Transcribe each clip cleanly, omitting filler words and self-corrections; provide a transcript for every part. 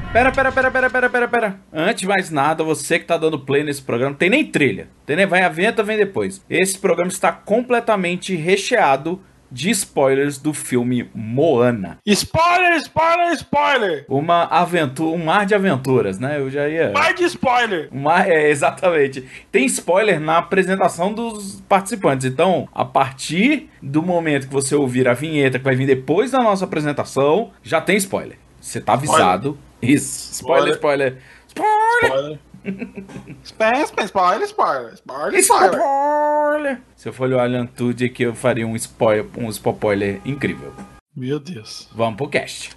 Pera. Antes de mais nada, você que tá dando play nesse programa, não tem nem trilha. Vai a vinheta, vem depois. Esse programa está completamente recheado de spoilers do filme Moana. Spoiler! Uma aventura, um mar de aventuras, né? Eu já ia... Mar de spoiler! Exatamente. Tem spoiler na apresentação dos participantes. Então, a partir do momento que você ouvir a vinheta, que vai vir depois da nossa apresentação, já tem spoiler. Você tá avisado. Isso. Spoiler. Spoiler. Se eu for o Alan Tudyk que eu faria um spoiler incrível. Meu Deus. Vamos pro cast.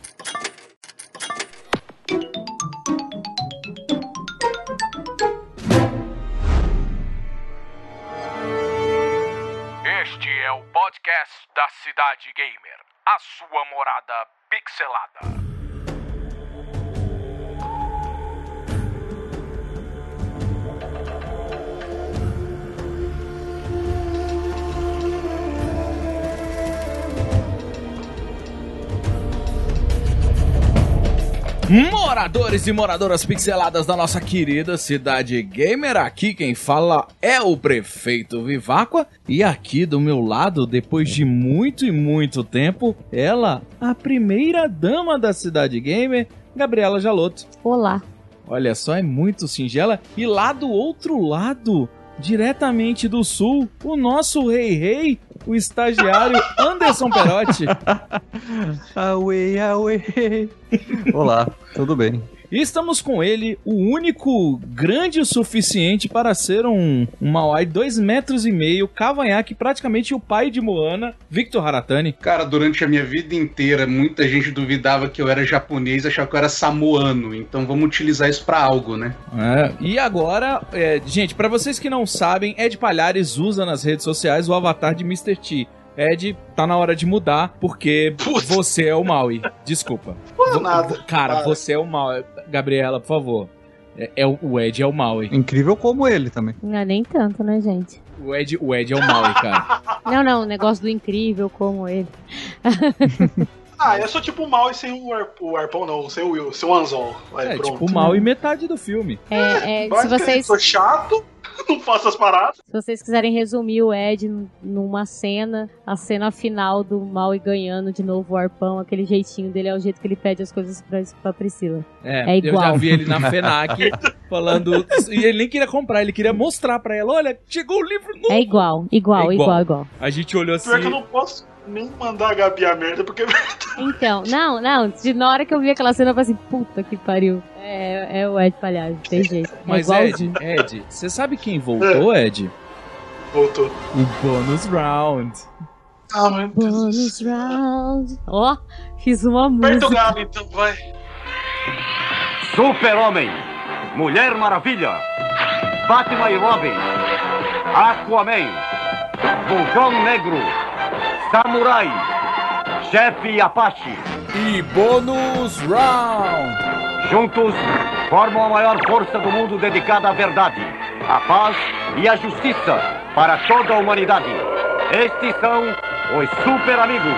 Este é o podcast da Cidade Gamer, a sua morada pixelada. Moradores e moradoras pixeladas da nossa querida Cidade Gamer, aqui quem fala é o Prefeito Viváqua. E aqui do meu lado, depois de muito e muito tempo, ela, a primeira dama da Cidade Gamer, Gabriela Jalotto. Olá. Olha só, é muito singela. E lá do outro lado, diretamente do sul, o nosso rei, o estagiário Anderson Perotti. Away. Olá, tudo bem? E estamos com ele, o único grande o suficiente para ser um Mauai 2,5 metros, cavanhaque, praticamente o pai de Moana, Victor Haratani. Cara, durante a minha vida inteira, muita gente duvidava que eu era japonês, achava que eu era samoano, então vamos utilizar isso pra algo, né? E agora, gente, pra vocês que não sabem, Ed Palhares usa nas redes sociais o avatar de Mr. T. Ed, tá na hora de mudar, porque você é o Maui. Desculpa. Não é nada. Cara, você é o Maui. Gabriela, por favor. O Ed é o Maui. Incrível como ele também. Não é nem tanto, né, gente? O Ed é o Maui, cara. Não, o negócio do incrível como ele. Eu sou tipo o Maui sem o arpão, não, sem o anzol. Pronto. Tipo o Maui metade do filme. Se vocês... Sou chato, não faço as paradas. Se vocês quiserem resumir o Ed numa cena, a cena final do Maui ganhando de novo o arpão, aquele jeitinho dele é o jeito que ele pede as coisas pra Priscila. É igual. Eu já vi ele na FENAC falando... E ele nem queria comprar, ele queria mostrar pra ela, olha, chegou o livro novo. É igual. A gente olhou assim... Pior que eu não posso nem mandar a Gabi a merda, porque... Então, não, na hora que eu vi aquela cena, eu falei assim, puta que pariu. É o Ed Palhares, tem jeito. Mas Ed, você sabe quem voltou, Ed? Voltou. O Bônus Round. Meu Deus. Bônus Round. Ó, fiz uma música. Aperta o galo, então, vai. Super-Homem, Mulher Maravilha, Batman e Robin, Aquaman, Vulcão Negro, Samurai, Chefe Apache e Bônus Round. Juntos, formam a maior força do mundo dedicada à verdade, à paz e à justiça para toda a humanidade. Estes são os Super Amigos.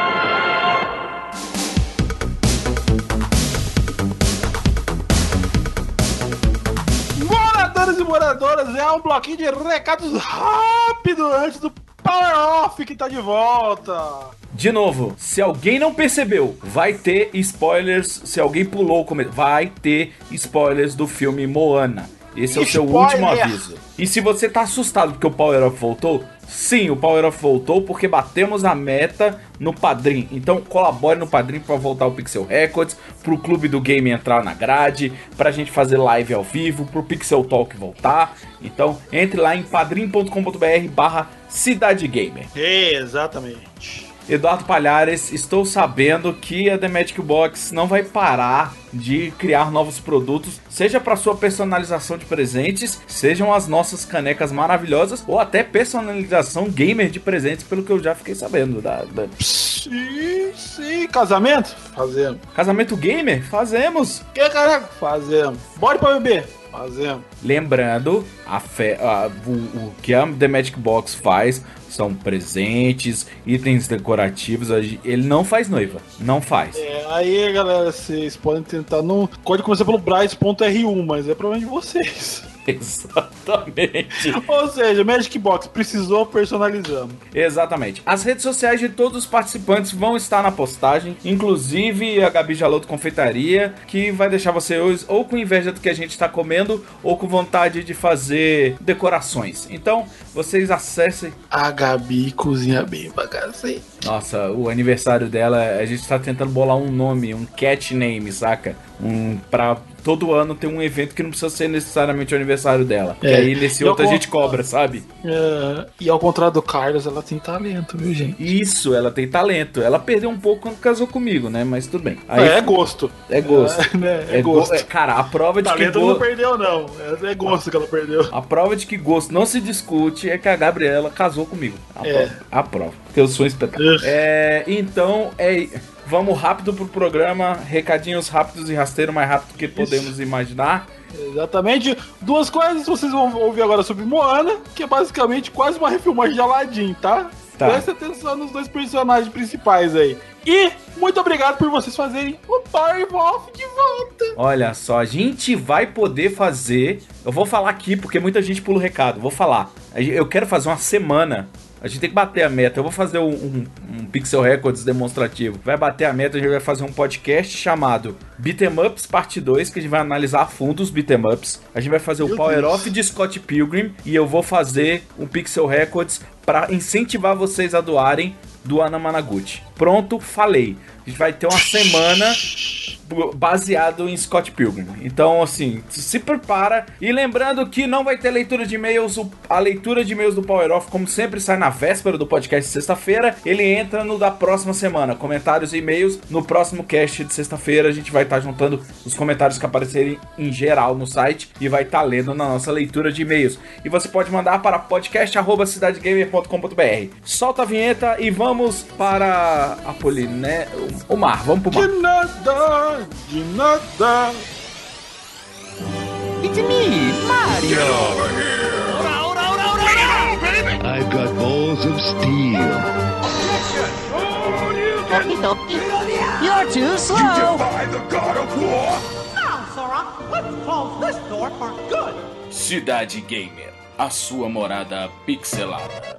Moradores e moradoras, é um bloquinho de recados rápido antes do Power Off que tá de volta. De novo, se alguém não percebeu, vai ter spoilers. Se alguém pulou o começo, vai ter spoilers do filme Moana. Esse é o seu último aviso. E se você tá assustado porque o Power Off voltou, sim, o Power Off voltou porque batemos a meta no Padrim. Então colabore no Padrim pra voltar o Pixel Records, pro Clube do Game entrar na grade, pra gente fazer live ao vivo, pro Pixel Talk voltar. Então entre lá em padrim.com.br/Cidade Gamer. Exatamente. Eduardo Palhares, estou sabendo que a The Magic Box não vai parar de criar novos produtos, seja para sua personalização de presentes, sejam as nossas canecas maravilhosas, ou até personalização gamer de presentes, pelo que eu já fiquei sabendo. Sim, casamento? Fazemos. Casamento gamer? Fazemos. Que caneca? Fazemos. Bora pra beber? Fazemos. Lembrando, o que a The Magic Box faz são presentes, itens decorativos. Ele não faz noiva, não faz. Aí, galera, vocês podem tentar no código começar pelo Bright.ru, mas é problema de vocês. Exatamente. Ou seja, Magic Box precisou, personalizamos. Exatamente. As redes sociais de todos os participantes vão estar na postagem, inclusive a Gabi Jaloto Confeitaria, que vai deixar você hoje ou com inveja do que a gente está comendo ou com vontade de fazer decorações. Então, vocês acessem. A Gabi cozinha bem bagaceiro. Nossa, o aniversário dela, a gente tá tentando bolar um nome, um cat name, saca? Pra todo ano ter um evento que não precisa ser necessariamente o aniversário dela. E aí nesse outro a gente cobra, sabe? E ao contrário do Carlos, ela tem talento, viu, gente? Isso, ela tem talento. Ela perdeu um pouco quando casou comigo, né? Mas tudo bem. Aí, é gosto. É gosto. É gosto. Cara, a prova de talento que não perdeu, não. É gosto que ela perdeu. A prova de que gosto não se discute é que a Gabriela casou comigo. A prova. Eu sou um espetáculo. Então, vamos rápido pro programa. Recadinhos rápidos e rasteiro, mais rápido que podemos imaginar. Exatamente. Duas coisas vocês vão ouvir agora sobre Moana, que é basicamente quase uma refilmagem de Aladdin, tá? Presta atenção nos dois personagens principais aí. E muito obrigado por vocês fazerem o Power Wolf de volta. Olha só, a gente vai poder fazer... Eu vou falar aqui porque muita gente pula o recado. Vou falar. Eu quero fazer uma semana... A gente tem que bater a meta. Eu vou fazer um Pixel Records demonstrativo. Vai bater a meta, a gente vai fazer um podcast chamado Beat'em Ups Parte 2, que a gente vai analisar a fundo os Beat'em Ups. A gente vai fazer o Power Off de Scott Pilgrim e eu vou fazer um Pixel Records para incentivar vocês a doarem do Ana Managuchi. Pronto, falei. A gente vai ter uma semana baseado em Scott Pilgrim. Então, assim, se prepara. E lembrando que não vai ter leitura de e-mails. A leitura de e-mails do Power Off, como sempre, sai na véspera do podcast de sexta-feira. Ele entra no da próxima semana. Comentários e e-mails. No próximo cast de sexta-feira, a gente vai estar juntando os comentários que aparecerem em geral no site e vai estar lendo na nossa leitura de e-mails. E você pode mandar para podcast@cidadegamer.com.br. Solta a vinheta e vamos para a Poliné... O mar, vamos pro mar. De nada. It's me, Mario. Get over here! I've got balls of steel. You're too slow. You defy the God of War! Now, Sora, let's close this door for good. Cidade Gamer, a sua morada pixelada.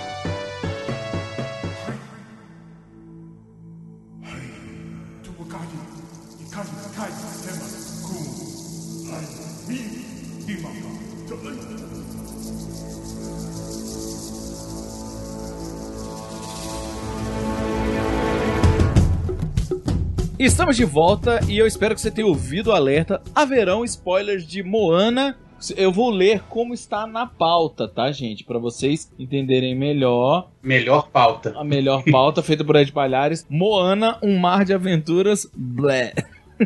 Estamos de volta e eu espero que você tenha ouvido o alerta. Haverão spoilers de Moana. Eu vou ler como está na pauta, tá, gente? Pra vocês entenderem melhor. Melhor pauta. A melhor pauta, feita por Ed Palhares. Moana, um mar de aventuras. Blé.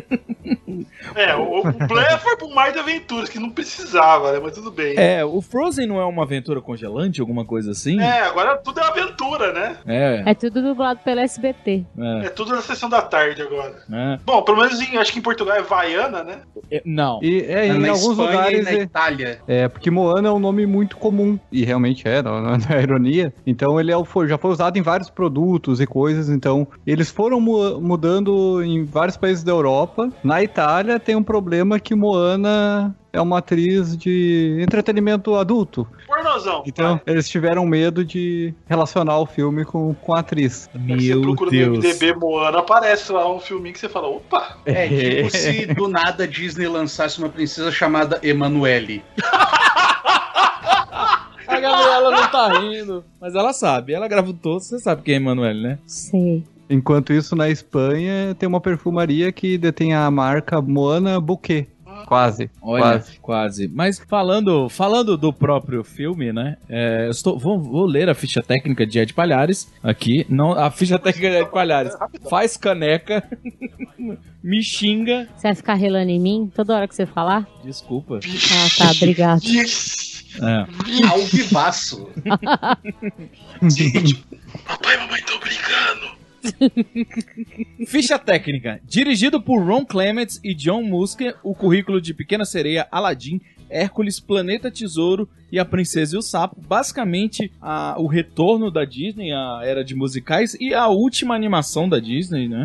O Blé foi pro mar de aventuras, que não precisava, né? Mas tudo bem. O Frozen não é uma aventura congelante, alguma coisa assim? Agora tudo é aventura, né? É tudo dublado pela SBT. É tudo na sessão da tarde agora. Bom, pelo menos acho que em Portugal é Vaiana, né? Não. E em alguns Espanha lugares. E na Itália. Porque Moana é um nome muito comum. E realmente não é ironia. Então ele já foi usado em vários produtos e coisas. Então eles foram mudando em vários países da Europa. Na Itália tem um problema que Moana é uma atriz de entretenimento adulto. Pornozão. Então eles tiveram medo de relacionar o filme com a atriz. Você procura no MDB Moana, aparece lá um filminho que você fala, opa! Tipo se do nada a Disney lançasse uma princesa chamada Emanuele. A Gabriela não tá rindo, mas ela sabe. Ela gravutou, você sabe quem é Emanuele, né? Sei. Enquanto isso, na Espanha, tem uma perfumaria que detém a marca Moana Bouquet. Quase. Mas falando do próprio filme, né? Vou ler a ficha técnica de Ed Palhares aqui. Não, a ficha técnica de Ed Palhares. Faz caneca, me xinga. Você vai ficar relando em mim toda hora que você falar? Desculpa. Tá, obrigado. Ao vivaço. Papai e mamãe estão brincando. Ficha técnica. Dirigido por Ron Clements e John Musker, o currículo de Pequena Sereia, Aladdin, Hércules, Planeta Tesouro e A Princesa e o Sapo. Basicamente, o retorno da Disney, a era de musicais e a última animação da Disney, né?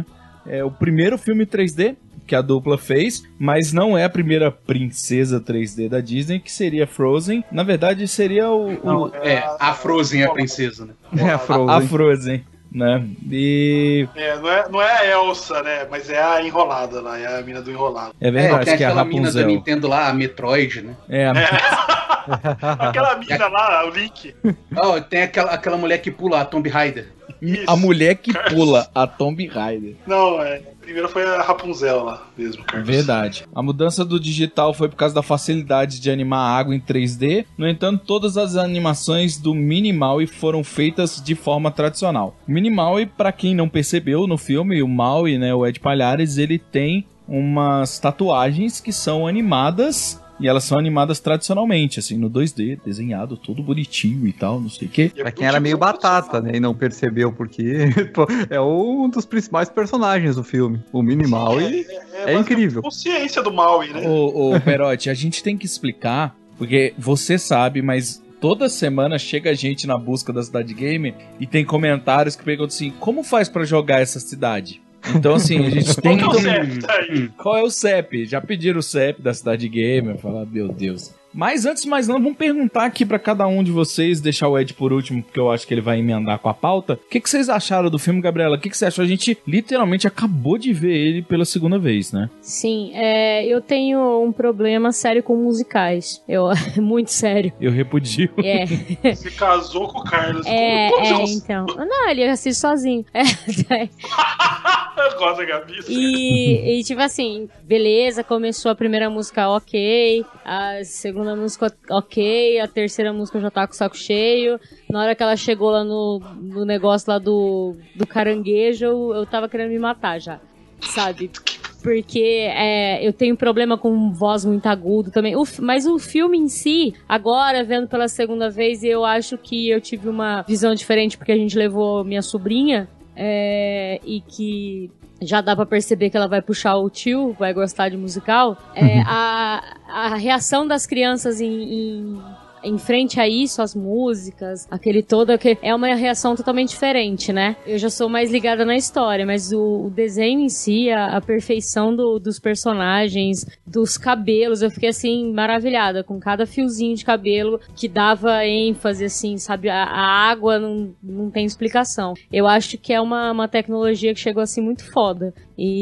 é o primeiro filme 3D que a dupla fez, mas não é a primeira princesa 3D da Disney, que seria Frozen. Na verdade, seria a Frozen é a princesa, né? É a Frozen. Né? E... não é a Elsa, né? Mas é a enrolada lá, é a mina do enrolado. É verdade, tem que é a aquela mina Rapunzel. da Nintendo lá, a Metroid, né? Aquela mina lá, o Link. Tem aquela mulher que pula, a Tomb Raider. Isso. A mulher que pula, a Tomb Raider. Não, primeiro foi a Rapunzel lá mesmo, Carlos. Verdade. A mudança do digital foi por causa da facilidade de animar água em 3D. No entanto, todas as animações do Minnie Maui foram feitas de forma tradicional. O Minnie Maui, pra quem não percebeu no filme, o Maui, né, o Ed Palhares, ele tem umas tatuagens que são animadas. E elas são animadas tradicionalmente, assim, no 2D, desenhado, todo bonitinho e tal, não sei o quê. Pra quem era meio batata, né, e não percebeu, porque é um dos principais personagens do filme. O Minnie Maui é incrível. A consciência do Maui, né? Ô, Perotti, a gente tem que explicar, porque você sabe, mas toda semana chega gente na busca da Cidade Gamer e tem comentários que perguntam assim, como faz pra jogar essa cidade? Então, assim, a gente tem que... Qual é o CEP? Já pediram o CEP da Cidade Gamer? Falar, meu Deus. Mas antes de mais nada, vamos perguntar aqui pra cada um de vocês, deixar o Ed por último, porque eu acho que ele vai emendar com a pauta. O que vocês acharam do filme, Gabriela? O que você achou? A gente literalmente acabou de ver ele pela segunda vez, né? Sim, eu tenho um problema sério com musicais. Muito sério. Eu repudio. Você casou com o Carlos. Então. Não, ele assiste sozinho. Eu gosto da Gabi. E tipo assim, beleza, começou a primeira música ok, a segunda música ok, a terceira música já tá com o saco cheio. Na hora que ela chegou lá no negócio lá do caranguejo, eu tava querendo me matar já, sabe? Porque eu tenho problema com voz muito aguda também. Mas o filme em si, agora, vendo pela segunda vez, eu acho que eu tive uma visão diferente, porque a gente levou minha sobrinha, e que já dá pra perceber que ela vai puxar o tio, vai gostar de musical. A reação das crianças em frente a isso, as músicas, é uma reação totalmente diferente, né? Eu já sou mais ligada na história, mas o desenho em si, a perfeição dos personagens, dos cabelos, eu fiquei assim, maravilhada com cada fiozinho de cabelo que dava ênfase, assim, sabe? A água não tem explicação. Eu acho que é uma tecnologia que chegou assim muito foda.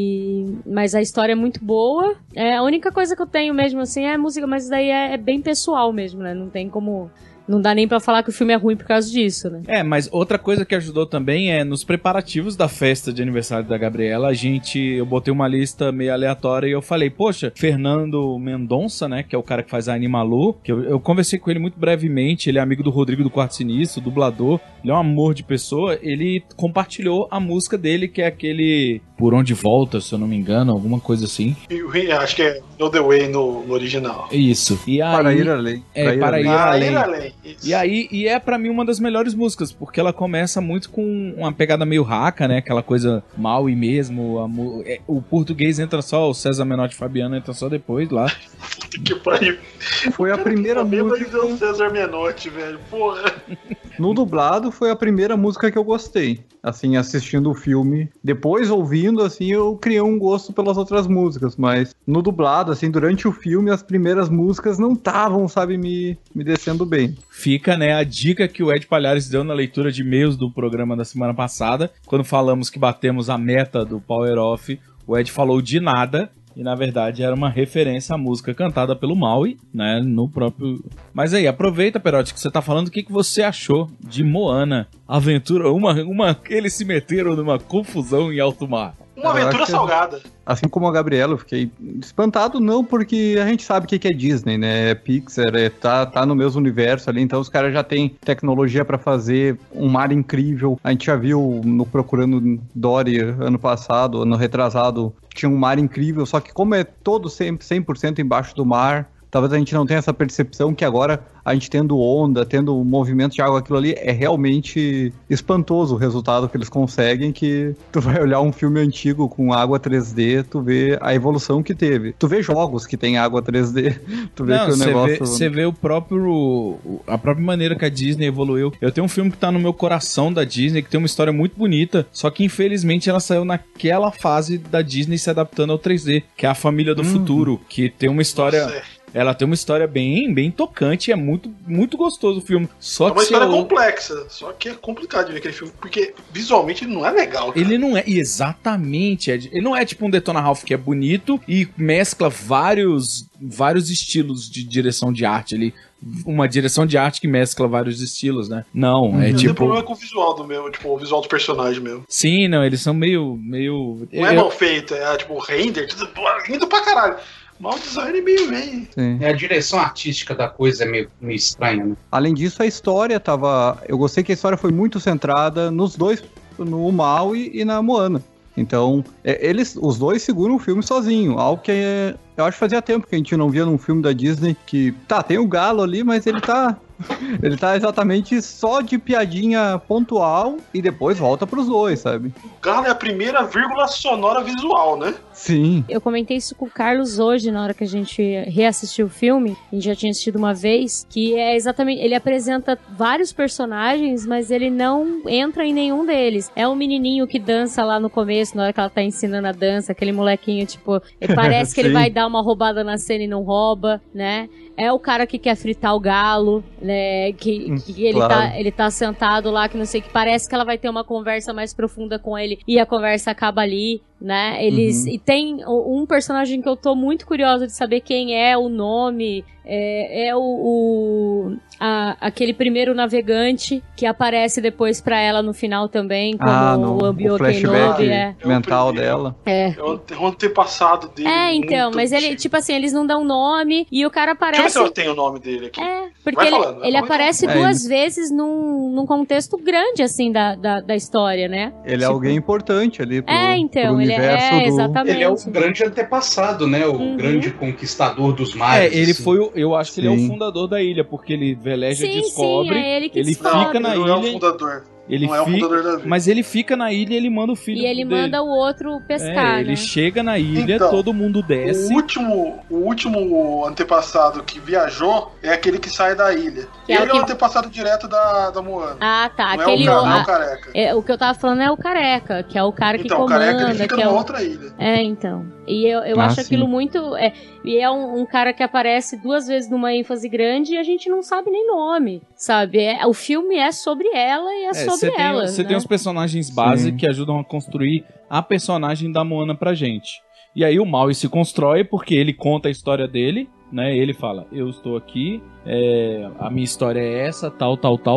Mas a história é muito boa. A única coisa que eu tenho mesmo assim é a música, mas daí é bem pessoal mesmo, né? Não tem como... Não dá nem pra falar que o filme é ruim por causa disso, né? Mas outra coisa que ajudou também é nos preparativos da festa de aniversário da Gabriela, eu botei uma lista meio aleatória e eu falei, poxa, Fernando Mendonça, né, que é o cara que faz a Animalu, que eu conversei com ele muito brevemente, ele é amigo do Rodrigo do Quarto Sinistro, dublador, ele é um amor de pessoa, ele compartilhou a música dele, que é aquele Por Onde Volta, se eu não me engano, alguma coisa assim. Acho que é No The Way no original. Isso. E aí, Para Ir Além. Para Ir Além. E é pra mim uma das melhores músicas, porque ela começa muito com uma pegada meio raca, né? Aquela coisa Maui mesmo. O português entra só, o César Menotti e Fabiano entra só depois lá. Que pariu. Foi a primeira música. O César Menotti, velho. Porra. No dublado foi a primeira música que eu gostei. Assim, assistindo o filme. Depois, ouvindo, assim, eu criei um gosto pelas outras músicas. Mas no dublado, assim, durante o filme, as primeiras músicas não estavam, sabe, me descendo bem. Fica, né, a dica que o Ed Palhares deu na leitura de e-mails do programa da semana passada. Quando falamos que batemos a meta do Power Off, o Ed falou de nada. E na verdade era uma referência à música cantada pelo Maui, né, no próprio... Mas aí, aproveita, Perotti, que você tá falando, o que você achou de Moana? Aventura, eles se meteram numa confusão em alto mar. Uma aventura salgada. Assim como a Gabriela, eu fiquei espantado, não, porque a gente sabe o que é Disney, né? É Pixar, tá no mesmo universo ali, então os caras já têm tecnologia pra fazer um mar incrível. A gente já viu no Procurando Dory ano passado, ano retrasado, tinha um mar incrível, só que como é todo 100% embaixo do mar, talvez a gente não tenha essa percepção que agora a gente tendo onda, tendo movimento de água, aquilo ali é realmente espantoso o resultado que eles conseguem, que tu vai olhar um filme antigo com água 3D, tu vê a evolução que teve. Tu vê jogos que tem água 3D, tu vê que o negócio... Você vê a própria maneira que a Disney evoluiu. Eu tenho um filme que tá no meu coração da Disney, que tem uma história muito bonita, só que infelizmente ela saiu naquela fase da Disney se adaptando ao 3D, que é A Família do Futuro, que tem uma história... Ela tem uma história bem tocante, é muito, muito gostoso o filme. Só é uma história complexa, só que é complicado de ver aquele filme, porque visualmente ele não é legal. Cara. Ele não é, exatamente. Ele não é tipo um Detona Ralph que é bonito e mescla vários estilos de direção de arte ali. Uma direção de arte que mescla vários estilos, né? Não, é tipo... Tem problema com o visual do mesmo, tipo, o visual do personagem mesmo. Sim, não, eles são meio... Não é mal feito, é tipo render, lindo pra caralho. Mal design é meio velho. A direção artística da coisa é meio estranha, né? Além disso, a história tava... Eu gostei que a história foi muito centrada nos dois, no Maui e na Moana. Então, os dois seguram o filme sozinho, algo que eu acho que fazia tempo que a gente não via num filme da Disney, que, tem o galo ali, mas ele tá exatamente só de piadinha pontual e depois volta pros dois, sabe? O galo é a primeira vírgula sonora visual, né? Sim. Eu comentei isso com o Carlos hoje, na hora que a gente reassistiu o filme, a gente já tinha assistido uma vez, que é exatamente, ele apresenta vários personagens, mas ele não entra em nenhum deles. É o menininho que dança lá no começo, na hora que ela tá ensinando a dança, aquele molequinho, tipo, parece que ele vai dar uma roubada na cena e não rouba, né? É o cara que quer fritar o galo, né? Que ele, claro. Ele tá sentado lá, que não sei, que parece que ela vai ter uma conversa mais profunda com ele e a conversa acaba ali, né? E tem um personagem que eu tô muito curiosa de saber quem é, o nome, aquele primeiro navegante que aparece depois pra ela no final também, como o Ambio Kenobi. Mental dela. É o antepassado dele. Então, mas ele, tipo assim, eles não dão nome e o cara aparece... Deixa eu ver se eu tenho o nome dele aqui. Porque ele aparece duas vezes num contexto grande, assim, da história, né? Ele é alguém importante ali pro, então, pro ele universo exatamente. Ele é o grande antepassado, né? O grande conquistador dos mares. Ele foi, eu acho que ele é o fundador da ilha, porque ele veleja descobre, ele fica na ilha. Não é o fundador. Não é o fundador da ilha. Mas ele fica na ilha e ele manda o filho dele. E ele manda o outro pescar, ele chega na ilha, todo mundo desce. O último antepassado que viajou é aquele que sai da ilha. Ele é o antepassado direto da Moana. Ah, tá. Não é o careca. O que eu tava falando é o careca, que é o cara que comanda. Então, o careca ele fica numa outra ilha. Então. E eu acho aquilo muito... E é um cara que aparece duas vezes numa ênfase grande e a gente não sabe nem nome, sabe? O filme é sobre ela e sobre ela. Você tem os personagens base que ajudam a construir a personagem da Moana pra gente. E aí o Maui se constrói porque ele conta a história dele, né? Ele fala, eu estou aqui, a minha história é essa, tal.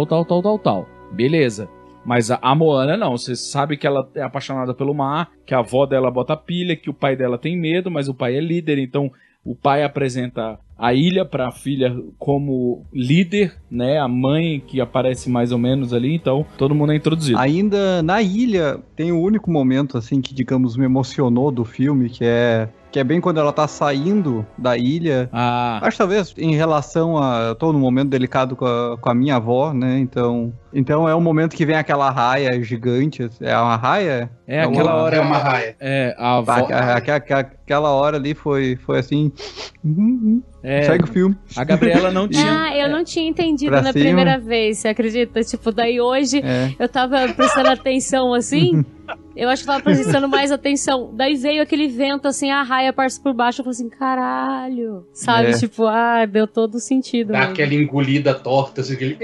Beleza. Mas a Moana não, você sabe que ela é apaixonada pelo mar, que a avó dela bota pilha, que o pai dela tem medo, mas o pai é líder, então o pai apresenta a ilha para a filha como líder, né? A mãe que aparece mais ou menos ali, então todo mundo é introduzido. Ainda na ilha tem o único momento assim que, digamos, me emocionou do filme, que é bem quando ela tá saindo da ilha. Acho que talvez em relação a... Eu tô num momento delicado com a minha avó, né? Então é um momento que vem aquela raia gigante. É uma raia? Aquela hora. É uma raia. A avó... Aquela hora ali foi assim... Segue o filme. A Gabriela não tinha... eu não tinha entendido na primeira vez, você acredita? Tipo, daí hoje eu tava prestando atenção assim... Eu acho que tava prestando mais atenção. Daí veio aquele vento, assim, a raia passa por baixo. Eu falei assim, caralho. Sabe? Tipo, deu todo sentido. Dá aquela engolida torta, assim, aquele...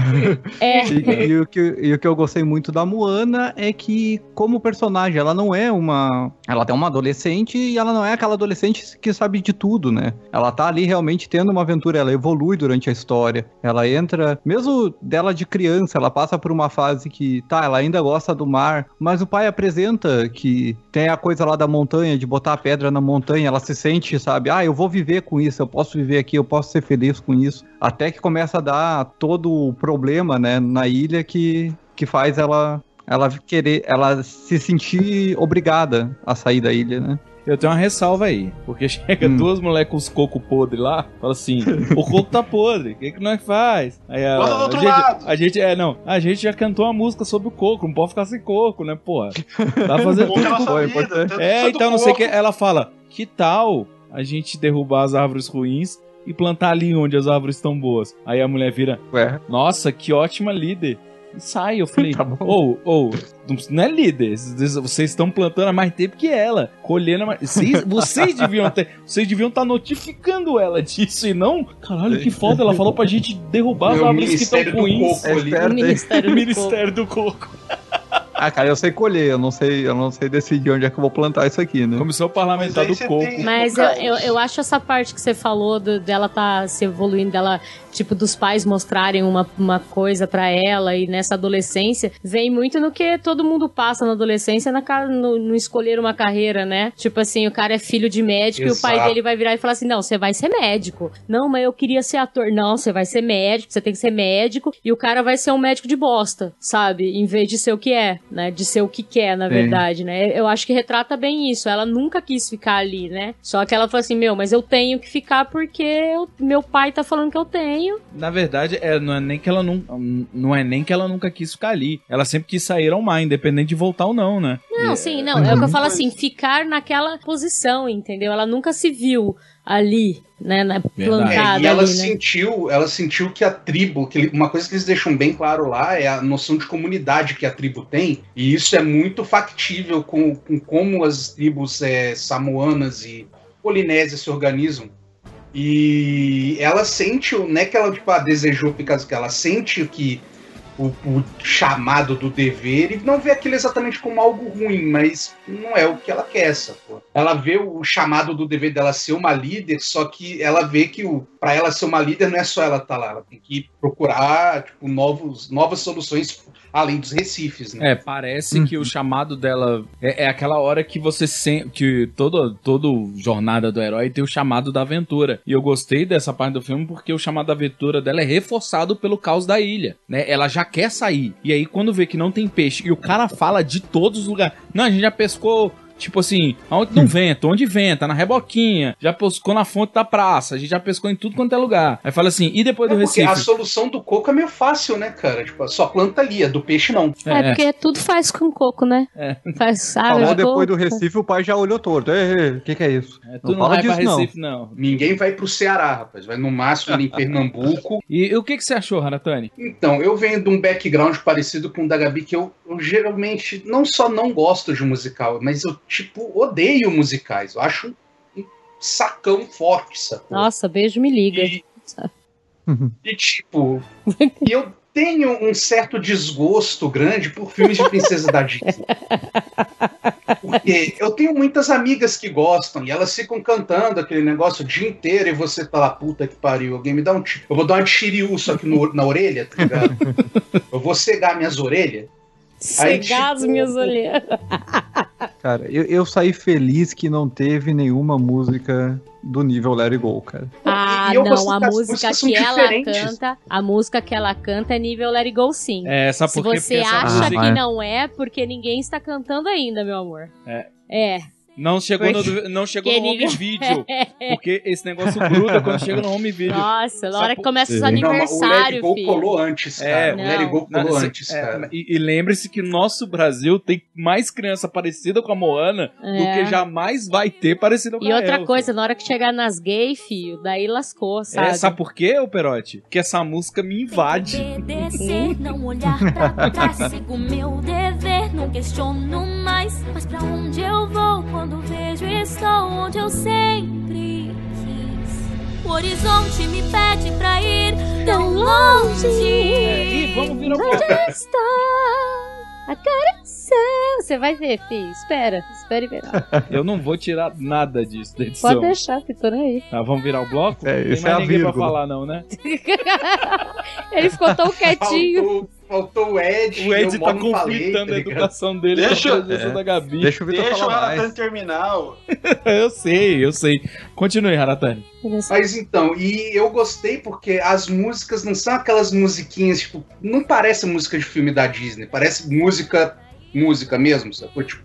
E o que eu gostei muito da Moana é que, como personagem, ela não é uma... Ela é uma adolescente e ela não é aquela adolescente que sabe de tudo, né? Ela tá ali realmente tendo uma aventura, ela evolui durante a história. Ela entra... Mesmo dela de criança, ela passa por uma fase que, ela ainda gosta do mar, mas o pai apresenta que tem a coisa lá da montanha, de botar a pedra na montanha, ela se sente, sabe, eu vou viver com isso, eu posso viver aqui, eu posso ser feliz com isso, até que começa a dar todo o problema, né, na ilha que faz ela se sentir obrigada a sair da ilha, né? eu tenho uma ressalva aí. Porque chega duas mulheres com os cocos podres lá, fala assim, o coco tá podre, o que nós faz? Aí a gente já cantou uma música sobre o coco, não pode ficar sem coco, né, porra? Tá fazendo tudo. Então não sei o que. Ela fala, que tal a gente derrubar as árvores ruins e plantar ali onde as árvores estão boas? Aí a mulher vira, nossa, que ótima líder. E sai, eu falei, não é líder, vocês estão plantando há mais tempo que ela, colhendo mais... Vocês deviam estar notificando ela disso e não, caralho, que foda, ela falou pra gente derrubar as árvores que estão ruins. O Ministério do Coco. Ah, cara, eu sei colher, eu não sei decidir onde é que eu vou plantar isso aqui, né? Comissão Parlamentar do Coco. Mas eu acho essa parte que você falou dela tá se evoluindo, dela, tipo, dos pais mostrarem uma coisa pra ela e nessa adolescência, vem muito no que todo mundo passa na adolescência, no escolher uma carreira, né? Tipo assim, o cara é filho de médico. Exato. E o pai dele vai virar e falar assim, não, você vai ser médico. Não, mas eu queria ser ator. Não, você vai ser médico, você tem que ser médico, e o cara vai ser um médico de bosta, sabe? Em vez de ser o que é. Né, de ser o que quer, na verdade, né? Eu acho que retrata bem isso. Ela nunca quis ficar ali, né? Só que ela falou assim, mas eu tenho que ficar porque meu pai tá falando que eu tenho. Na verdade, não é nem que ela nunca quis ficar ali. Ela sempre quis sair ao mar, independente de voltar ou não, né? Não, sim, não. É o que eu falo assim, ficar naquela posição, entendeu? Ela nunca se viu ali, né, plantada. E ela ali, sentiu que a tribo, uma coisa que eles deixam bem claro lá é a noção de comunidade que a tribo tem, e isso é muito factível com como as tribos samoanas e polinésias se organizam. E ela sente, não é que ela desejou ficar, que ela sente que o chamado do dever, e não vê aquilo exatamente como algo ruim, mas não é o que ela quer, sacou? Ela vê o chamado do dever dela ser uma líder, só que ela vê que pra ela ser uma líder não é só ela estar lá, ela tem que procurar novas soluções além dos recifes, né? Parece que o chamado dela é aquela hora que você sente que toda jornada do herói tem o chamado da aventura. E eu gostei dessa parte do filme porque o chamado da aventura dela é reforçado pelo caos da ilha, né? Ela já quer sair. E aí quando vê que não tem peixe e o cara fala de todos os lugares, não, a gente já pescou, tipo assim, aonde não venta, onde venta, na reboquinha, já pescou na fonte da praça, a gente já pescou em tudo quanto é lugar. Aí fala assim, e depois do Recife? A solução do coco é meio fácil, né, cara? Tipo, só planta ali, do peixe não. Porque tudo faz com coco, né? Faz falou depois do Recife, o pai já olhou torto. O que é isso? Tu não vai pra Recife, não. Ninguém vai pro Ceará, rapaz. Vai no máximo ali em Pernambuco. E o que você achou, Haratani? Então, eu venho de um background parecido com o da Gabi, que eu geralmente não só não gosto de musical, mas eu odeio musicais. Eu acho um sacão forte, sacou? Nossa, beijo me liga. Eu tenho um certo desgosto grande por filmes de princesa da Disney. Porque eu tenho muitas amigas que gostam e elas ficam cantando aquele negócio o dia inteiro e você tá lá, puta que pariu, alguém me dá um tiro. Eu vou dar uma de Shiryu só aqui na orelha, tá ligado? Eu vou cegar minhas orelhas. Cegar as minhas orelhas. Cara, eu saí feliz que não teve nenhuma música do nível Let It Go, cara. Não, a música que ela canta, a música que ela canta é nível Let It Go, sim. Sabe por quê? Se você acha que não é, porque ninguém está cantando ainda, meu amor. Não chegou no home video. Porque esse negócio gruda quando chega no home video. Nossa, na hora que começa os aniversários, o Let It Go colou antes, cara. O Let It Go colou antes, cara. E lembre-se que nosso Brasil tem mais criança parecida com a Moana do que jamais vai ter parecida com a Elsa. E outra coisa, na hora que chegar nas gay, filho, daí lascou, sabe? Sabe por quê, Perotti? Porque essa música me invade. Obedecer, não olhar pra trás, sigo meu dever, não questiono mais. Mas pra onde eu vou quando vejo estou onde eu sempre quis? O horizonte me pede pra ir tão longe. E vamos virar o bloco. A coração. Você vai ver, filho. Espere ver. Eu não vou tirar nada disso da edição. Pode deixar, que tô nem aí. Tá, vamos virar o bloco? Não tem mais ninguém pra falar, não, né? Ele ficou tão quietinho. Faltou o Ed. O Ed tá conflitando a educação dele com a presença da Gabi. Deixa o Haratani terminar. Eu sei. Continue, Haratani. Mas então, e eu gostei porque as músicas não são aquelas musiquinhas, tipo, não parece música de filme da Disney, parece música mesmo, sacou? Tipo,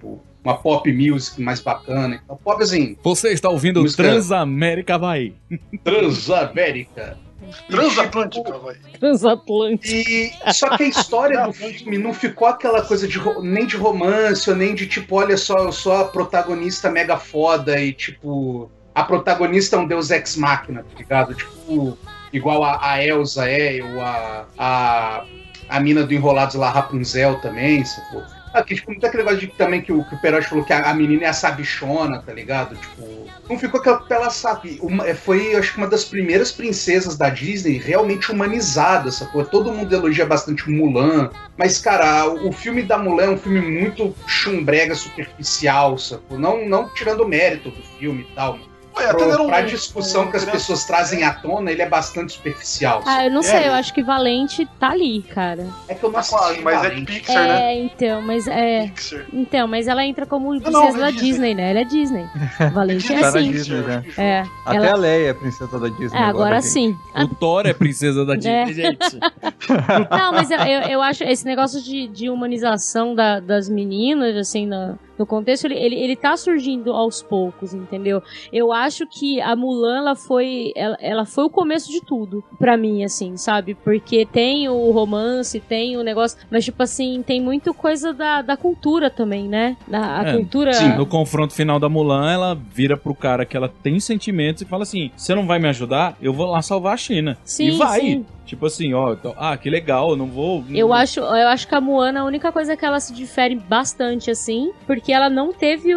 uma pop music mais bacana. Então, pop assim... Você está ouvindo música... Transamérica Havaí. Transamérica. Transatlântica, vai. Transatlântica. E só que a história do filme não ficou aquela coisa nem de romance, ou nem de tipo, olha só, eu sou a protagonista mega foda e tipo, a protagonista é um deus ex machina, tá ligado? Tipo, igual a Elsa ou a mina do Enrolados lá, Rapunzel também, sacou? Aqui, tipo, não tem aquele negócio também que o Perotti falou que a menina é a sabichona, tá ligado? Tipo, não ficou aquela que ela sabe. Foi, acho que uma das primeiras princesas da Disney realmente humanizada, sacou? Todo mundo elogia bastante Mulan, mas, cara, o filme da Mulan é um filme muito chumbrega, superficial, sacou? Não tirando o mérito do filme e tal. Pra discussão que as pessoas trazem à tona, ele é bastante superficial. Eu não sei, eu acho que Valente tá ali, cara. É que eu não assisti mas Valente. é de Pixar, né? Pixar. Então, mas ela entra como princesa da Disney, né? Ela é Disney. Valente é assim. Disney, né? Até ela... a Leia é princesa da Disney. Agora sim. O Thor é princesa da Disney, gente. Não, mas eu acho esse negócio de humanização das meninas, assim, no contexto, ele tá surgindo aos poucos, entendeu? Eu acho que a Mulan, ela foi o começo de tudo, pra mim, assim, sabe? Porque tem o romance, tem o negócio, mas, tipo assim, tem muito coisa da cultura também, né? A cultura... Sim, no confronto final da Mulan, ela vira pro cara que ela tem sentimentos e fala assim, você não vai me ajudar? Eu vou lá salvar a China. Sim, e vai. Sim. Tipo assim, que legal, eu não vou... Eu acho que a Moana, a única coisa que ela se difere bastante, assim, porque ela não teve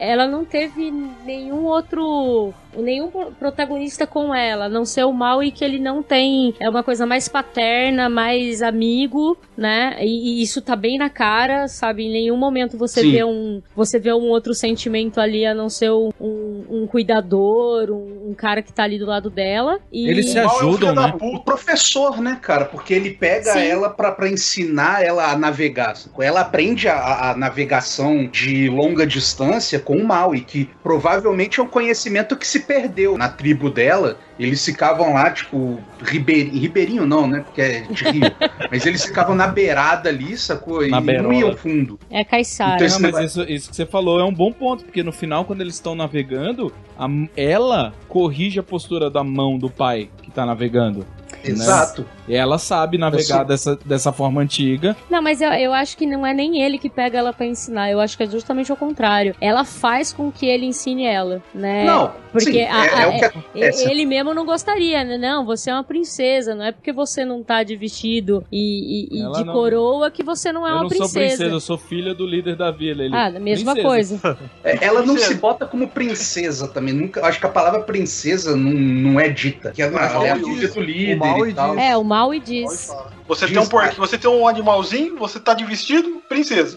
nenhum protagonista com ela, a não ser o Maui, que ele não tem, é uma coisa mais paterna, mais amigo, né, e isso tá bem na cara, sabe, em nenhum momento você vê um outro sentimento ali, a não ser um cuidador, um cara que tá ali do lado dela. E... Eles se ajudam, né? O professor, né, cara, porque ele pega ela pra ensinar ela a navegar, ela aprende a navegação de longa distância com o Maui, que provavelmente é um conhecimento que se perdeu na tribo dela. Eles ficavam lá, tipo, ribeirinho não, né, porque é de rio, mas eles ficavam na beirada ali, sacou? E não iam fundo. É caiçara. Então, mas isso que você falou é um bom ponto, porque no final, quando eles estão navegando, ela corrige a postura da mão do pai que tá navegando. Exato. Né? Ela sabe navegar dessa forma antiga. Não, mas eu acho que não é nem ele que pega ela pra ensinar. Eu acho que é justamente o contrário. Ela faz com que ele ensine ela, né? Não, porque sim, ele mesmo não gostaria, né? Não, você é uma princesa. Não é porque você não tá de vestido e de coroa que você não é uma princesa. Eu não sou princesa, eu sou filha do líder da vila. Da mesma coisa. Ela não se bota como princesa também. Nunca, acho que a palavra princesa não é dita. Que ela é a filha do líder e tal. O Maui diz. Você tem um porquinho, você tem um animalzinho, você tá de vestido, princesa.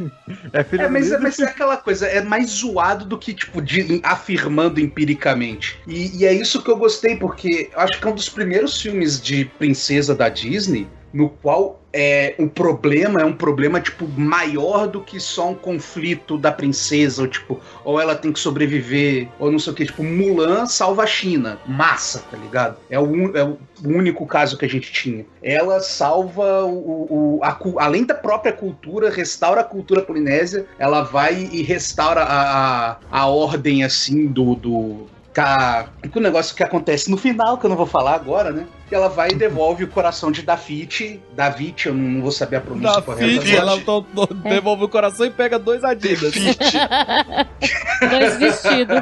Mas é aquela coisa, é mais zoado do que, tipo, afirmando empiricamente. E é isso que eu gostei, porque eu acho que é um dos primeiros filmes de princesa da Disney no qual o problema é um problema, tipo, maior do que só um conflito da princesa, ou tipo, ou ela tem que sobreviver, ou não sei o que, tipo, Mulan salva a China, massa, tá ligado? É o único caso que a gente tinha. Ela salva além da própria cultura, restaura a cultura polinésia, ela vai e restaura a ordem, assim, o negócio que acontece no final, que eu não vou falar agora, né? Que ela vai e devolve o coração de Davit, eu não vou saber a pronúncia correta. Ela devolve o coração e pega 2 Adidas. 2 vestidos.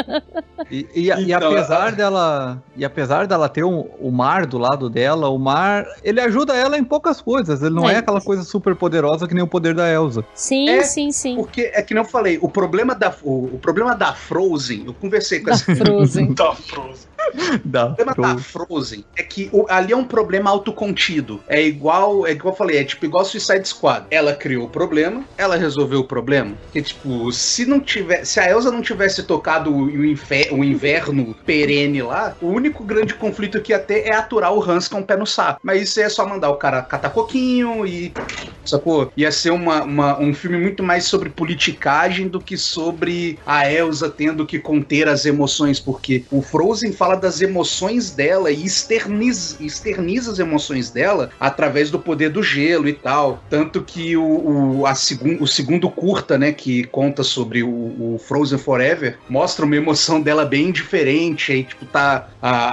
Apesar dela ter o mar do lado dela, o mar, ele ajuda ela em poucas coisas. Ele não é aquela coisa super poderosa que nem o poder da Elsa. Sim, sim. Porque é que nem eu falei, o problema da Frozen, eu conversei com essa Frozen. O problema da Frozen é que ali é um problema autocontido. É igual eu falei, é tipo igual Suicide Squad. Ela criou o problema, ela resolveu o problema. Porque, tipo, se a Elsa não tivesse tocado o inverno perene lá, o único grande conflito que ia ter é aturar o Hans com o pé no saco. Mas isso é só mandar o cara catar coquinho e sacou? Ia ser um filme muito mais sobre politicagem do que sobre a Elsa tendo que conter as emoções, porque o Frozen fala das emoções dela e externiza as emoções dela através do poder do gelo e tal. Tanto que o segundo curta, né, que conta sobre o Frozen Forever, mostra uma emoção dela bem diferente, aí tipo tá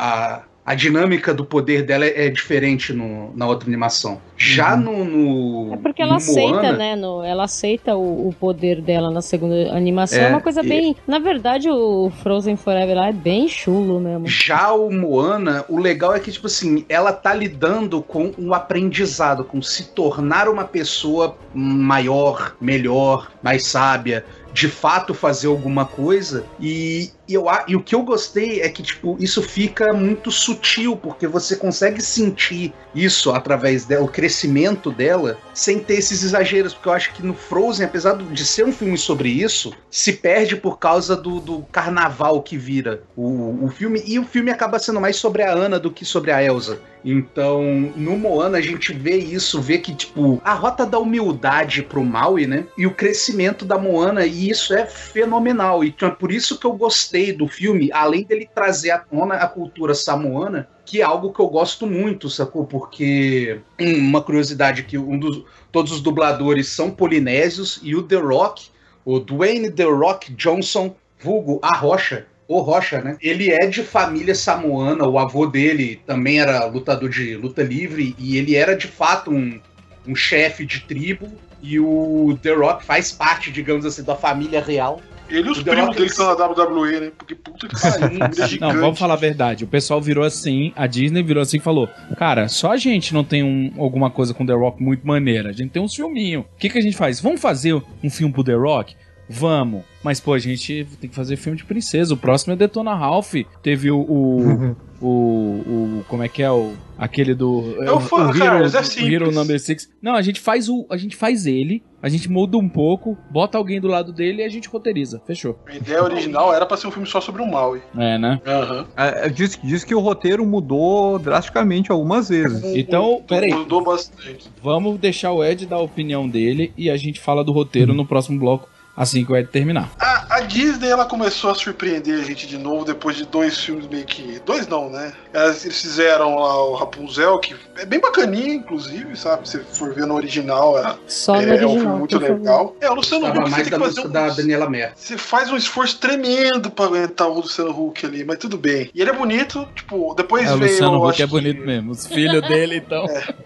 a dinâmica do poder dela é diferente na outra animação. Já no É porque ela aceita, Moana, né? Ela aceita o poder dela na segunda animação. É uma coisa bem... Na verdade, o Frozen Forever lá é bem chulo mesmo. Já o Moana, o legal é que, tipo assim, ela tá lidando com um aprendizado, com se tornar uma pessoa maior, melhor, mais sábia, de fato fazer alguma coisa, e o que eu gostei é que, tipo, isso fica muito sutil, porque você consegue sentir isso através dela, o crescimento dela, sem ter esses exageros, porque eu acho que no Frozen, apesar de ser um filme sobre isso, se perde por causa do carnaval que vira o filme, e o filme acaba sendo mais sobre a Anna do que sobre a Elsa. Então, no Moana a gente vê isso, vê que, tipo, a rota da humildade pro Maui, né, e o crescimento da Moana, e isso é fenomenal, e então é por isso que eu gostei do filme, além dele trazer à tona a cultura samoana, que é algo que eu gosto muito, sacou? Porque, uma curiosidade, que todos os dubladores são polinésios, e o The Rock, o Dwayne The Rock Johnson, vulgo A Rocha, o Rocha, né? Ele é de família samoana, o avô dele também era lutador de luta livre, e ele era de fato um chefe de tribo, e o The Rock faz parte, digamos assim, da família real. Ele e os primos dele que estão na WWE, né? Porque puta que pariu, é gigante. Não, vamos falar a verdade. O pessoal virou assim, a Disney virou assim e falou: cara, só a gente não tem alguma coisa com The Rock muito maneira. A gente tem uns filminhos. O que a gente faz? Vamos fazer um filme pro The Rock? Vamos. Mas, pô, a gente tem que fazer filme de princesa. O próximo é Detona Ralph. Teve como é que é aquele do... Hero Number 6. Não, a gente faz ele, a gente muda um pouco, bota alguém do lado dele e a gente roteiriza. Fechou. A ideia original era pra ser um filme só sobre o Maui. É, né? Diz que o roteiro mudou drasticamente algumas vezes. Então, peraí. Mudou bastante. Vamos deixar o Ed dar a opinião dele e a gente fala do roteiro no próximo bloco, assim que o Ed terminar. A Disney, ela começou a surpreender a gente de novo depois de 2 filmes meio que... 2 não, né? Eles fizeram lá o Rapunzel, que é bem bacaninha, inclusive, sabe? Se você for ver no original, é um filme muito legal. O Luciano Huck, você tem que fazer da Daniela Mercury. Você faz um esforço tremendo pra aguentar o Luciano Huck ali, mas tudo bem. E ele é bonito, tipo, depois veio... O Luciano Huck é bonito mesmo. Os filhos dele, então...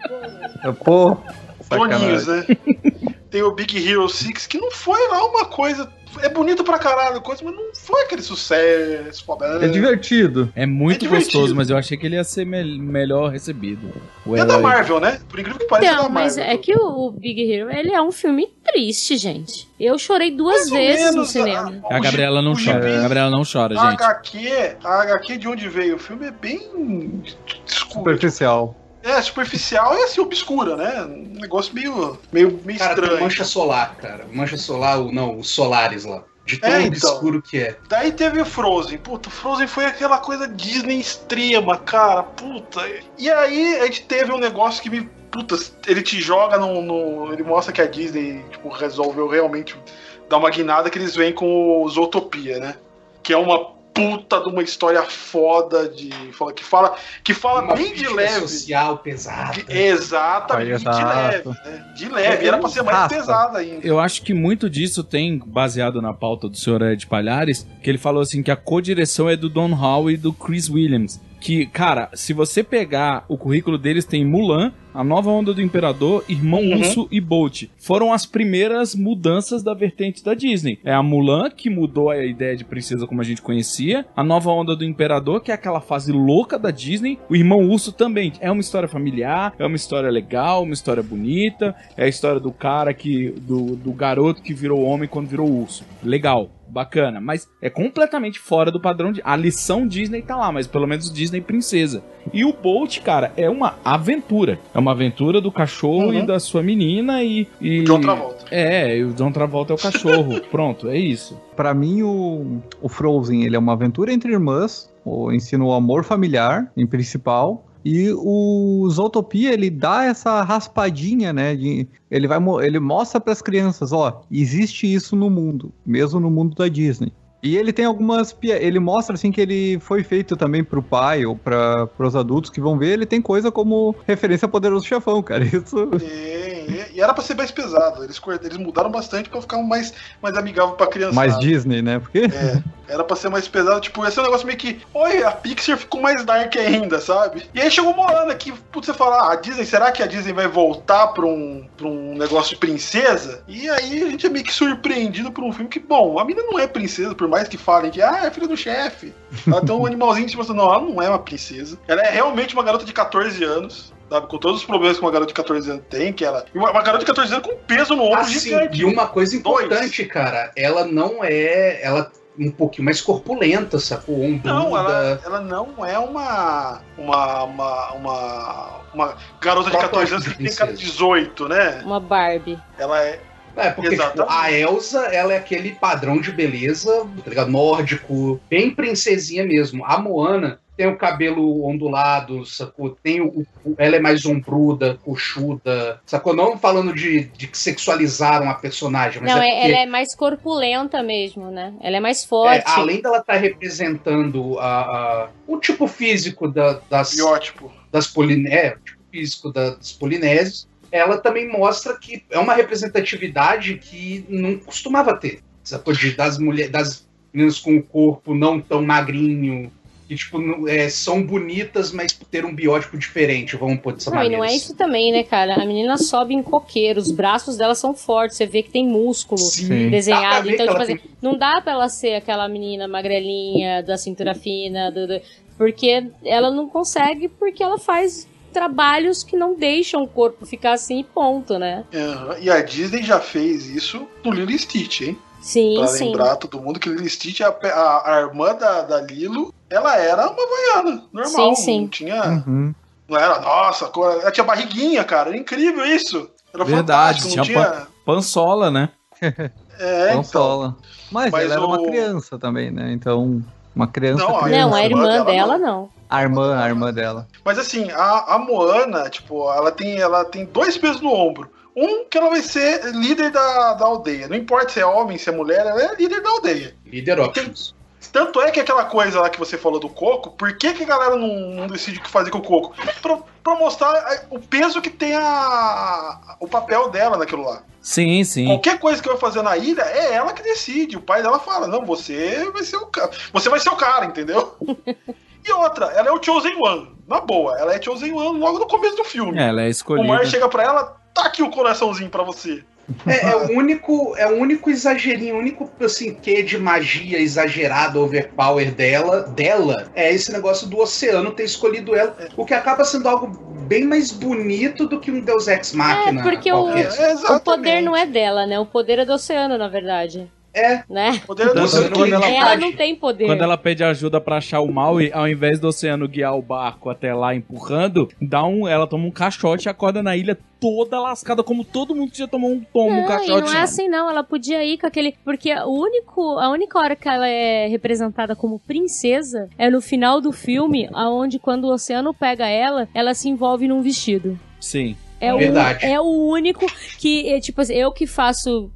Pô, Toninhos, né? Tem o Big Hero 6, que não foi lá uma coisa... É bonito pra caralho, mas não foi aquele sucesso. É divertido. É muito gostoso, mas eu achei que ele ia ser melhor recebido. É da Marvel, né? Por incrível que pareça, é da Marvel. Mas é que o Big Hero, ele é um filme triste, gente. Eu chorei 2 vezes no cinema. A Gabriela não chora. A Gabriela não chora, gente. A HQ de onde veio o filme é bem escuro. Superficial. É, superficial e assim, obscura, né? Um negócio meio cara, estranho. Mancha solar, cara. Mancha solar, os Solaris lá. De tão obscuro que é. Daí teve o Frozen. Puta, Frozen foi aquela coisa Disney extrema, cara. Puta. E aí a gente teve um negócio que me... Puta, ele te joga ele mostra que a Disney, tipo, resolveu realmente dar uma guinada, que eles vêm com o Zootopia, né? Que é uma puta de uma história foda que fala uma bem de leve. Social pesada. Exatamente, de leve. Né? De leve, era pra ser mais pesada ainda. Eu acho que muito disso tem, baseado na pauta do Sr. Ed Palhares, que ele falou assim que a co-direção é do Don Hall e do Chris Williams. Que, cara, se você pegar o currículo deles, tem Mulan, A Nova Onda do Imperador, Irmão Urso e Bolt. Foram as primeiras mudanças da vertente da Disney. É a Mulan, que mudou a ideia de princesa como a gente conhecia. A Nova Onda do Imperador, que é aquela fase louca da Disney. O Irmão Urso também. É uma história familiar, é uma história legal, uma história bonita. É a história do cara do garoto que virou homem quando virou urso. Legal. Bacana, mas é completamente fora do padrão de... A lição Disney tá lá, mas pelo menos Disney princesa. E o Bolt, cara, é uma aventura. É uma aventura do cachorro e da sua menina e... O John Travolta. E o John Travolta é o cachorro. Pronto, é isso. Pra mim, o Frozen, ele é uma aventura entre irmãs, ensina o amor familiar, em principal, E o Zootopia, ele dá essa raspadinha, né? Ele mostra para as crianças, ó, existe isso no mundo, mesmo no mundo da Disney. E ele tem ele mostra assim que ele foi feito também pro pai ou para os adultos que vão ver, ele tem coisa como referência a Poderoso Chefão, cara. Isso. E era pra ser mais pesado. Eles mudaram bastante pra ficar mais amigável pra criança. Mais Disney, né? Porque... Era pra ser mais pesado, tipo, esse é um negócio meio que... Oi, a Pixar ficou mais dark ainda, sabe? E aí chegou Moana, que, putz, você fala, a Disney, será que a Disney vai voltar pra um negócio de princesa? E aí a gente é meio que surpreendido por um filme que, bom, a menina não é princesa, por mais que falem que, é filha do chefe. Ela tem um animalzinho, tipo assim, não, ela não é uma princesa. Ela é realmente uma garota de 14 anos. Sabe, com todos os problemas que uma garota de 14 anos tem, que ela... Uma garota de 14 anos com peso no ombro gigante. E uma coisa importante, cara, ela não é... Ela um pouquinho mais corpulenta, sacou? Não, ela não é uma garota de 14 anos que tem cara de 18, né? Uma Barbie. Ela é... porque tipo, a Elsa, ela é aquele padrão de beleza, tá ligado? Nórdico, bem princesinha mesmo. A Moana tem o cabelo ondulado, sacou? Ela é mais ombruda, coxuda, sacou? Não falando de que sexualizaram a personagem, mas não, ela é mais corpulenta mesmo, né? Ela é mais forte. Além dela estar representando o tipo físico das polinésios, ela também mostra que é uma representatividade que não costumava ter. Sacou? Das meninas com o corpo não tão magrinho, que, tipo, são bonitas, mas ter um biótipo diferente, vamos pôr dessa maneira. E não é isso também, né, cara? A menina sobe em coqueiro, os braços dela são fortes, você vê que tem músculo desenhado. Então, tipo assim, não dá pra ela ser aquela menina magrelinha, da cintura fina, porque ela não consegue, porque ela faz trabalhos que não deixam o corpo ficar assim e ponto, né? E a Disney já fez isso no Lilo e Stitch, hein? Sim, pra lembrar todo mundo que Lilo e Stitch, a irmã da Lilo, ela era uma havaiana, normal. Sim. Não tinha... Não era, nossa, ela tinha barriguinha, cara. Era incrível isso. Era verdade, tinha pançola, né? Pançola. Então. Mas ela era uma criança também, né? Então, uma criança... Não, a irmã dela não. A irmã dela. Mas assim, a Moana, tipo, ela tem 2 pesos no ombro. Que ela vai ser líder da aldeia. Não importa se é homem, se é mulher, ela é líder da aldeia. Líder Options. Tanto é que aquela coisa lá que você falou do coco, por que a galera não decide o que fazer com o coco? Pra mostrar o peso que tem o papel dela naquilo lá. Sim. Qualquer coisa que vai fazer na ilha, é ela que decide. O pai dela fala, não, você vai ser o cara. Você vai ser o cara, entendeu? E outra, ela é o Chosen One. Na boa, ela é Chosen One logo no começo do filme. Ela é escolhida. O Mar chega pra ela, tá aqui o coraçãozinho pra você. É o único exagerinho, o único assim, quê de magia exagerado, overpower dela é esse negócio do oceano ter escolhido ela, o que acaba sendo algo bem mais bonito do que um Deus Ex Machina. Porque o poder não é dela, né? O poder é do oceano, na verdade. Né? Ela não tem poder. Quando ela pede ajuda pra achar o Maui, ao invés do oceano guiar o barco até lá empurrando, ela toma um caixote e acorda na ilha toda lascada, como todo mundo que já tomou um caixote. Não é assim não, ela podia ir com aquele... Porque a única hora que ela é representada como princesa é no final do filme, onde quando o oceano pega ela se envolve num vestido. Sim. É o único que, tipo assim, eu que faço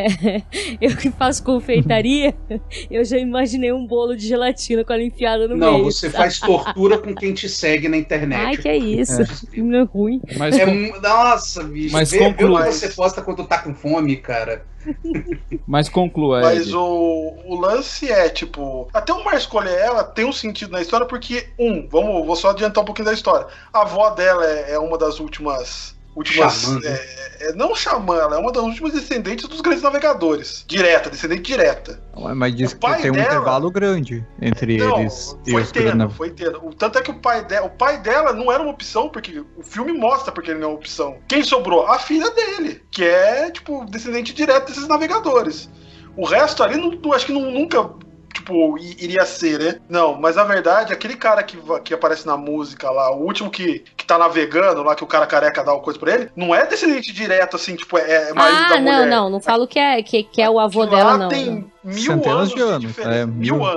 confeitaria, eu já imaginei um bolo de gelatina com ela enfiada no meio. Não, você faz tortura com quem te segue na internet. Ai, que é isso. Não é ruim. Nossa, bicho. Mas vê o que você posta quando tá com fome, cara. Mas conclua, Mas o lance é, tipo... Até o Mar escolher ela tem um sentido na história, porque, vou só adiantar um pouquinho da história. A avó dela é uma das últimas Xamã, não xamã, ela é uma das últimas descendentes dos grandes navegadores. Descendente direta. Mas diz que tem um intervalo grande entre eles e os grandes. Foi tendo. Tanto é que o pai dela não era uma opção, porque o filme mostra porque ele não é uma opção. Quem sobrou? A filha dele, que é, tipo, descendente direto desses navegadores. O resto ali, acho que nunca... Tipo, iria ser, né? Não, mas na verdade, aquele cara que aparece na música lá, o último que tá navegando lá, que o cara careca dá uma coisa pra ele, não é descendente direto, assim, tipo, é marido da mulher. Não falo que é o avô dela, não. Tem 1000 centenas anos de anos. diferença. 1000 anos.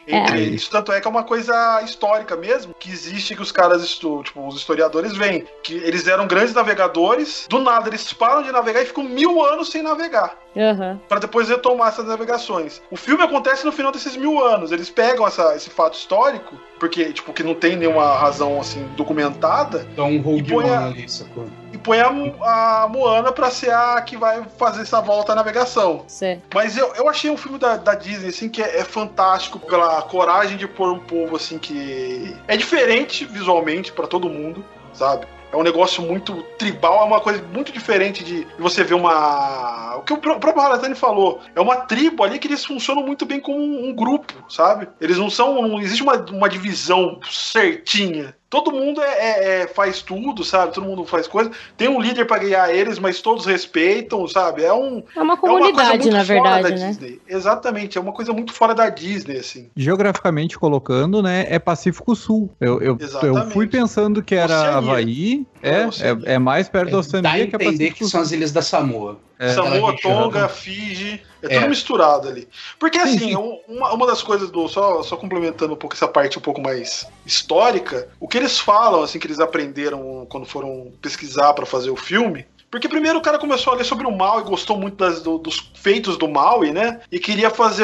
entre isso. Tanto é que é uma coisa histórica mesmo, que existe, que os caras, os historiadores veem, que eles eram grandes navegadores, do nada eles param de navegar e ficam 1000 anos sem navegar. Pra depois retomar essas navegações. O filme acontece no final desses 1000 anos. Eles pegam esse fato histórico, porque, tipo, que não tem nenhuma razão, assim, documentada. Dá um Rogue One ali, sacou? E põe a Moana pra ser a que vai fazer essa volta à navegação. Certo. Mas eu achei um filme da Disney, assim, que é fantástico pela coragem de pôr um povo, assim, que é diferente visualmente pra todo mundo, sabe? É um negócio muito tribal, é uma coisa muito diferente de você ver uma... O que o próprio Haratani falou, é uma tribo ali que eles funcionam muito bem como um grupo, sabe? Eles não são... Não existe uma divisão certinha. Todo mundo faz tudo, sabe? Todo mundo faz coisa. Tem um líder pra guiar eles, mas todos respeitam, sabe? É uma comunidade, na verdade, né? Disney. Exatamente, é uma coisa muito fora da Disney, assim. Geograficamente colocando, né, é Pacífico Sul. Eu fui pensando que era Havaí, é mais perto da Oceania que é Pacífico Sul. Dá a entender que são as ilhas da Samoa. Samoa, Tonga, Fiji, tudo misturado ali. Porque assim, uma das coisas só complementando um pouco essa parte um pouco mais histórica, o que eles falam, assim, que eles aprenderam quando foram pesquisar pra fazer o filme. Porque primeiro o cara começou a ler sobre o Maui, gostou muito dos feitos do Maui, né? E queria fazer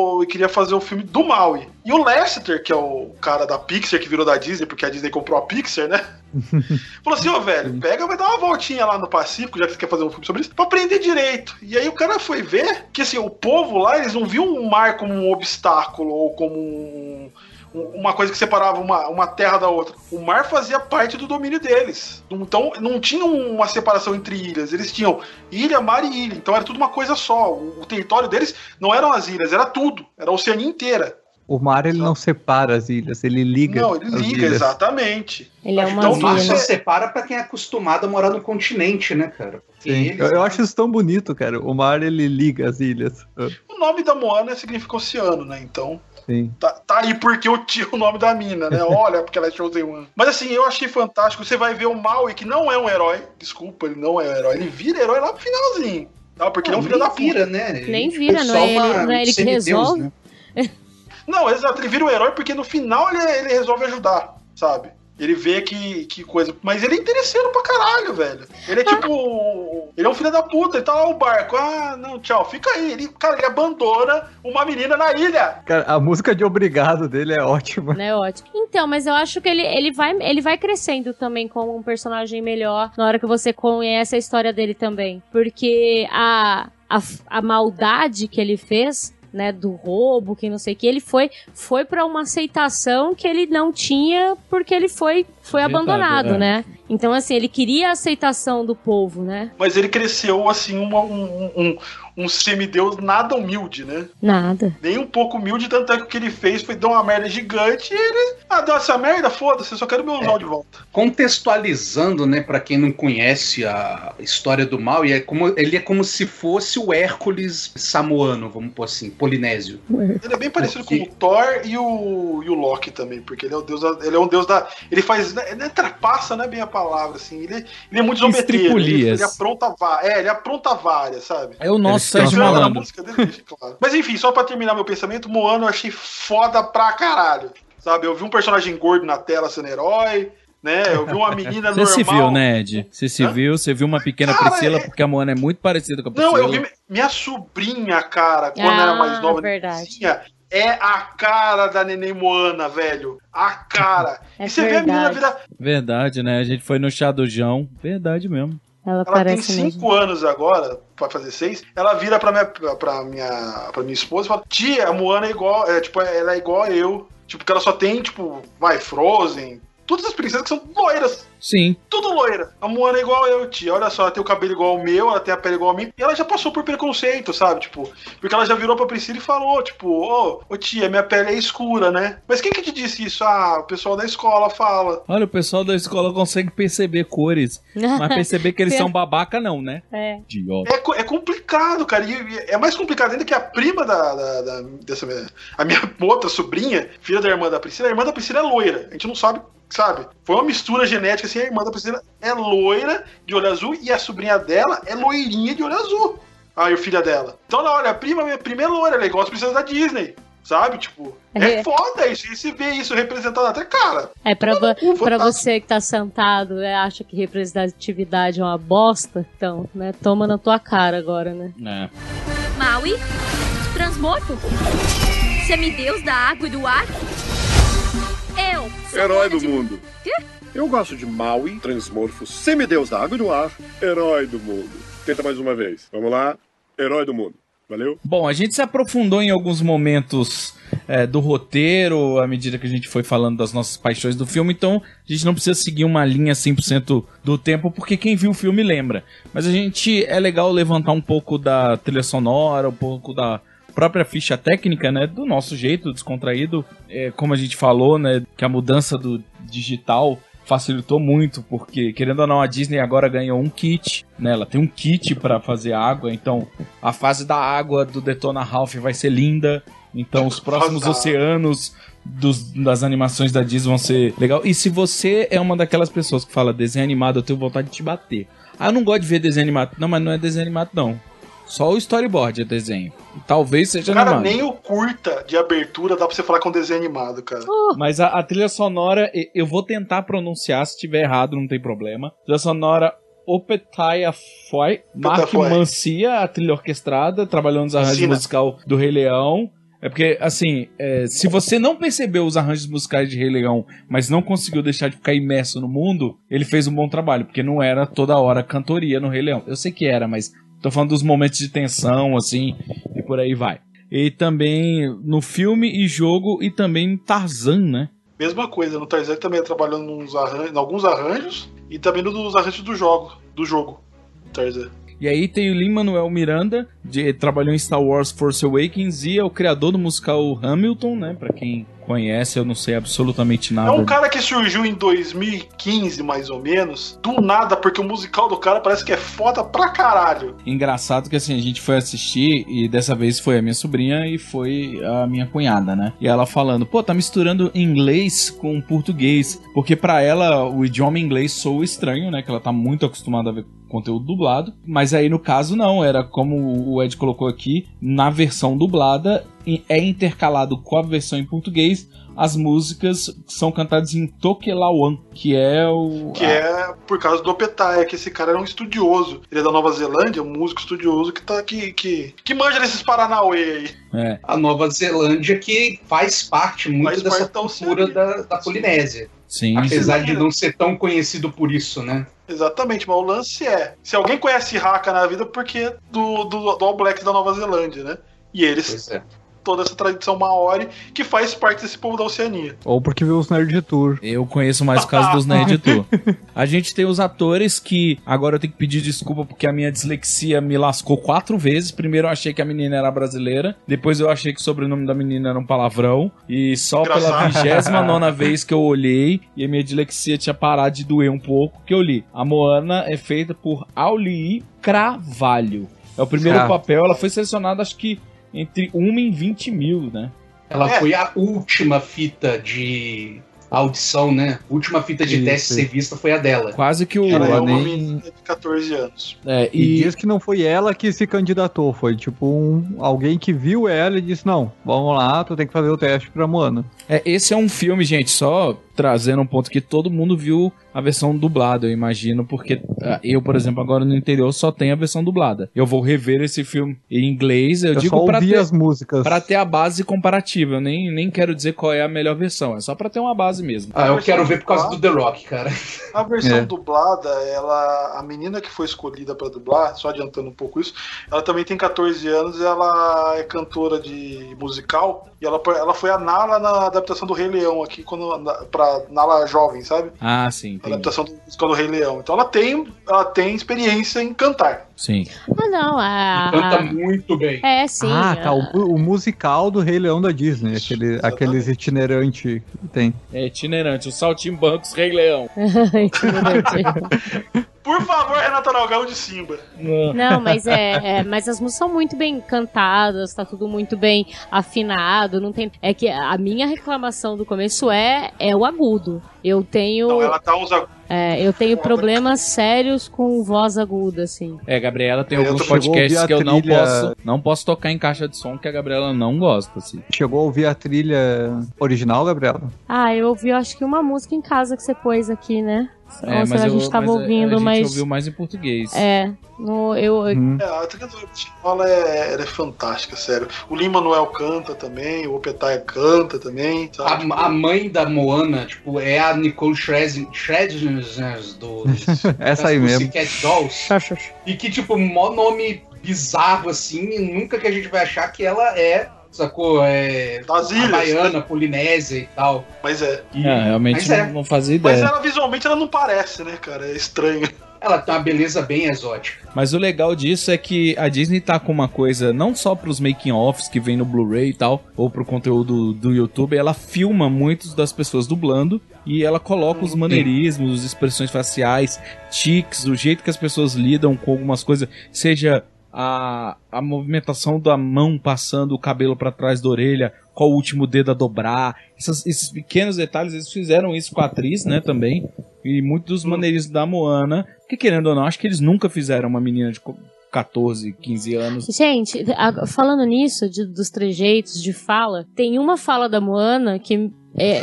o filme do Maui. E o Lasseter, que é o cara da Pixar, que virou da Disney, porque a Disney comprou a Pixar, né? Falou assim, velho, pega, vai dar uma voltinha lá no Pacífico, já que você quer fazer um filme sobre isso, pra aprender direito. E aí o cara foi ver que, assim, o povo lá, eles não viam o mar como um obstáculo ou como uma coisa que separava uma terra da outra. O mar fazia parte do domínio deles. Então não tinha uma separação entre ilhas. Eles tinham ilha, mar e ilha. Então era tudo uma coisa só. O território deles não eram as ilhas, era tudo. Era a Oceania inteira. O mar, ele não separa as ilhas, ele liga. Não, ele liga, exatamente. Ele é uma então, o mar só separa pra quem é acostumado a morar no continente, né, cara? Sim. Eu acho isso tão bonito, cara. O mar, ele liga as ilhas. O nome da Moana significa oceano, né? Então... Sim. Tá aí porque eu tinha o nome da mina, né? Olha, porque ela é Chosen One. Mas assim, eu achei fantástico. Você vai ver o Maui, que não é um herói. Desculpa, ele não é um herói. Ele vira herói lá pro finalzinho. Tá? Porque ele é um filho da puta. Né? Nem vira, não é ele que resolve. Né? Não, exato. Ele vira o herói porque no final ele resolve ajudar, sabe? Ele vê que coisa... Mas ele é interesseiro pra caralho, velho. Ele é tipo... Ele é um filho da puta. Ele tá lá no barco. Ah, não, tchau. Fica aí. Ele abandona uma menina na ilha. Cara, a música de obrigado dele é ótima. É ótimo. Então, mas eu acho que ele vai crescendo também como um personagem melhor na hora que você conhece a história dele também. Porque a maldade que ele fez... né, do roubo, que não sei o que, ele foi pra uma aceitação que ele não tinha porque ele foi abandonado, né? Então, assim, ele queria a aceitação do povo, né? Mas ele cresceu, assim, um semideus nada humilde, né? Nada. Nem um pouco humilde, tanto é que o que ele fez foi dar uma merda gigante e ele... deu essa merda, foda-se, eu só quero meu anzol de volta. Contextualizando, né, pra quem não conhece a história do mal, ele é como se fosse o Hércules samoano, vamos pôr assim, polinésio. Ele é bem parecido com o Thor e o Loki também, porque ele é um deus da... Ele faz... Ele trapaça, não é bem a palavra, assim. Ele é muito zombetreiro. Ele apronta várias, sabe? É o nosso Sérgio Malandro. Claro. Mas enfim, só pra terminar meu pensamento, Moana eu achei foda pra caralho. Sabe, eu vi um personagem gordo na tela sendo herói, né? Eu vi uma menina normal. Você se viu, né, Ed? Você viu uma pequena Priscila, porque a Moana é muito parecida com a Priscila. Não, eu vi minha sobrinha, cara, quando era mais nova. Verdade. É a cara da Neném Moana, velho. A cara. E você vê a menina virar... Verdade, né? A gente foi no chá do João. Verdade mesmo. Ela tem 5 anos agora, vai fazer 6. Ela vira pra minha esposa e fala: tia, a Moana é igual, ela é igual a eu. Tipo, que ela só tem, Frozen. Todas as princesas que são loiras. Sim. Tudo loira. A Moana é igual eu, tia. Olha só, ela tem o cabelo igual ao meu, ela tem a pele igual a mim. E ela já passou por preconceito, sabe? Porque ela já virou pra Priscila e falou, ô tia, minha pele é escura, né? Mas quem que te disse isso? O pessoal da escola fala. Olha, o pessoal da escola consegue perceber cores. Mas perceber que eles são babaca não, né? É. Idiota. É complicado, cara. E é mais complicado ainda que a prima a minha outra sobrinha, filha da irmã da Priscila. A irmã da Priscila é loira. A gente não sabe. Foi uma mistura genética, assim, a irmã da Priscila é loira de olho azul e a sobrinha dela é loirinha de olho azul. E o filho dela. Então, olha, minha prima é loira, ela é igual as princesas da Disney, sabe? Tipo, é foda isso. E se vê isso representado até, cara. Pra você que tá sentado, acha que representatividade é uma bosta, então, né? Toma na tua cara agora, né? Maui, transmorfo, semideus da água e do ar. Eu sou herói do mundo. Quê? Eu gosto de Maui, transmorfo, semideus da água e do ar, herói do mundo. Tenta mais uma vez. Vamos lá. Herói do mundo. Valeu? Bom, a gente se aprofundou em alguns momentos do roteiro, à medida que a gente foi falando das nossas paixões do filme, então a gente não precisa seguir uma linha 100% do tempo, porque quem viu o filme lembra. Mas é legal levantar um pouco da trilha sonora, um pouco da própria ficha técnica, né, do nosso jeito, descontraído. Como a gente falou, né, que a mudança do digital facilitou muito, porque, querendo ou não, a Disney agora ganhou um kit, né? Ela tem um kit pra fazer água, então a fase da água do Detona Ralph vai ser linda, então os próximos oceanos das animações da Disney vão ser legal. E se você é uma daquelas pessoas que fala desenho animado, eu tenho vontade de te bater. Eu não gosto de ver desenho animado. Não, mas não é desenho animado, não. Só o storyboard é desenho. Talvez seja cara, animado. Nem o curta de abertura dá pra você falar com desenho animado, cara. Mas a trilha sonora, eu vou tentar pronunciar, se tiver errado não tem problema. Trilha sonora Opetaia Foi, Mark Mancia, a trilha orquestrada, trabalhando nos arranjos musicais do Rei Leão. É porque, assim, se você não percebeu os arranjos musicais de Rei Leão, mas não conseguiu deixar de ficar imerso no mundo, ele fez um bom trabalho, porque não era toda hora cantoria no Rei Leão. Eu sei que era, mas tô falando dos momentos de tensão, assim, e por aí vai. E também no filme e jogo, e também em Tarzan, né? Mesma coisa, no Tarzan também trabalhando em alguns arranjos, e também nos arranjos do jogo, Tarzan. E aí tem o Lin-Manuel Miranda, trabalhou em Star Wars Force Awakens e é o criador do musical Hamilton, né? Pra quem conhece, eu não sei absolutamente nada. É um cara que surgiu em 2015, mais ou menos, do nada, porque o musical do cara parece que é foda pra caralho. Engraçado que assim, a gente foi assistir e dessa vez foi a minha sobrinha e foi a minha cunhada, né? E ela falando, pô, tá misturando inglês com português, porque pra ela o idioma inglês soa estranho, né? Que ela tá muito acostumada a ver conteúdo dublado, mas aí no caso não, era como o Ed colocou aqui, na versão dublada é intercalado com a versão em português, as músicas são cantadas em Tokelauan, que é o... Que é por causa do Opetaia, que esse cara era um estudioso, ele é da Nova Zelândia, um músico estudioso que tá aqui, que manja desses Paranauê aí. A Nova Zelândia que faz parte muito dessa cultura da Polinésia. Sim, apesar de não ser tão conhecido por isso, né? Exatamente, mas o lance se alguém conhece Haka na vida, porque do All Blacks da Nova Zelândia, né? E eles, toda essa tradição maori que faz parte desse povo da Oceania. Ou porque viu os Nerd Tour. Eu conheço mais o caso dos Nerd Tour. A gente tem os atores que, agora eu tenho que pedir desculpa porque a minha dislexia me lascou 4 vezes. Primeiro eu achei que a menina era brasileira, depois eu achei que o sobrenome da menina era um palavrão, e só pela 29ª vez que eu olhei e a minha dislexia tinha parado de doer um pouco, que eu li. A Moana é feita por Auli'i Cravalho. É o primeiro papel, ela foi selecionada acho que entre 1 em 20 mil, né? Ela foi a última fita de audição, né? A última fita de teste ser vista foi a dela. Quase que o... Ela é uma menina de 14 anos. E diz que não foi ela que se candidatou, foi tipo alguém que viu ela e disse, não, vamos lá, tu tem que fazer o teste pra Moana. Esse é um filme, gente, só trazendo um ponto que todo mundo viu a versão dublada, eu imagino, porque eu, por exemplo, agora no interior só tenho a versão dublada. Eu vou rever esse filme em inglês, eu digo pra ter as músicas. Pra ter a base comparativa, eu nem quero dizer qual é a melhor versão, é só pra ter uma base mesmo. Eu quero ver por causa do The Rock, cara. A versão dublada, a menina que foi escolhida pra dublar, só adiantando um pouco isso, ela também tem 14 anos, ela é cantora de musical, e ela foi a Nala na adaptação do Rei Leão aqui, pra Nala jovem, sabe? Ah, sim. A adaptação do musical do Rei Leão. Então ela tem experiência em cantar. Sim. Não, canta muito bem. Sim. Tá, o musical do Rei Leão da Disney, aqueles itinerantes que tem. Itinerante, o Saltimbancos Rei Leão. Por favor, Renata Nalgão de Simba. Não, mas mas as músicas são muito bem cantadas, tá tudo muito bem afinado, não tem... É que a minha reclamação do começo é o agudo. Eu tenho... Não, ela tá uns agudos Eu tenho problemas sérios com voz aguda, assim. Gabriela tem alguns podcasts que eu não posso tocar em caixa de som que a Gabriela não gosta, assim. Chegou a ouvir a trilha original, Gabriela? Eu ouvi, acho que uma música em casa que você pôs aqui, né? Mas a gente tava ouvindo, a gente ouviu mais em português. A trilha do original ela é fantástica, sério. O Lin-Manuel canta também, o Opetaia canta também, sabe? A mãe da Moana, tipo, é a Nicole Scherzinger do essa aí mesmo. Pussycat Dolls. E que, tipo, mó nome bizarro, assim, e nunca que a gente vai achar que ela sacou? Das ilhas, Havaiana, Polinésia e tal. Mas realmente não fazia ideia. Mas ela visualmente ela não parece, né, cara? É estranho. Ela tem uma beleza bem exótica. Mas o legal disso é que a Disney tá com uma coisa, não só pros making-offs que vem no Blu-ray e tal, ou pro conteúdo do YouTube, ela filma muitas das pessoas dublando e ela coloca os maneirismos, as expressões faciais, tics, o jeito que as pessoas lidam com algumas coisas, seja a movimentação da mão passando o cabelo pra trás da orelha, qual o último dedo a dobrar, esses pequenos detalhes, eles fizeram isso com a atriz, né, também, e muitos dos maneirismos da Moana, que querendo ou não, acho que eles nunca fizeram uma menina de 14, 15 anos. Gente, falando nisso, dos trejeitos de fala, tem uma fala da Moana que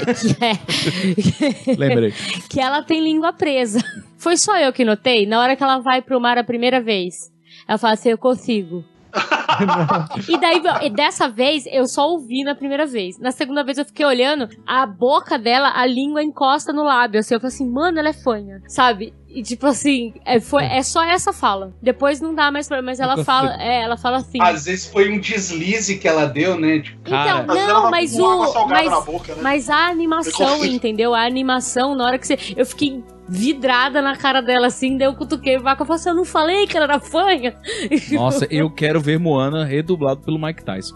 Lembrei. Que ela tem língua presa. Foi só eu que notei, na hora que ela vai pro mar a primeira vez. Ela fala assim, eu consigo. E daí, dessa vez, eu só ouvi na primeira vez. Na segunda vez, eu fiquei olhando, a boca dela, a língua encosta no lábio. Assim, eu falei assim, mano, ela é fanha, sabe? E tipo assim, é só essa fala. Depois não dá mais pra... Mas ela fala, ela fala assim. Às vezes foi um deslize que ela deu, né? Tipo, então, não, mas a animação, entendeu? A animação, na hora que você... Eu fiquei vidrada na cara dela, assim, daí eu cutuquei o Vaca e falei assim, eu não falei que ela era fanha? Nossa, eu quero ver Moana redublado pelo Mike Tyson.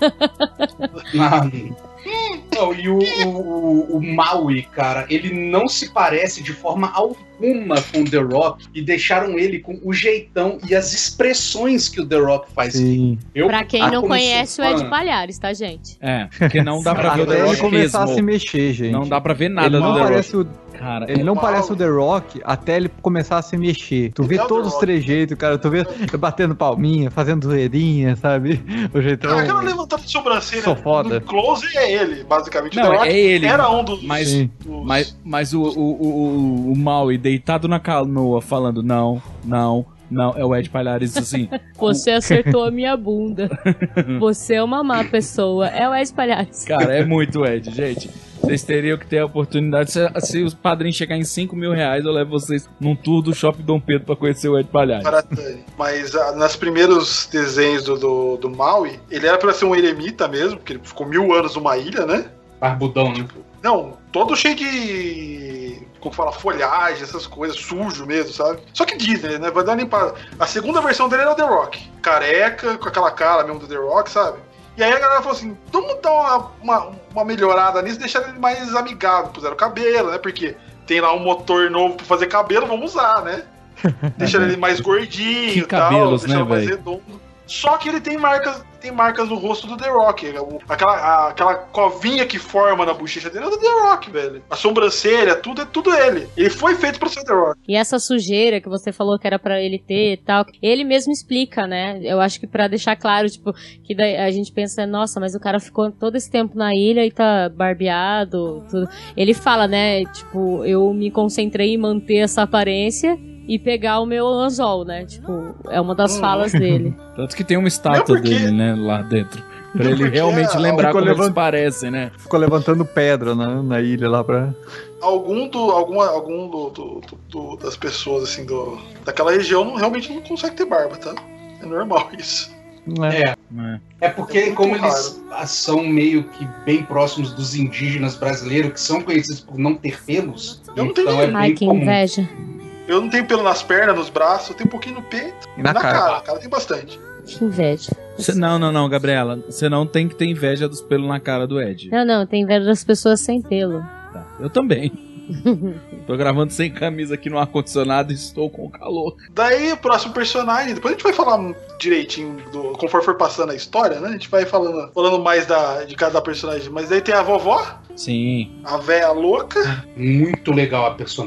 E o Maui, cara, ele não se parece de forma alguma com o The Rock e deixaram ele com o jeitão e as expressões que o The Rock faz. Pra quem não conhece o Ed Palhares, tá, gente? Porque não dá pra ver o The Rock começar a se mexer, gente. Não dá pra ver nada ele não do The parece Rock. Cara, ele não parece o The Rock até ele começar a se mexer. Tu vê todos os trejeitos, cara. Tu vê batendo palminha, fazendo zoeirinha, sabe? O jeitão. Aquela levantada de sobrancelha. Sou foda. No close é ele, basicamente. Não, o The Rock é ele. Era um dos. Mas o Maui deitado na canoa falando não, é o Ed Palhares assim. Você acertou a minha bunda. Você é uma má pessoa. É o Ed Palhares. Cara, é muito Ed, gente. Vocês teriam que ter a oportunidade. Se os padrinhos chegar em R$5.000, eu levo vocês num tour do Shopping Dom Pedro pra conhecer o Ed Palhares. Mas nos primeiros desenhos do Maui, ele era pra ser um eremita mesmo, porque ele ficou 1000 anos numa ilha, né? Barbudão, né? Não, todo cheio de... como fala? Folhagem, essas coisas, sujo mesmo, sabe? Só que Disney, né? Vai dar uma limpada. A segunda versão dele era o The Rock. Careca, com aquela cara mesmo do The Rock, sabe? E aí a galera falou assim, vamos dar uma melhorada nisso, deixar ele mais amigável. Puseram o cabelo, né? Porque tem lá um motor novo pra fazer cabelo, vamos usar, né? Deixar ele mais gordinho e tal, cabelos, deixar ele mais redondo. Só que ele tem marcas no rosto do The Rock. Aquela covinha que forma na bochecha dele é do The Rock, velho. A sobrancelha, tudo é tudo ele. Ele foi feito pra ser The Rock. E essa sujeira que você falou que era pra ele ter e tal, ele mesmo explica, né? Eu acho que pra deixar claro, tipo, que daí a gente pensa, nossa, mas o cara ficou todo esse tempo na ilha e tá barbeado, tudo. Ele fala, né? Tipo, eu me concentrei em manter essa aparência e pegar o meu anzol, né? Tipo, é uma das falas dele. Tanto que tem uma estátua dele, né, lá dentro. Pra ele realmente lembrar como eles parecem, né? Ficou levantando pedra na ilha lá pra... Algum das pessoas, assim, daquela região realmente não consegue ter barba, tá? É normal isso. É porque como eles são meio que bem próximos dos indígenas brasileiros, que são conhecidos por não ter pelos, então é bem Ai, que comum. inveja. Eu não tenho pelo nas pernas, nos braços, eu tenho um pouquinho no peito e na cara. A cara tem bastante. Que inveja. Não, Gabriela. Você não tem que ter inveja dos pelos na cara do Ed. Não, tem inveja das pessoas sem pelo. Tá. Eu também. Tô gravando sem camisa aqui no ar-condicionado e estou com calor. Daí, o próximo personagem, depois a gente vai falar direitinho, conforme for passando a história, né? A gente vai falando mais de cada personagem. Mas daí tem a vovó. Sim. A véia louca. Muito legal a personagem.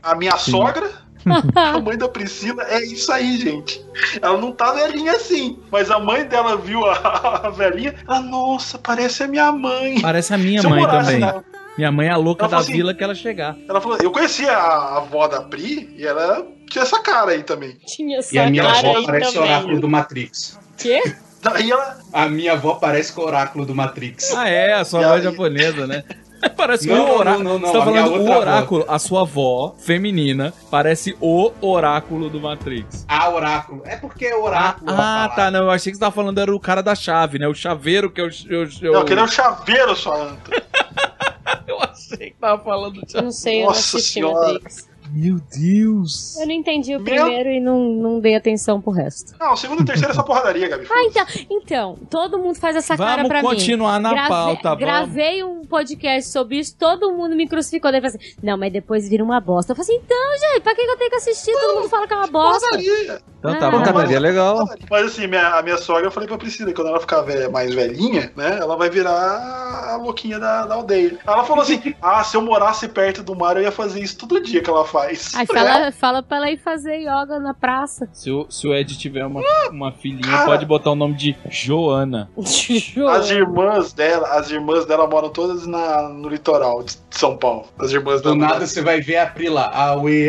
A minha sogra, a mãe da Priscila, é isso aí, gente. Ela não tá velhinha assim, mas a mãe dela viu a velhinha, nossa, parece a minha mãe. Parece a minha mãe também. Minha mãe é a louca da vila que ela chegar. Ela falou, eu conhecia a avó da Pri e ela tinha essa cara aí também. Tinha essa e a minha cara avó aí parece também. o oráculo do Matrix. Quê? Daí ela... A minha avó parece com o oráculo do Matrix. Ah, é? A sua avó é japonesa, né? Parece Não, o oráculo. não, Você tá a minha falando o outra oráculo. A sua avó, feminina, parece o oráculo do Matrix. Ah, oráculo. É porque é oráculo. Tá. Não, eu achei que você tava falando era o cara da chave, né? O chaveiro que é o... Não, aquele é o chaveiro, sua anta. Eu achei que tava falando de... Não sei, eu não assisti Matrix. Meu Deus. Eu não entendi o primeiro e não dei atenção pro resto. Não, o segundo e o terceiro é só porradaria, Gabi. Então, todo mundo faz essa cara pra mim. Vamos continuar na pauta, Gravei um podcast sobre isso, todo mundo me crucificou. Daí falei assim, não, mas depois vira uma bosta. Eu falei assim, então, gente, pra que eu tenho que assistir? Todo mundo fala que é uma bosta. Porradaria. Então tá, porradaria é legal. Mas assim, a minha sogra, eu falei pra Priscila, quando ela ficar mais velhinha, né, ela vai virar a louquinha da aldeia. Ela falou assim, se eu morasse perto do mar, eu ia fazer isso todo dia que ela faz. Aí fala pra ela ir fazer yoga na praça. Se o Ed tiver uma filhinha, pode botar o nome de Joana. As irmãs dela moram todas no litoral de São Paulo. As irmãs dela. Do nada você vai ver a Pri lá. Auê.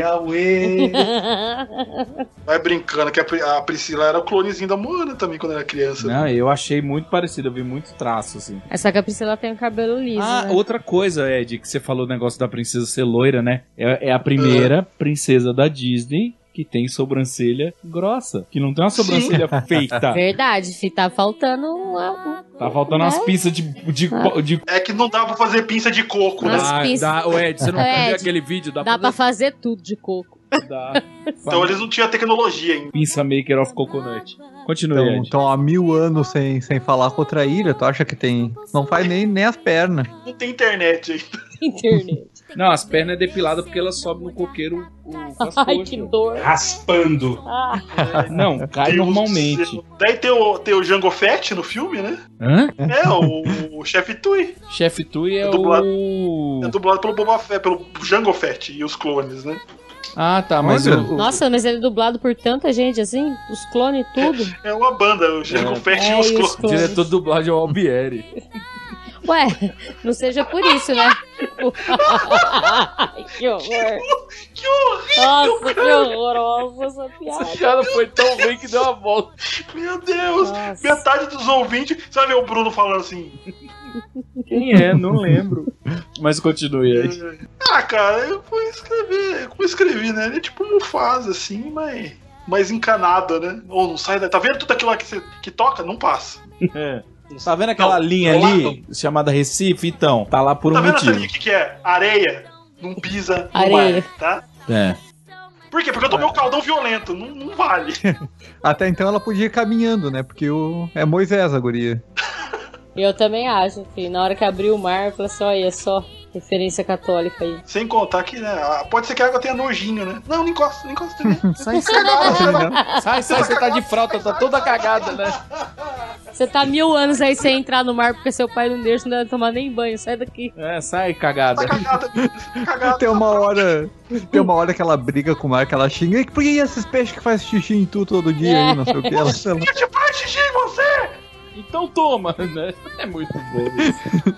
Vai brincando, que a Priscila era o clonezinho da Moana também quando era criança. Não, eu achei muito parecido, eu vi muitos traços, assim. É só que a Priscila tem o cabelo liso, né? Outra coisa, Ed, que você falou o negócio da princesa ser loira, né? É a primeira princesa da Disney que tem sobrancelha grossa. Que não tem uma sobrancelha feita. Verdade, tá faltando Tá faltando umas pinças de... É que não dá pra fazer pinça de coco, né? O Ed, você não viu aquele vídeo? Dá pra fazer tudo de coco. Dá. Então eles não tinham tecnologia ainda. Pinça maker of coconut. Continue, Ed. Então há 1000 anos sem falar com outra ilha, tu acha que tem... Não faz nem as pernas. Não tem internet ainda. Não, as pernas é depilada porque ela sobe no coqueiro Ai, que dor. Raspando. Não, cai normalmente. Daí tem o Jango Fett no filme, né? Hã? É, o Chef Tui. Chef Tui é É dublado pelo Boba Fett, pelo Jango Fett e os clones, né? Ah, tá, mas Nossa, mas ele é dublado por tanta gente assim? Os clones e tudo? É uma banda, o Jango Fett e os clones. O diretor de dublagem é o Albieri. Ué, não seja por isso, né? Que horror. Que horrível. Nossa, que horrorosa essa piada. Essa piada foi tão ruim que deu uma volta. Meu Deus. Nossa. Metade dos ouvintes... Você vai ver o Bruno falando assim... Quem é? Não lembro. Mas continue aí. Cara, eu vou escrever. Como eu escrevi, né? Ele é tipo um Mufasa, assim, mas... mais encanada, né? Ou não sai da... Tá vendo tudo aquilo lá que toca? Não passa. Tá vendo aquela linha ali, chamada Recife? Então, tá lá por um motivo. Tá vendo essa linha que é? Areia, não pisa no areia. Mar, tá? É. Por quê? Porque eu tomei um caldão violento, não vale. Até então ela podia ir caminhando, né? Porque é Moisés a guria. Eu também acho, filho. Na hora que abriu o mar, eu falei assim, olha só, referência católica aí. Sem contar que, né, pode ser que a água tenha nojinho, né? Não encosta também. Sai, você tá de fralda, tá toda cagada, né? Você tá 1000 anos aí sem entrar no mar porque seu pai não deixa, não deve tomar nem banho, sai daqui. Sai cagada. Tá cagada. Tem uma hora que ela briga com o mar, que ela xinga. Por que esses peixes que fazem xixi em tu todo dia aí, não sei o que? Ela que faz xixi em você? Então toma, né? É muito bom isso.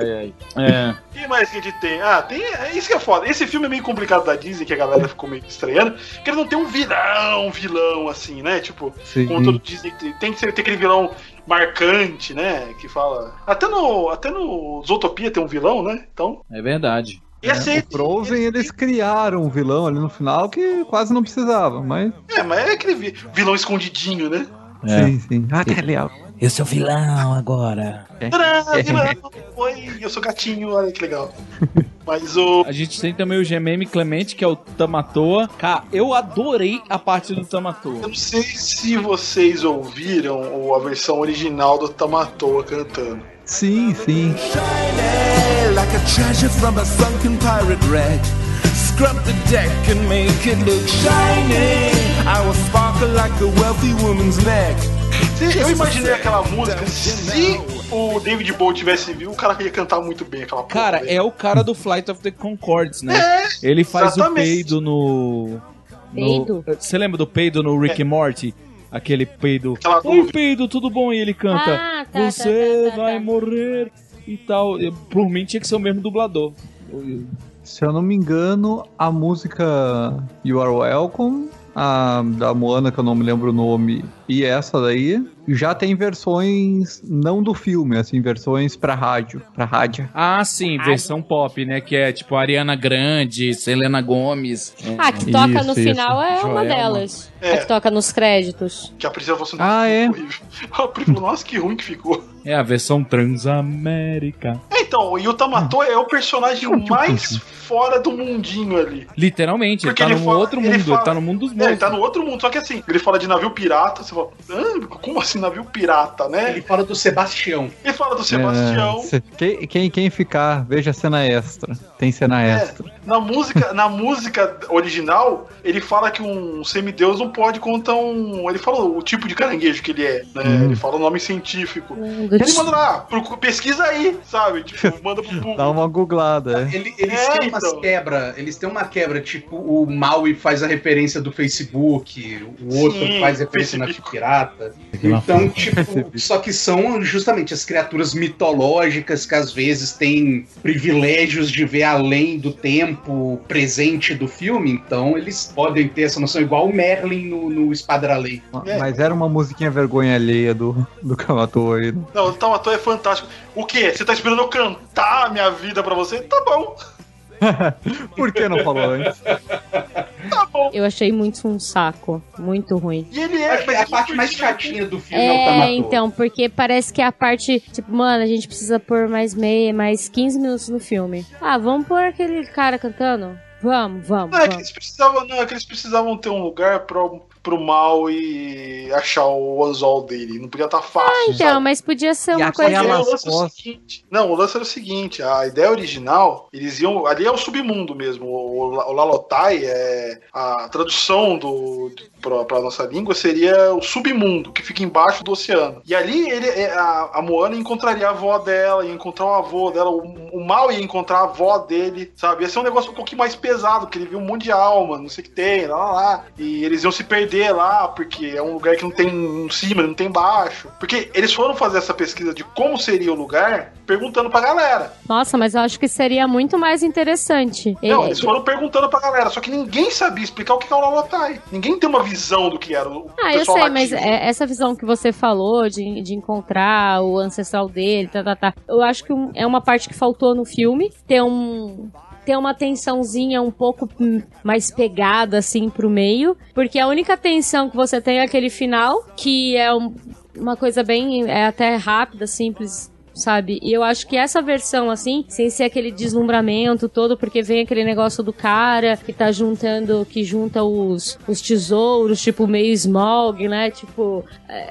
O que mais que a gente tem? Isso que é foda. Esse filme é meio complicado da Disney, que a galera ficou meio estranhando, porque ele não tem um vilão assim, né? Tipo, sim, como todo Disney tem que ter aquele vilão marcante, né? Que fala... Até no Zootopia tem um vilão, né? Então... É verdade. O Frozen, eles criaram um vilão ali no final que quase não precisava, mas... mas é aquele vilão escondidinho, né? Sim. Tá legal. Eu sou vilão agora. Vilão. Oi, eu sou gatinho, olha que legal. Mas a gente tem também o Gememe Clemente, que é o Tamatoa. Cara, eu adorei a parte do Tamatoa. Eu não sei se vocês ouviram a versão original do Tamatoa cantando. Sim. Shiny like a treasure from a sunken pirate wreck. Scrub the deck and make it look shiny. I will sparkle like a wealthy woman's neck. Eu imaginei aquela música se o David Bowie tivesse vivo, o cara ia cantar muito bem aquela porra. Cara, é o cara do Flight of the Conchords, né? Ele faz o peido no... Você lembra do peido no Rick and Morty? Aquele peido... Oi, peido, tudo bom? E ele canta... Você vai morrer e tal. Por mim tinha que ser o mesmo dublador. Se eu não me engano, a música You Are Welcome, a da Moana, que eu não me lembro o nome, e essa daí, já tem versões não do filme, assim, versões pra rádio. Ah, sim, versão pop, né? Que é tipo Ariana Grande, Selena Gomez. Ah, que toca no final é uma delas. A que toca nos créditos. Que a Priscila falou assim, nossa, a Priscila, nossa, que ruim que ficou. É a versão Transamérica. Então, o Yuta Matou é o personagem mais fora do mundinho ali. Literalmente, porque ele tá no outro mundo, ele tá no mundo dos monstros. Ele tá no outro mundo, só que assim, ele fala de navio pirata, você fala, como assim navio pirata, né? Ele fala do Sebastião. Ele fala do Sebastião. Quem ficar, veja a cena extra. Tem cena extra. Na música original, ele fala que um semideus não pode contar ele fala o tipo de caranguejo que ele é, né? Ele fala o nome científico. Ele manda lá, pesquisa aí, sabe? Tipo, manda pro público. Dá uma googlada, Eles têm uma quebra, tipo, o Maui faz a referência do Facebook, o outro faz referência na pirata. Então, tipo, só que são justamente as criaturas mitológicas que às vezes têm privilégios de ver além do tempo presente do filme, então eles podem ter essa noção, igual o Merlin no Espadralei. Mas era uma musiquinha vergonha alheia do Tamatou aí. Não, o Tamatou é fantástico. O quê? Você tá esperando eu cantar a minha vida pra você? Tá bom. Por que não falou antes? Tá bom. Eu achei muito um saco. Muito ruim. E ele é a parte mais chatinha do filme é o Tamatou. Então, porque parece que a parte... Tipo, mano, a gente precisa pôr mais 15 minutos no filme. Ah, vamos pôr aquele cara cantando? Vamos. É que eles precisavam ter um lugar pro mal e achar o anzol dele. Não podia estar fácil. Então, sabe? Mas podia ser uma coisa. O lance era o seguinte: a ideia original, eles iam. Ali é o submundo mesmo. O Lalotai é. A tradução pra nossa língua seria o submundo, que fica embaixo do oceano. E ali a Moana encontraria a avó dela, ia encontrar o avô dela, o Mal ia encontrar a avó dele, sabe? Ia ser um negócio um pouquinho mais pesado, porque ele viu um monte de alma, não sei o que tem, lá. E eles iam se perder lá, porque é um lugar que não tem em cima, não tem baixo. Porque eles foram fazer essa pesquisa de como seria o lugar, perguntando pra galera. Nossa, mas eu acho que seria muito mais interessante. Não, eles foram perguntando pra galera, só que ninguém sabia explicar o que é o Lalotai. Ninguém tem uma visão do que era o pessoal eu sei, latino. Mas essa visão que você falou de encontrar o ancestral dele, eu acho que é uma parte que faltou no filme, ter uma tensãozinha um pouco mais pegada, assim, pro meio. Porque a única tensão que você tem é aquele final, que é uma coisa bem... É até rápida, simples, sabe? E eu acho que essa versão, assim, sem ser aquele deslumbramento todo, porque vem aquele negócio do cara que tá que junta os tesouros, tipo, meio Smaug, né? Tipo...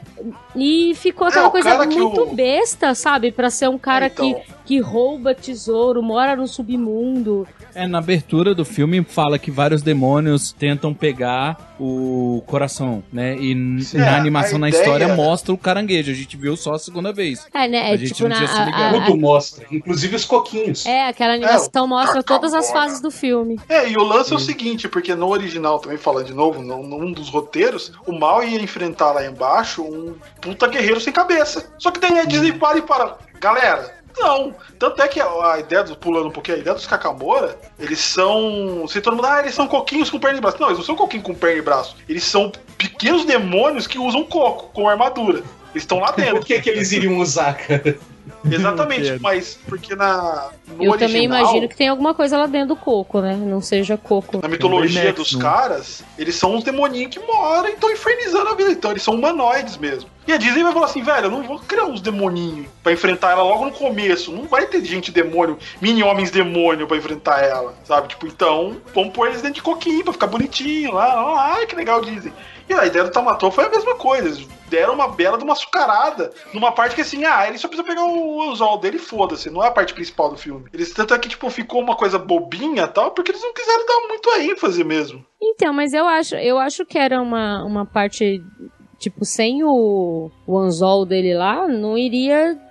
E ficou aquela coisa muito besta, sabe? Pra ser um cara que rouba tesouro, mora no submundo. Na abertura do filme fala que vários demônios tentam pegar o coração, né? E na animação, na história, mostra o caranguejo. A gente viu só a segunda vez. Né? A gente não tinha se ligado. Tudo mostra, inclusive os coquinhos. Aquela animação mostra todas as fases do filme. E o lance é o seguinte, porque no original, também falando de novo, num dos roteiros, o Mal ia enfrentar lá embaixo um puta guerreiro sem cabeça. Só que daí a Disney para. Galera, não. Tanto é que a ideia pulando um pouquinho, a ideia dos Kakamora, eles são... Se todo mundo, eles são coquinhos com perna e braço. Não, eles não são coquinhos com perna e braço. Eles são pequenos demônios que usam coco com armadura. Eles estão lá dentro. Por que eles iriam usar, cara? Exatamente, mas porque no eu original, também imagino que tem alguma coisa lá dentro do coco, né? Não seja coco. Na mitologia dos caras, eles são uns demoninhos que moram e estão infernizando a vida. Então eles são humanoides mesmo. E a Disney vai falar assim, velho, eu não vou criar uns demoninhos pra enfrentar ela logo no começo. Não vai ter gente demônio, mini-homens demônio pra enfrentar ela, sabe? Tipo, então, vamos pôr eles dentro de coquinho pra ficar bonitinho lá. Ai, que legal, Disney. E a ideia do Tamatou foi a mesma coisa. Eles deram uma bela de uma açucarada numa parte que assim, ele só precisa pegar o anzol dele e foda-se, não é a parte principal do filme. Eles tanto é que, tipo, ficou uma coisa bobinha e tal, porque eles não quiseram dar muito a ênfase mesmo. Então, mas eu acho que era uma parte, tipo, sem o anzol dele lá, não iria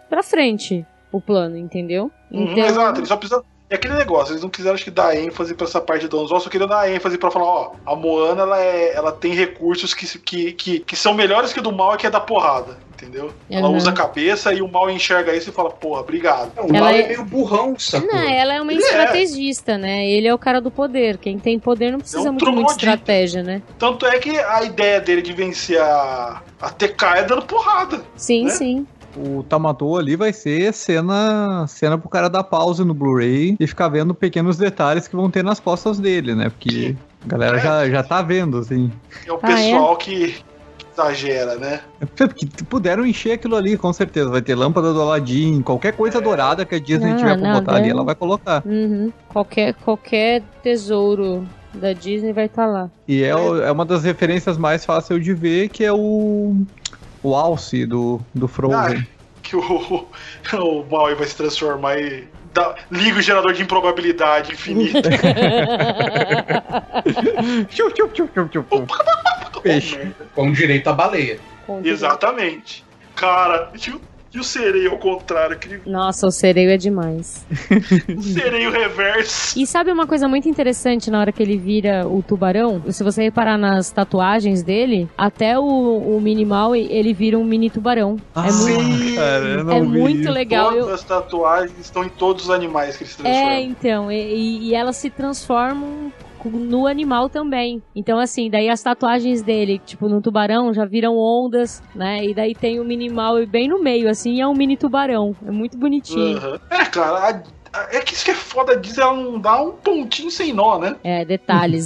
pra frente o plano, entendeu? Então... Exato, eles só precisam... É aquele negócio, eles não quiseram, acho que, dar ênfase pra essa parte do Anzol, só queriam dar ênfase pra falar, ó, a Moana, ela tem recursos que são melhores que o do mal e que é da porrada, entendeu? Ela usa a cabeça e o mal enxerga isso e fala, porra, obrigado. O mal é meio burrão, sacou? Não, ela é uma estrategista, né? Ele é o cara do poder. Quem tem poder não precisa muito de estratégia, né? Tanto é que a ideia dele de vencer a TK é dando porrada. Sim, né? sim. O Tamatô ali vai ser cena pro cara dar pause no Blu-ray e ficar vendo pequenos detalhes que vão ter nas costas dele, né? Porque a galera já tá vendo, assim. É o pessoal que exagera, né? Porque puderam encher aquilo ali, com certeza. Vai ter lâmpada do Aladdin, qualquer coisa dourada que a Disney tiver pra botar ali, ela vai colocar. Uhum. Qualquer tesouro da Disney vai estar lá. E é uma das referências mais fáceis de ver, que é o Alce do Frozen. Que o Maui vai se transformar e liga o gerador de improbabilidade infinita. Peixe. Com direito à baleia. Exatamente. Cara, e o sereio ao contrário? Nossa, o sereio é demais. O sereio reverso. E sabe uma coisa muito interessante na hora que ele vira o tubarão? Se você reparar nas tatuagens dele, até o Minimal, ele vira um mini tubarão. É muito legal. Todas as tatuagens estão em todos os animais que eles transformam. Então, e elas se transformam no animal também. Então, assim, daí as tatuagens dele, tipo, no tubarão, já viram ondas, né? E daí tem o Minimal bem no meio, assim, é um mini tubarão. É muito bonitinho. Uhum. Cara, é que isso que é foda, ela não dá um pontinho sem nó, né? É, detalhes.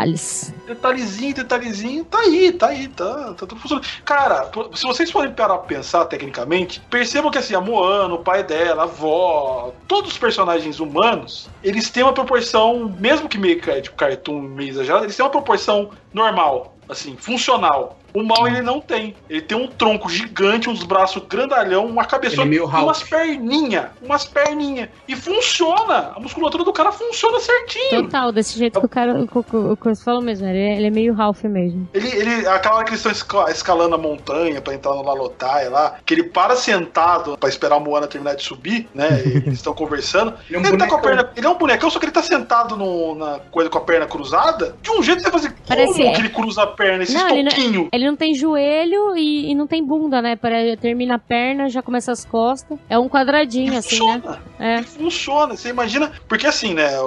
Detalhezinho, tá tudo funcionando. Cara, se vocês forem parar pra pensar tecnicamente, percebam que assim, a Moana, o pai dela, a avó, todos os personagens humanos, eles têm uma proporção, mesmo que meio tipo cartoon, meio exagerado, eles têm uma proporção normal, assim, funcional. O mal ele não tem. Ele tem um tronco gigante, uns braços grandalhão, uma cabeçona, umas perninhas. E funciona. A musculatura do cara funciona certinho. Total, desse jeito que o cara, o Chris falou mesmo. Ele é meio Ralph mesmo. Aquela hora que eles estão escalando a montanha pra entrar no Lalotai lá, que ele para sentado pra esperar a Moana terminar de subir, né? E eles estão conversando. Ele tá com a perna. Ele é um bonecão, só que ele tá sentado na coisa com a perna cruzada. De um jeito que você fala assim, como que ele cruza a perna, esse toquinho? Ele não tem joelho e não tem bunda, né? Termina a perna, já começa as costas. É um quadradinho, assim, funciona. Né? Funciona. Você imagina... Porque assim, né?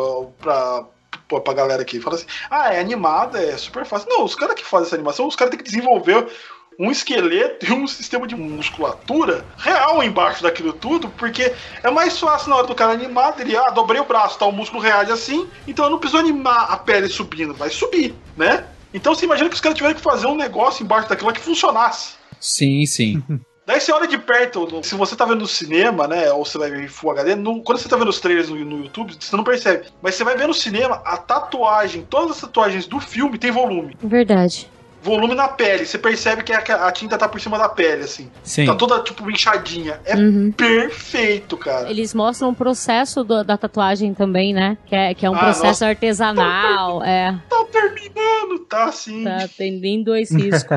Pra galera aqui, fala assim, é animada, é super fácil. Não, os caras que fazem essa animação, os caras têm que desenvolver um esqueleto e um sistema de musculatura real embaixo daquilo tudo, porque é mais fácil na hora do cara animar, ele, dobrei o braço, tá, o músculo reage assim, então eu não preciso animar a pele subindo, vai subir, né? Então você imagina que os caras tiveram que fazer um negócio embaixo daquilo lá que funcionasse. Sim. Daí você olha de perto, se você tá vendo no cinema, né, ou você vai ver em Full HD, quando você tá vendo os trailers no YouTube, você não percebe. Mas você vai ver no cinema, a tatuagem, todas as tatuagens do filme tem volume. Verdade. Volume na pele, você percebe que a tinta tá por cima da pele, assim. Sim. Tá toda, tipo, inchadinha. É perfeito, cara. Eles mostram o processo da tatuagem também, né? Que é um processo artesanal. Tá terminando, tá assim. Tá, tem nem 2 riscos.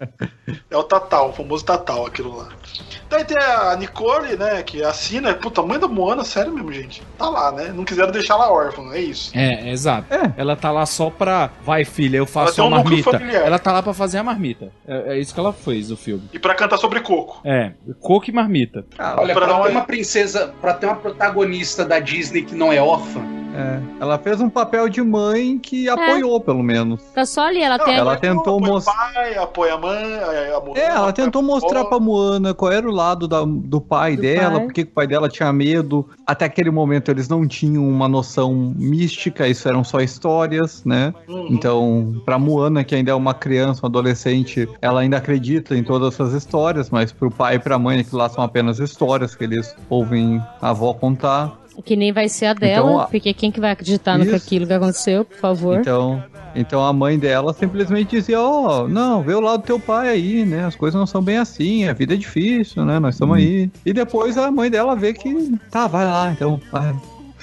É o Tatal, o famoso Tatal, aquilo lá. Daí tem a Nicole, né, que assina. Puta, a mãe da Moana, sério mesmo, gente. Tá lá, né? Não quiseram deixar ela órfã, é isso. Exato. Ela tá lá só pra... Vai, filha, eu faço a marmita. Ela tá lá pra fazer a marmita. É isso que ela fez, o filme. E pra cantar sobre Coco. Coco e marmita. Olha, pra ter uma princesa, pra ter uma protagonista da Disney que não é órfã, ela fez um papel de mãe que apoiou, pelo menos. Tá só ali, ela tentou mostrar. Pai, apoia a mãe, a Moana, ela tentou mostrar pra Moana qual era o lado do pai dela, porque o pai dela tinha medo. Até aquele momento eles não tinham uma noção mística, isso eram só histórias, né? Então, pra Moana, que ainda é uma criança, uma adolescente, ela ainda acredita em todas essas histórias, mas pro pai e pra mãe, aquilo lá são apenas histórias que eles ouvem a avó contar. Que nem vai ser a dela, porque quem que vai acreditar naquilo que aconteceu, por favor? Então a mãe dela simplesmente dizia, não, vê o lado do teu pai aí, né? As coisas não são bem assim, a vida é difícil, né? Nós estamos aí. E depois a mãe dela vê que, vai lá, então, vai.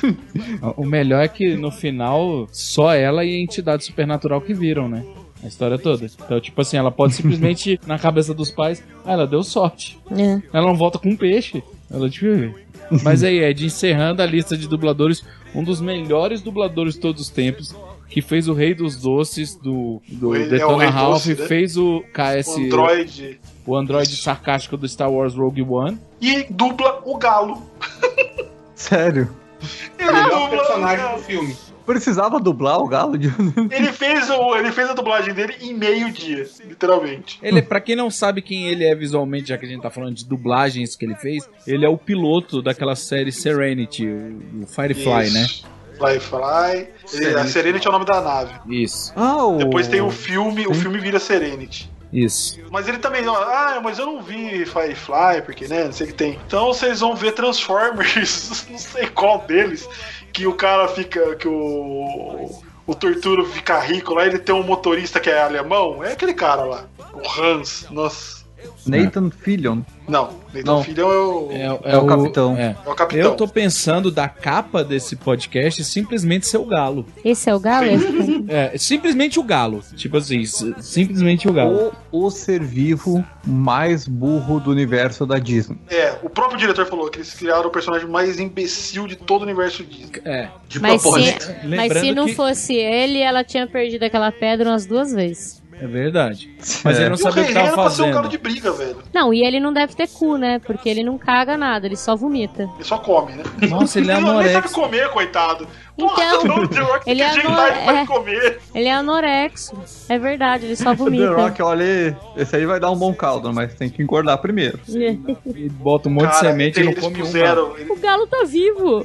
O melhor é que no final só ela e a entidade supernatural que viram, né? A história toda. Então, tipo assim, ela pode simplesmente, na cabeça dos pais, ela deu sorte. Ela não volta com um peixe. Ela devia ver. Mas aí, Ed, encerrando a lista de dubladores, um dos melhores dubladores de todos os tempos, que fez o Rei dos Doces do Detona Ralph, né? Fez o KS... O androide sarcástico do Star Wars Rogue One. E dubla o Galo. Sério? Ele é o personagem do filme. Precisava dublar o Galo? Ele fez a dublagem dele em meio dia, literalmente. Ele, pra quem não sabe quem ele é visualmente, já que a gente tá falando de dublagens que ele fez, ele é o piloto daquela série Serenity, o Firefly, Isso. né? Firefly. A Serenity é o nome da nave. Isso. Depois tem o filme vira Serenity. Isso. Mas ele também, mas eu não vi Firefly, porque, né, não sei o que tem. Então vocês vão ver Transformers, não sei qual deles, que o cara fica, que o Torturo fica rico lá, ele tem um motorista que é alemão, é aquele cara lá, o Hans, nossa. Nathan Fillion. Não, Nathan Fillion é o capitão. É o capitão. Eu tô pensando da capa desse podcast simplesmente ser o Galo. Esse é o Galo? Simplesmente o Galo. Tipo assim, simplesmente o Galo. O ser vivo mais burro do universo da Disney. O próprio diretor falou que eles criaram o personagem mais imbecil de todo o universo Disney. De propósito. Mas se não fosse ele, ela tinha perdido aquela pedra umas 2 vezes. É verdade. Mas ele não sabia o que tava fazendo. Ser um cara de briga, velho. Não, e ele não deve ter cu, né? Porque ele não caga nada, ele só vomita. Ele só come, né? Nossa, ele é anorexo. Ele nem sabe comer, coitado. Então, ele é anorexo. É verdade, ele só vomita. The Rock, olha, esse aí vai dar um bom caldo, mas tem que engordar primeiro. E bota um monte de semente e não come um. O Galo tá vivo.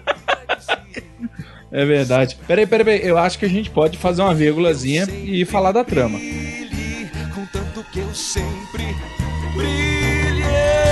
É verdade. Peraí. Eu acho que a gente pode fazer uma vírgulazinha e falar da trama. Contanto que eu sempre brilhei.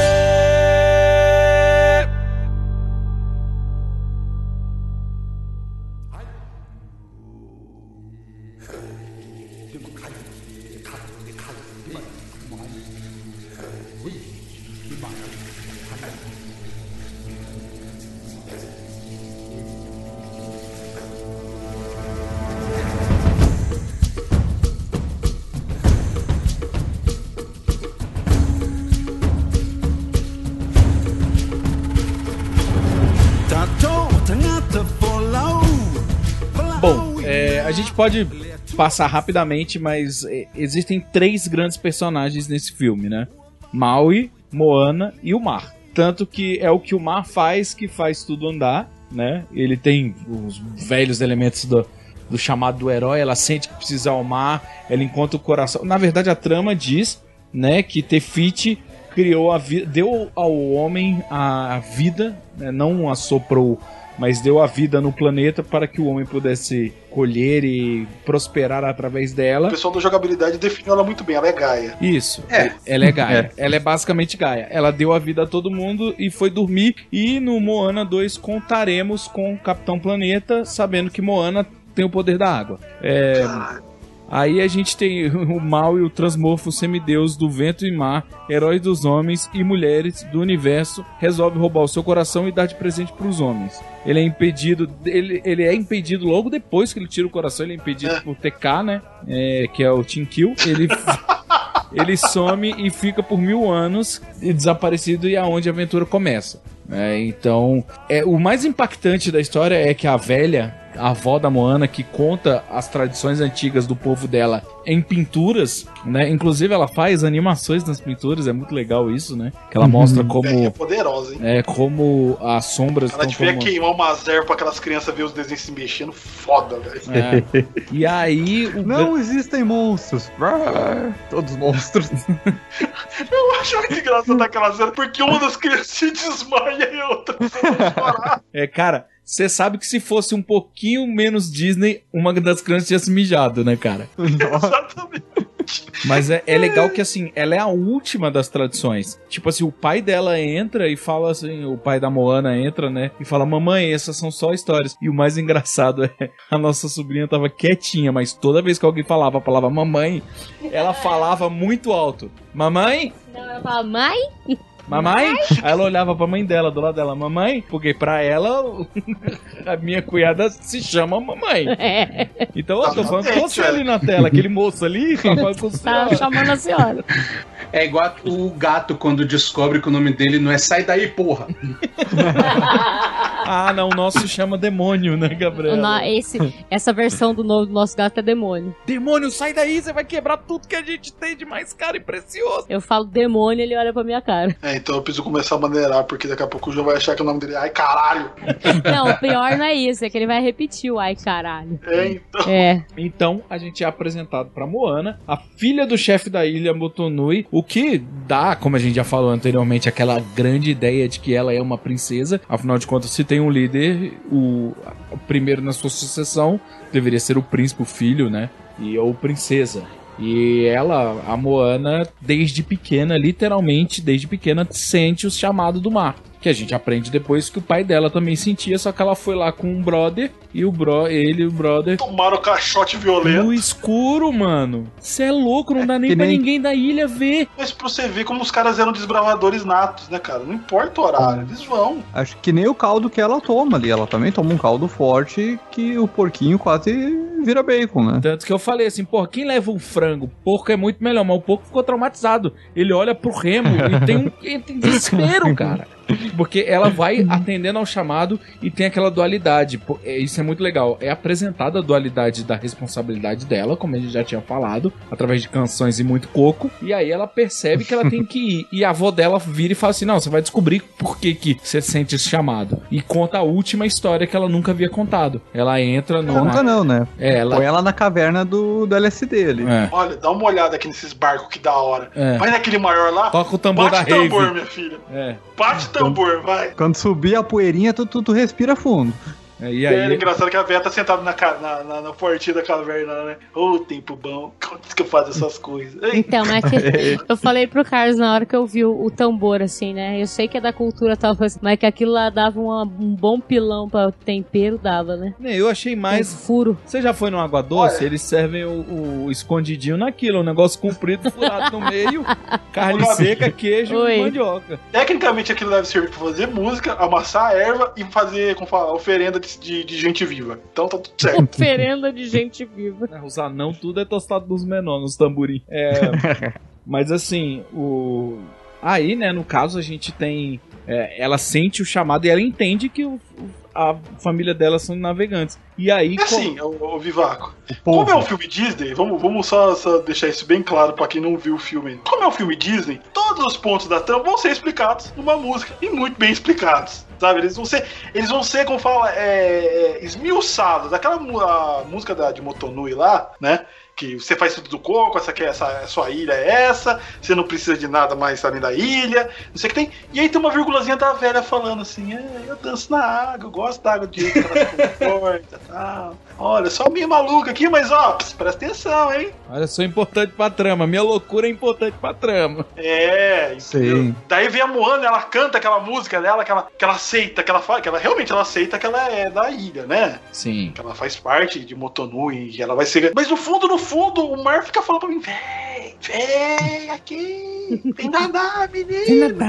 Bom, a gente pode passar rapidamente, mas existem 3 grandes personagens nesse filme, né? Maui, Moana e o mar. Tanto que é o que o mar faz que faz tudo andar, né? Ele tem os velhos elementos do chamado do herói, ela sente que precisa ao mar, ela encontra o coração. Na verdade, a trama diz, né, que Tefiti criou a vida, deu ao homem a vida, né, não assoprou, mas deu a vida no planeta para que o homem pudesse colher e prosperar através dela. O pessoal da jogabilidade definiu ela muito bem, ela é Gaia. Isso, ela é Gaia. Ela é basicamente Gaia. Ela deu a vida a todo mundo e foi dormir. E no Moana 2 contaremos com o Capitão Planeta, sabendo que Moana tem o poder da água. Aí a gente tem o Maui, o transmorfo semideus do vento e mar, herói dos homens e mulheres do universo, resolve roubar o seu coração e dar de presente para os homens. Ele é impedido, ele é impedido logo depois que ele tira o coração, ele é impedido por TK, né? Que é o Tinkil. Ele some e fica por 1000 anos desaparecido, e é onde a aventura começa. Então, o mais impactante da história é que a velha, a avó da Moana, que conta as tradições antigas do povo dela em pinturas, né? Inclusive ela faz animações nas pinturas, é muito legal isso, né? Que ela mostra como... É poderosa, hein? Como as sombras... Ela devia queimar uma zero pra aquelas crianças ver os desenhos se mexendo, foda, velho. E aí... Não existem monstros. Todos monstros. Eu acho muito engraçado aquela cena, porque uma das crianças se desmaia e a outra precisa chorar. Cara... Você sabe que se fosse um pouquinho menos Disney, uma das crianças tinha se mijado, né, cara? Exatamente. Mas é legal que, assim, ela é a última das tradições. Tipo assim, o pai dela entra e fala assim, o pai da Moana entra, né, e fala, mamãe, essas são só histórias. E o mais engraçado a nossa sobrinha tava quietinha, mas toda vez que alguém falava a palavra mamãe, ela falava muito alto. Mamãe? Não, ela fala, mãe? mamãe? Aí ela olhava pra mãe dela, do lado dela, mamãe? Porque pra ela, a minha cunhada se chama mamãe. Então eu tô falando com você ali na tela, aquele moço ali, tá chamando a senhora. É igual o gato quando descobre que o nome dele não é Sai Daí, porra. Ah, não, o nosso chama demônio, né, Gabriel? Essa versão do nosso gato é demônio. Demônio, sai daí, você vai quebrar tudo que a gente tem de mais caro e precioso. Eu falo demônio, ele olha pra minha cara. Então eu preciso começar a maneirar, porque daqui a pouco o João vai achar que o nome dele é Ai Caralho. Não, o pior não é isso, é que ele vai repetir o Ai Caralho. Então. Então, a gente é apresentado pra Moana, a filha do chefe da ilha, Motonui, o que dá, como a gente já falou anteriormente, aquela grande ideia de que ela é uma princesa. Afinal de contas, se tem um líder, o primeiro na sua sucessão deveria ser o príncipe, o filho, né? Ou princesa. E ela, a Moana, desde pequena, literalmente, desde pequena, sente o chamado do mar. Que a gente aprende depois que o pai dela também sentia, só que ela foi lá com um brother e ele e o brother tomaram caixote violento. No escuro, mano. Você é louco, não dá nem pra ninguém da ilha ver. Mas pra você ver como os caras eram desbravadores natos, né, cara? Não importa o horário, eles vão. Acho que nem o caldo que ela toma ali. Ela também toma um caldo forte que o porquinho quase vira bacon, né? Tanto que eu falei assim, pô, quem leva um frango? Porco é muito melhor, mas o porco ficou traumatizado. Ele olha pro remo e tem desespero, cara. Porque ela vai atendendo ao chamado e tem aquela dualidade. Isso é muito legal. É apresentada a dualidade da responsabilidade dela, como a gente já tinha falado, através de canções e muito coco. E aí ela percebe que ela tem que ir. E a avó dela vira e fala assim, não, você vai descobrir por que você sente esse chamado. E conta a última história que ela nunca havia contado. Ela entra no... Conta não, né? Ela... Põe ela na caverna do LSD ali. Olha, dá uma olhada aqui nesses barcos, que da hora. Vai naquele maior lá. Toca o tambor da rave. Bate tambor, minha filha. Bate tambor, vai. Quando subir a poeirinha, tu respira fundo. E aí... É engraçado que a Véia tá sentada na portinha da caverna, né? Ô, tempo bom, como que eu faço essas coisas? Então, mas que eu falei pro Carlos na hora que eu vi o tambor, assim, né? Eu sei que é da cultura tal, mas que aquilo lá dava um bom pilão pra tempero, dava, né? Eu achei mais... furo. Você já foi no Água Doce? Eles servem o escondidinho naquilo, um negócio comprido, furado no meio, carne seca, queijo e mandioca. Tecnicamente aquilo deve servir pra fazer música, amassar a erva e fazer, como fala, oferenda de gente viva. Então tá tudo certo. Oferenda de gente viva. Os anão tudo é tostado dos menores, nos tamborim. Mas assim, aí, né, no caso a gente tem... ela sente o chamado e ela entende que a família dela são navegantes. E aí... assim, o Vivaco. Como é um filme Disney, vamos só deixar isso bem claro pra quem não viu o filme. Como é um filme Disney, todos os pontos da trama vão ser explicados numa música, e muito bem explicados. Sabe? Eles vão ser, como fala, esmiuçados. Aquela música de Motonui lá, né? Que você faz tudo do coco, essa sua ilha é essa, você não precisa de nada mais além da ilha, não sei o que tem. E aí tem uma virgulazinha da velha falando assim, eu danço na água, eu gosto da água de jeito que ela conforta, tal. Olha, só minha maluca aqui, mas ó, presta atenção, hein? Olha, sou importante pra trama, minha loucura é importante pra trama. Sim. Daí vem a Moana, ela canta aquela música dela, que ela aceita, que ela realmente ela aceita que ela é da ilha, né? Sim. Que ela faz parte de Motonui, que ela vai ser... Mas no fundo, o mar fica falando pra mim, vem aqui, vem nadar, menino.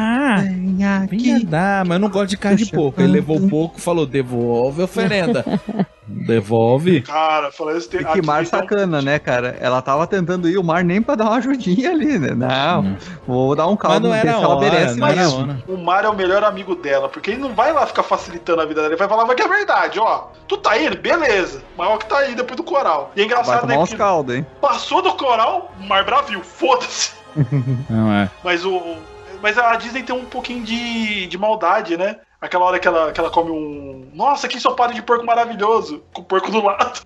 Vem nadar, mas eu não gosto de carne de porco. Ele levou o porco e falou, devolve a oferenda. Devolve. Cara, falei isso. Que mar sacana, né, cara? Ela tava tentando ir o mar nem pra dar uma ajudinha ali, né? Não, vou dar um caldo. Mas não era hora, merece, não era hora. O mar é o melhor amigo dela, porque ele não vai lá ficar facilitando a vida dela, ele vai falar, mas que é verdade, ó. Tu tá aí, beleza. Mas ó que tá aí depois do coral. E é engraçado, né? Que caldo, hein? Passou do coral, o mar bravio, foda-se. Não é. Mas a Disney tem um pouquinho de maldade, né? Aquela hora que ela come um... Nossa, que ensopado de porco maravilhoso. Com o porco do lado.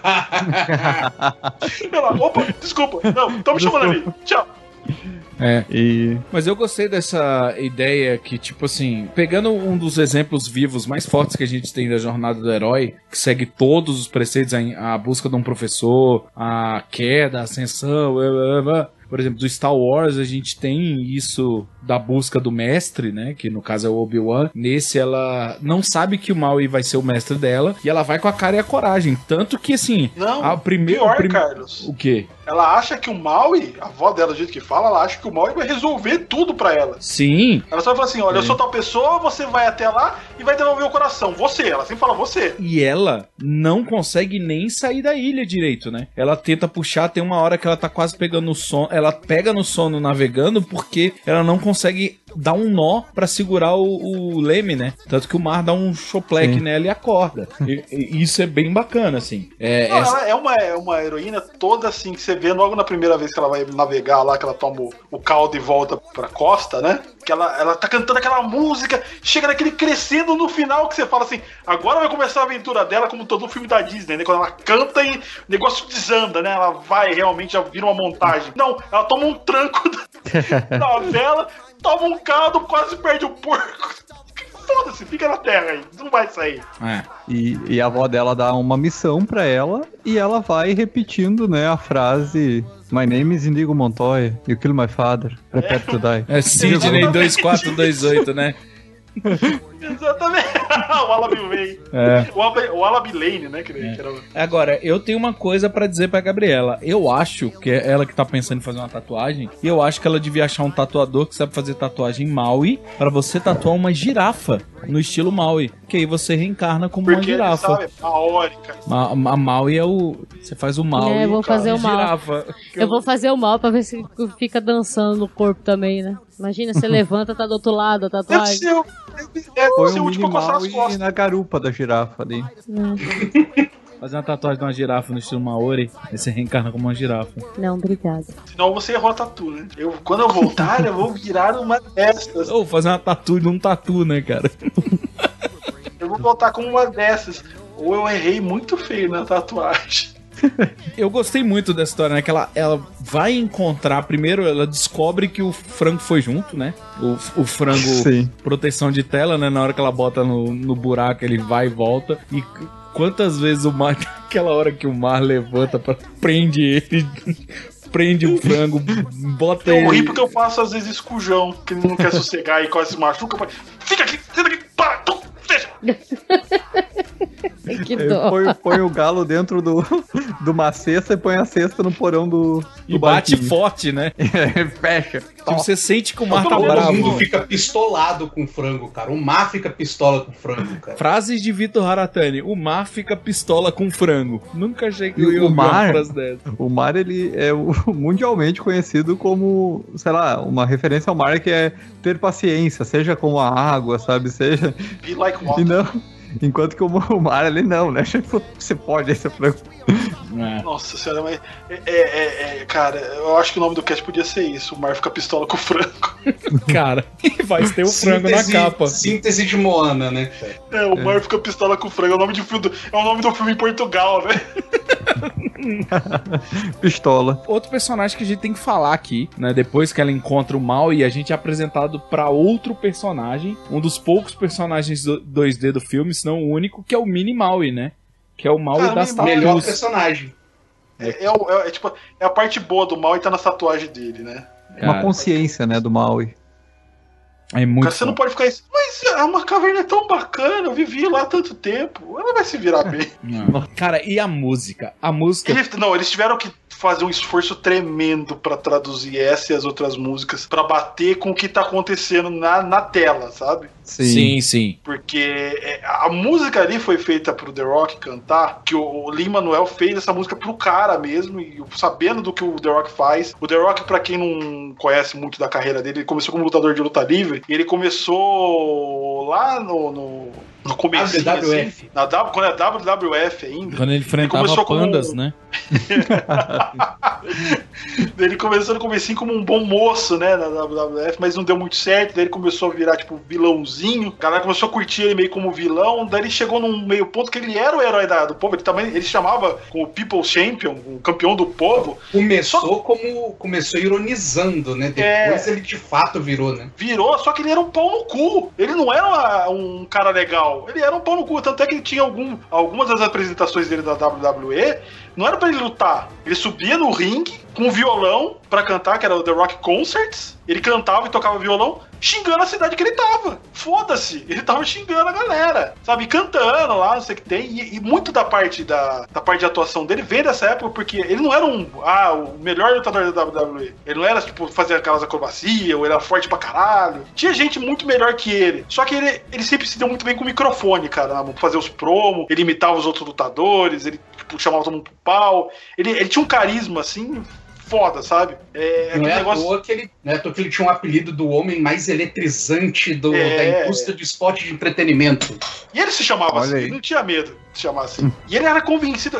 Ela, opa, desculpa. Não, tô me chamando ali. Tchau. Mas eu gostei dessa ideia que, tipo assim, pegando um dos exemplos vivos mais fortes que a gente tem da jornada do herói, que segue todos os preceitos, a busca de um professor, a queda, a ascensão, por exemplo, do Star Wars, a gente tem isso da busca do mestre, né? Que no caso é o Obi-Wan. Nesse, ela não sabe que o Maui vai ser o mestre dela e ela vai com a cara e a coragem. Tanto que, assim... Não, pior, Carlos. O quê? Ela acha que o Maui, a avó dela, do jeito que fala, ela acha que o Maui vai resolver tudo pra ela. Sim. Ela só fala assim, olha, eu sou tal pessoa, você vai até lá e vai devolver o coração. Você, ela sempre fala você. E ela não consegue nem sair da ilha direito, né? Ela tenta puxar, tem uma hora que ela tá quase pegando no sono, ela pega no sono navegando porque ela não consegue dar um nó pra segurar o leme, né? Tanto que o mar dá um chopleque nela e acorda. E isso é bem bacana, assim. Ela é uma heroína toda assim, que você vê logo na primeira vez que ela vai navegar lá, que ela toma o caldo e volta pra costa, né? Que ela tá cantando aquela música, chega naquele crescendo no final que você fala assim, agora vai começar a aventura dela, como todo filme da Disney, né? Quando ela canta e o negócio desanda, né? Ela vai realmente, já vira uma montagem. Não, ela toma um tranco da vela, toma um caldo, quase perde o porco. Foda-se, fica na terra aí, não vai sair. E a avó dela dá uma missão pra ela e ela vai repetindo, né, a frase My name is Indigo Montoya, you kill my father, prepare to die. É Sidney 2428, né? Exatamente. O Wallaby Lane. O Wallaby Lane, né? Agora, eu tenho uma coisa pra dizer pra Gabriela. Eu acho que é ela que tá pensando em fazer uma tatuagem, e eu acho que ela devia achar um tatuador que sabe fazer tatuagem Maui pra você tatuar uma girafa no estilo Maui, que aí você reencarna como uma girafa. Sabe, Maori, cara. A Maui é o... Você faz o Maui. Eu vou fazer o mal. Girafa. Eu vou fazer o mal pra ver se fica dançando no corpo também, né? Imagina, você levanta, tá do outro lado a tatuagem. Foi um mini Maui na garupa da girafa ali. Fazer uma tatuagem de uma girafa no estilo Maori, aí você reencarna como uma girafa. Não, obrigado. Senão você errou a tatu, né? Quando eu voltar, eu vou virar uma dessas. Ou fazer uma tatu de um tatu, né, cara? Eu vou voltar como uma dessas. Ou eu errei muito feio na tatuagem. Eu gostei muito dessa história, né? Que ela vai encontrar, primeiro ela descobre que o frango foi junto, né? O frango, sim, proteção de tela, né? Na hora que ela bota no buraco, ele vai e volta. E quantas vezes o mar, aquela hora que o mar levanta, prende ele, prende o frango, bota ele... Eu ri porque eu faço às vezes escujão, que ele não quer sossegar e quase se machuca. Fica aqui, senta aqui, para, fecha. Que dó. Põe o galo dentro de uma cesta e põe a cesta no porão do e bate barquinho forte, né? Fecha. Tipo, você sente que o mar tá bravo. bravo. Todo mundo fica pistolado com o frango, cara. O mar fica pistola com o frango, cara. Frases de Vitor Haratani. O mar fica pistola com frango. Nunca achei que eu ia ouvir uma frase dessa. O mar, ele é mundialmente conhecido como, sei lá, uma referência ao mar que é ter paciência, seja com a água, sabe? Seja... Be like water. E não... Enquanto que o mar ali não, né? Você pode esse frango. Nossa senhora, mas. Cara, eu acho que o nome do cast podia ser isso: o mar fica pistola com o frango. Cara, vai ter o frango na capa. Síntese de Moana, né? O mar fica pistola com o frango. É o nome do filme em Portugal, né? Pistola. Outro personagem que a gente tem que falar aqui, né? Depois que ela encontra o mal e a gente é apresentado pra outro personagem, um dos poucos personagens 2D do filme, se não o único, que é o Mini Maui, né? Que é o Maui das tatuas. Melhor personagem. Tipo, é a parte boa do Maui, tá na tatuagem dele, né? Uma consciência, né, do Maui. É muito. Cara, você não pode ficar isso. Mas uma caverna é tão bacana, eu vivi lá há tanto tempo. Ela vai se virar bem. Não. Cara, e a música? A música. Eles tiveram que fazer um esforço tremendo pra traduzir essa e as outras músicas, pra bater com o que tá acontecendo na tela, sabe? Sim. Porque a música ali foi feita pro The Rock cantar, que o Lin-Manuel fez essa música pro cara mesmo, e sabendo do que o The Rock faz. O The Rock, pra quem não conhece muito da carreira dele, ele começou como lutador de luta livre, e ele começou lá no começo, WWF. Assim, quando é WWF ainda. Quando ele enfrentava pandas, né? Ele começou no comecinho como um bom moço, né, na WWF, mas não deu muito certo. Daí ele começou a virar, tipo, vilãozinho. A galera começou a curtir ele meio como vilão. Daí ele chegou num meio ponto que ele era o herói do povo. Ele chamava como People Champion, o campeão do povo. Começou ironizando, né? Depois ele de fato virou, né? Virou, só que ele era um pau no cu. Ele não era um cara legal. Ele era um pau no cu. Tanto é que ele tinha algumas das apresentações dele da WWE. Não era pra ele lutar. Ele subia no ringue, com violão pra cantar, que era o The Rock Concerts. Ele cantava e tocava violão, xingando a cidade que ele tava. Foda-se, ele tava xingando a galera, sabe? Cantando lá, não sei o que tem. E muito da parte de atuação dele vem dessa época, porque ele não era o melhor lutador da WWE. Ele não era, tipo, fazer aquelas acrobacias, ou ele era forte pra caralho. Tinha gente muito melhor que ele. Só que ele sempre se deu muito bem com o microfone, cara. Fazer os promos, ele imitava os outros lutadores, ele, tipo, chamava todo mundo pro pau. Ele tinha um carisma, assim, foda, sabe? Não é à toa que ele tinha um apelido do homem mais eletrizante da indústria do esporte de entretenimento. E ele se chamava assim, ele não tinha medo de se chamar assim. E ele era convencido.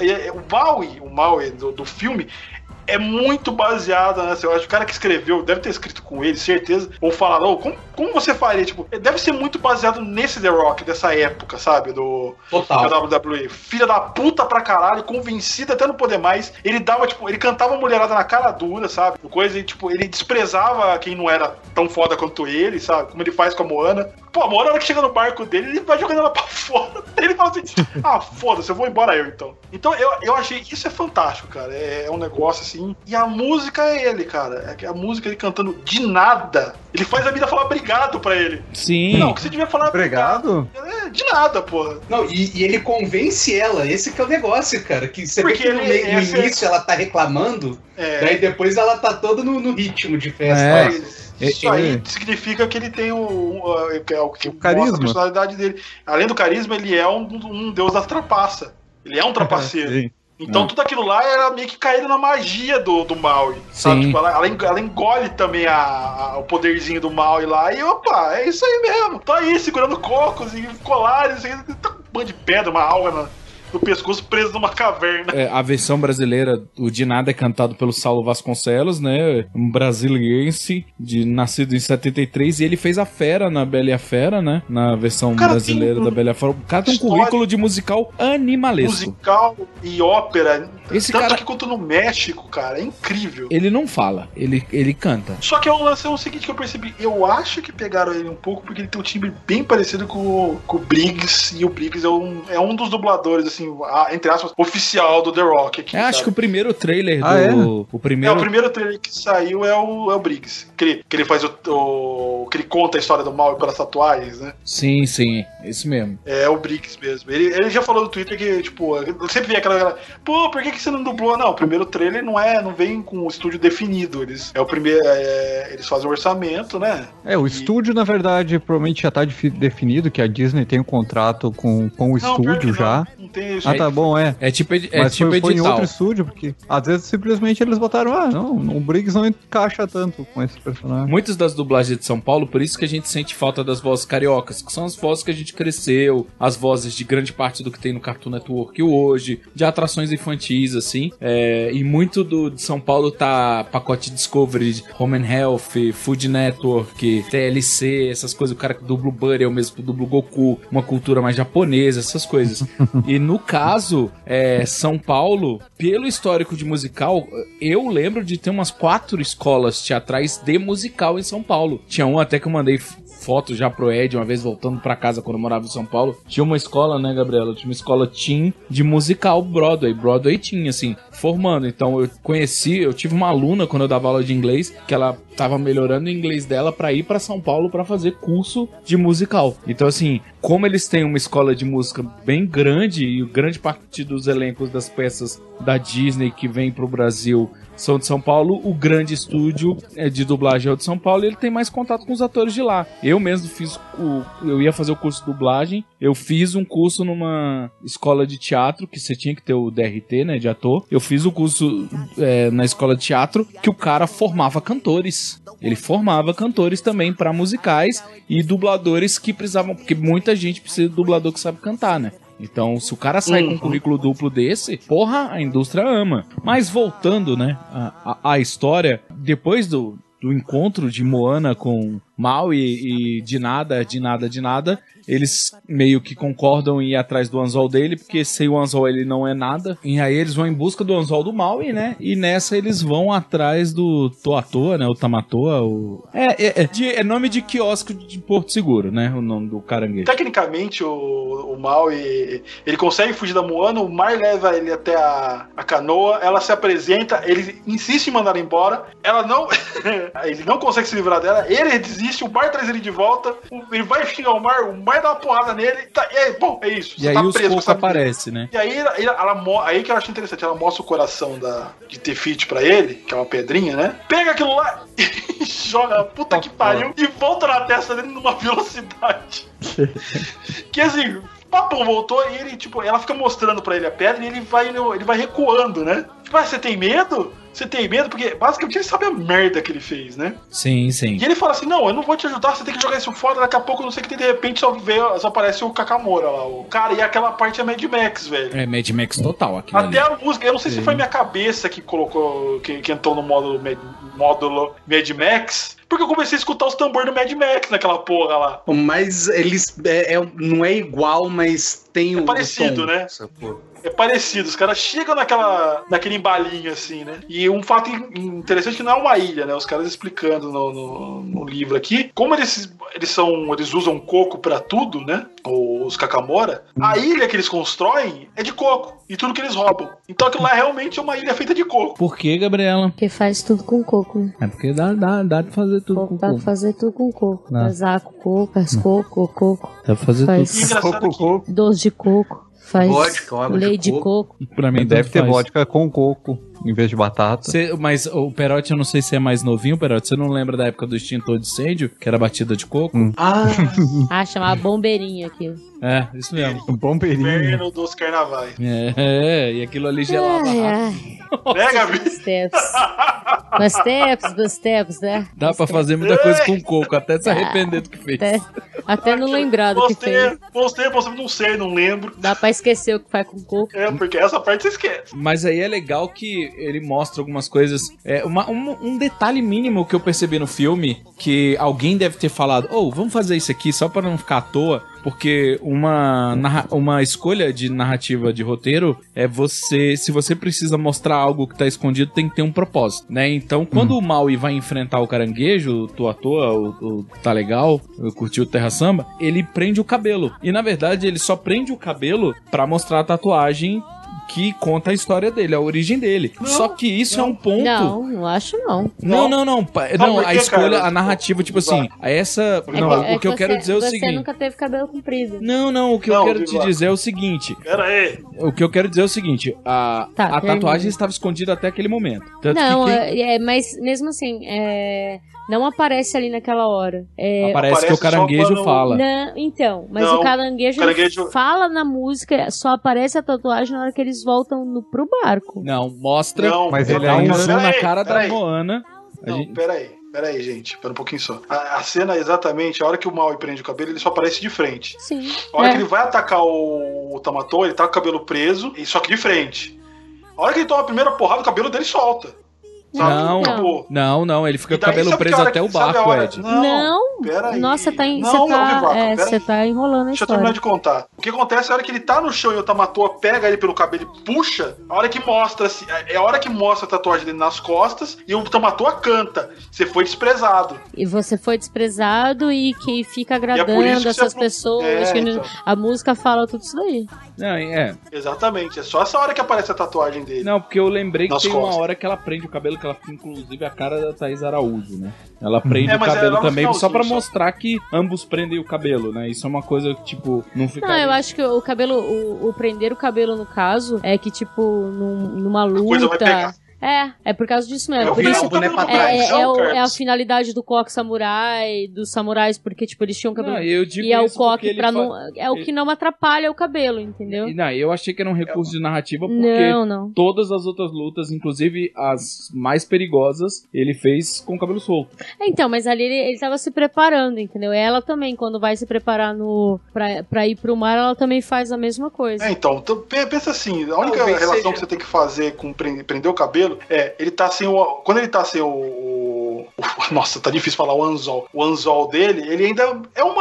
O Maui do filme é muito baseado nessa. Eu acho que o cara que escreveu deve ter escrito com ele, certeza. Ou falar, como você faria? Tipo, deve ser muito baseado nesse The Rock, dessa época, sabe? Total. Da WWE. Filha da puta pra caralho, convencido até não poder mais. Ele dava, tipo, ele cantava a mulherada na cara dura, sabe? Coisa, e, tipo, ele desprezava quem não era tão foda quanto ele, sabe? Como ele faz com a Moana. Pô, a Moana, na hora que chega no barco dele, ele vai jogando ela pra fora. Ele fala assim, foda-se, eu vou embora então. Então, eu achei, isso é fantástico, cara. É um negócio assim. E a música é ele, cara. A música ele cantando de nada. Ele faz a mina falar obrigado pra ele. Sim. Não, que você devia falar obrigado. De nada, porra. Não, e ele convence ela. Esse que é o negócio, cara. Que você vê que no início ela tá reclamando, daí depois ela tá toda no ritmo de festa. Isso aí significa que ele tem o carisma. A personalidade dele. Além do carisma, ele é um deus da trapaça. Ele é um trapaceiro. Então tudo aquilo lá era meio que caído na magia do Maui. Sabe? Tipo, ela engole também o poderzinho do Maui lá. E opa, é isso aí mesmo. Tô aí segurando cocos e colares. Tá com um bando de pedra, uma alga no pescoço preso numa caverna. A versão brasileira, o De Nada é cantado pelo Saulo Vasconcelos, né? Um brasiliense, nascido em 73, e ele fez a Fera na Bela e a Fera, né? Na versão brasileira da Bela e a Fera. O cara tem um currículo de musical animalesco. Musical e ópera. Esse tanto cara... aqui quanto no México, cara, é incrível. Ele não fala, ele canta. Só que o lance é o seguinte que eu percebi. Eu acho que pegaram ele um pouco porque ele tem um timbre bem parecido com o Briggs, e o Briggs é um dos dubladores, assim, entre aspas, oficial do The Rock aqui. Acho que o primeiro trailer o primeiro trailer que saiu é o Briggs. Que ele faz que ele conta a história do mal pelas tatuagens, né? Sim, isso mesmo. É o Briggs mesmo. Ele já falou no Twitter que, tipo, eu sempre vi aquela pô, por que você não dublou? Não, o primeiro trailer não vem com o estúdio definido. Eles fazem o orçamento, né? O estúdio, na verdade, provavelmente já tá definido, que a Disney tem um contrato com o estúdio já. Não tem isso. Tá bom, É tipo mas tipo foi em edital. outro estúdio, porque às vezes simplesmente eles botaram, o Briggs não encaixa tanto com esse personagem. Muitas das dublagens de São Paulo, por isso que a gente sente falta das vozes cariocas, que são as vozes que a gente cresceu, as vozes de grande parte do que tem no Cartoon Network hoje, de atrações infantis, assim. E muito de São Paulo tá pacote Discovery, Home and Health, Food Network, TLC, essas coisas. O cara que dubla o Buddy é o mesmo que dubla o Goku, uma cultura mais japonesa, essas coisas. E no caso, São Paulo, pelo histórico de musical, eu lembro de ter umas 4 escolas teatrais de musical em São Paulo. Tinha um até que eu mandei foto já pro Ed, uma vez voltando pra casa quando eu morava em São Paulo. Tinha uma escola, né, Gabriela? Tinha uma escola teen de musical Broadway. Broadway tinha, assim, formando. Então eu tive uma aluna quando eu dava aula de inglês, que ela tava melhorando o inglês dela pra ir pra São Paulo pra fazer curso de musical. Então, assim, como eles têm uma escola de música bem grande e grande parte dos elencos das peças da Disney que vem pro Brasil são de São Paulo, o grande estúdio de dublagem é o de São Paulo e ele tem mais contato com os atores de lá. Eu mesmo eu ia fazer o curso de dublagem, eu fiz um curso numa escola de teatro, que você tinha que ter o DRT, né, de ator. Eu fiz o curso na escola de teatro, que o cara formava cantores. Ele formava cantores também para musicais e dubladores que precisavam, porque muita gente precisa de dublador que sabe cantar, né? Então, se o cara sai com um currículo duplo desse, porra, a indústria ama. Mas voltando, né, à história, depois do encontro de Moana com Maui e de nada, eles meio que concordam em ir atrás do anzol dele, porque sem o anzol ele não é nada. E aí eles vão em busca do anzol do Maui, né? E nessa eles vão atrás do Toa-Toa, né? O Tamatoa, é nome de quiosque de Porto Seguro, né? O nome do caranguejo. Tecnicamente, o Maui, ele consegue fugir da Moana, o Mar leva ele até a canoa, ela se apresenta, ele insiste em mandar embora, ela não... ele não consegue se livrar dela, ele desiste, o Mar traz ele de volta, ele vai xingar o Mar dá uma porrada nele, e aí, bom, é isso. E aí tá os cocos aparecem, né? E aí, aí que eu acho interessante, ela mostra o coração de Tefiti pra ele, que é uma pedrinha, né? Pega aquilo lá e joga, puta que pariu, e volta na testa dele numa velocidade. Que assim, papão voltou e ele, tipo, ela fica mostrando pra ele a pedra e ele vai recuando, né? Tipo, você tem medo? Você tem medo? Porque basicamente ele sabe a merda que ele fez, né? Sim, sim. E ele fala assim, não, eu não vou te ajudar, você tem que jogar isso fora, daqui a pouco não sei o que tem, de repente só aparece o Kakamora lá. O cara, e aquela parte é Mad Max, velho. É Mad Max total aqui. Até a música, eu não sei se foi minha cabeça que colocou, que entrou no módulo Mad Max, porque eu comecei a escutar os tambores do Mad Max naquela porra lá. Mas eles, não é igual, mas tem o parecido, tom, né? É parecido, os caras chegam naquele embalinho assim, né? E um fato interessante que não é uma ilha, né? Os caras explicando no livro aqui, como eles usam coco pra tudo, né? Os Kakamora, a ilha que eles constroem é de coco e tudo que eles roubam. Então aquilo lá realmente é uma ilha feita de coco. Por que, Gabriela? Porque faz tudo com coco, né? É porque dá de fazer tudo com coco. Dá pra fazer tudo com coco. Casar com coco, faz coco. Dá pra fazer tudo. Coco. Doce de coco. Faz vodka, leite de coco. Pra mim deve ter vodka com coco em vez de batata. Mas o Perotti, eu não sei se é mais novinho, Perotti. Você não lembra da época do extintor de incêndio, que era batida de coco? Chamava bombeirinha aquilo. É, isso mesmo. Bombeirinho. Inverno dos carnavais. E aquilo ali gelava rápido. Né, Gabi? Dos tempos, né? Dá pra fazer muita coisa com coco, até se arrepender do que fez. Até não lembrar do que fez. Não sei, não lembro. Dá pra esquecer o que faz com coco. Porque essa parte você esquece. Mas aí é legal que ele mostra algumas coisas. Um detalhe mínimo que eu percebi no filme, que alguém deve ter falado, vamos fazer isso aqui só pra não ficar à toa. Porque uma escolha de narrativa de roteiro é se você precisa mostrar algo que tá escondido, tem que ter um propósito, né? Então, quando o Maui vai enfrentar o caranguejo, o Toa-Toa, o Tá Legal, eu curti o Terra Samba, ele prende o cabelo. E, na verdade, ele só prende o cabelo pra mostrar a tatuagem que conta a história dele, a origem dele. Só que isso é um ponto... Não acho não. Não, a escolha, cara, a narrativa, tipo assim, essa... o que eu quero dizer é o seguinte... Você nunca teve cabelo comprido. Não, o que eu quero te dizer é o seguinte... Pera aí. O que eu quero dizer é o seguinte, a tatuagem estava escondida até aquele momento. Tanto mas mesmo assim, não aparece ali naquela hora. Aparece que o caranguejo fala. Mas o caranguejo fala na música, só aparece a tatuagem na hora que eles voltam pro barco. Não, mostra, mas ele dá um zoom na cara da Moana. Peraí, gente, pera um pouquinho só. A cena é exatamente, a hora que o Maui prende o cabelo, ele só aparece de frente. Sim. A hora que ele vai atacar o Tamatoa, ele tá com o cabelo preso, só que de frente. A hora que ele toma a primeira porrada, o cabelo dele solta. Não, ele fica com o cabelo preso até o barco, Ed. Não, peraí. Nossa, você tá enrolando a história. Deixa eu terminar de contar. O que acontece é a hora que ele tá no chão e o Tamatoa pega ele pelo cabelo e puxa, a hora que mostra assim, é a hora que mostra a tatuagem dele nas costas e o Tamatoa canta. Você foi desprezado. E você foi desprezado e que fica agradando essas pessoas. A música fala tudo isso daí. Exatamente, é só essa hora que aparece a tatuagem dele. Não, porque eu lembrei que tem uma hora que ela prende o cabelo, que ela fica inclusive a cara da Thaís Araújo, né? Ela prende o cabelo também só pra mostrar que ambos prendem o cabelo, né? Isso é uma coisa que, tipo, não fica... Não, eu acho que o cabelo, o prender o cabelo, no caso, é que, tipo, numa luta... A coisa vai pegar. É por causa disso mesmo. Por isso, é a finalidade do coque samurai, dos samurais, porque, tipo, eles tinham cabelo. E é o coque pra não... É o que não atrapalha o cabelo, entendeu? Eu achei que era um recurso de narrativa, porque todas as outras lutas, inclusive as mais perigosas, ele fez com o cabelo solto. Então, mas ali ele tava se preparando, entendeu? Ela também, quando vai se preparar pra ir pro mar, ela também faz a mesma coisa. Então, pensa assim, a única relação que você tem que fazer com prender o cabelo ele tá sem quando ele tá sem nossa, tá difícil falar o anzol. O anzol dele, ele ainda é humano.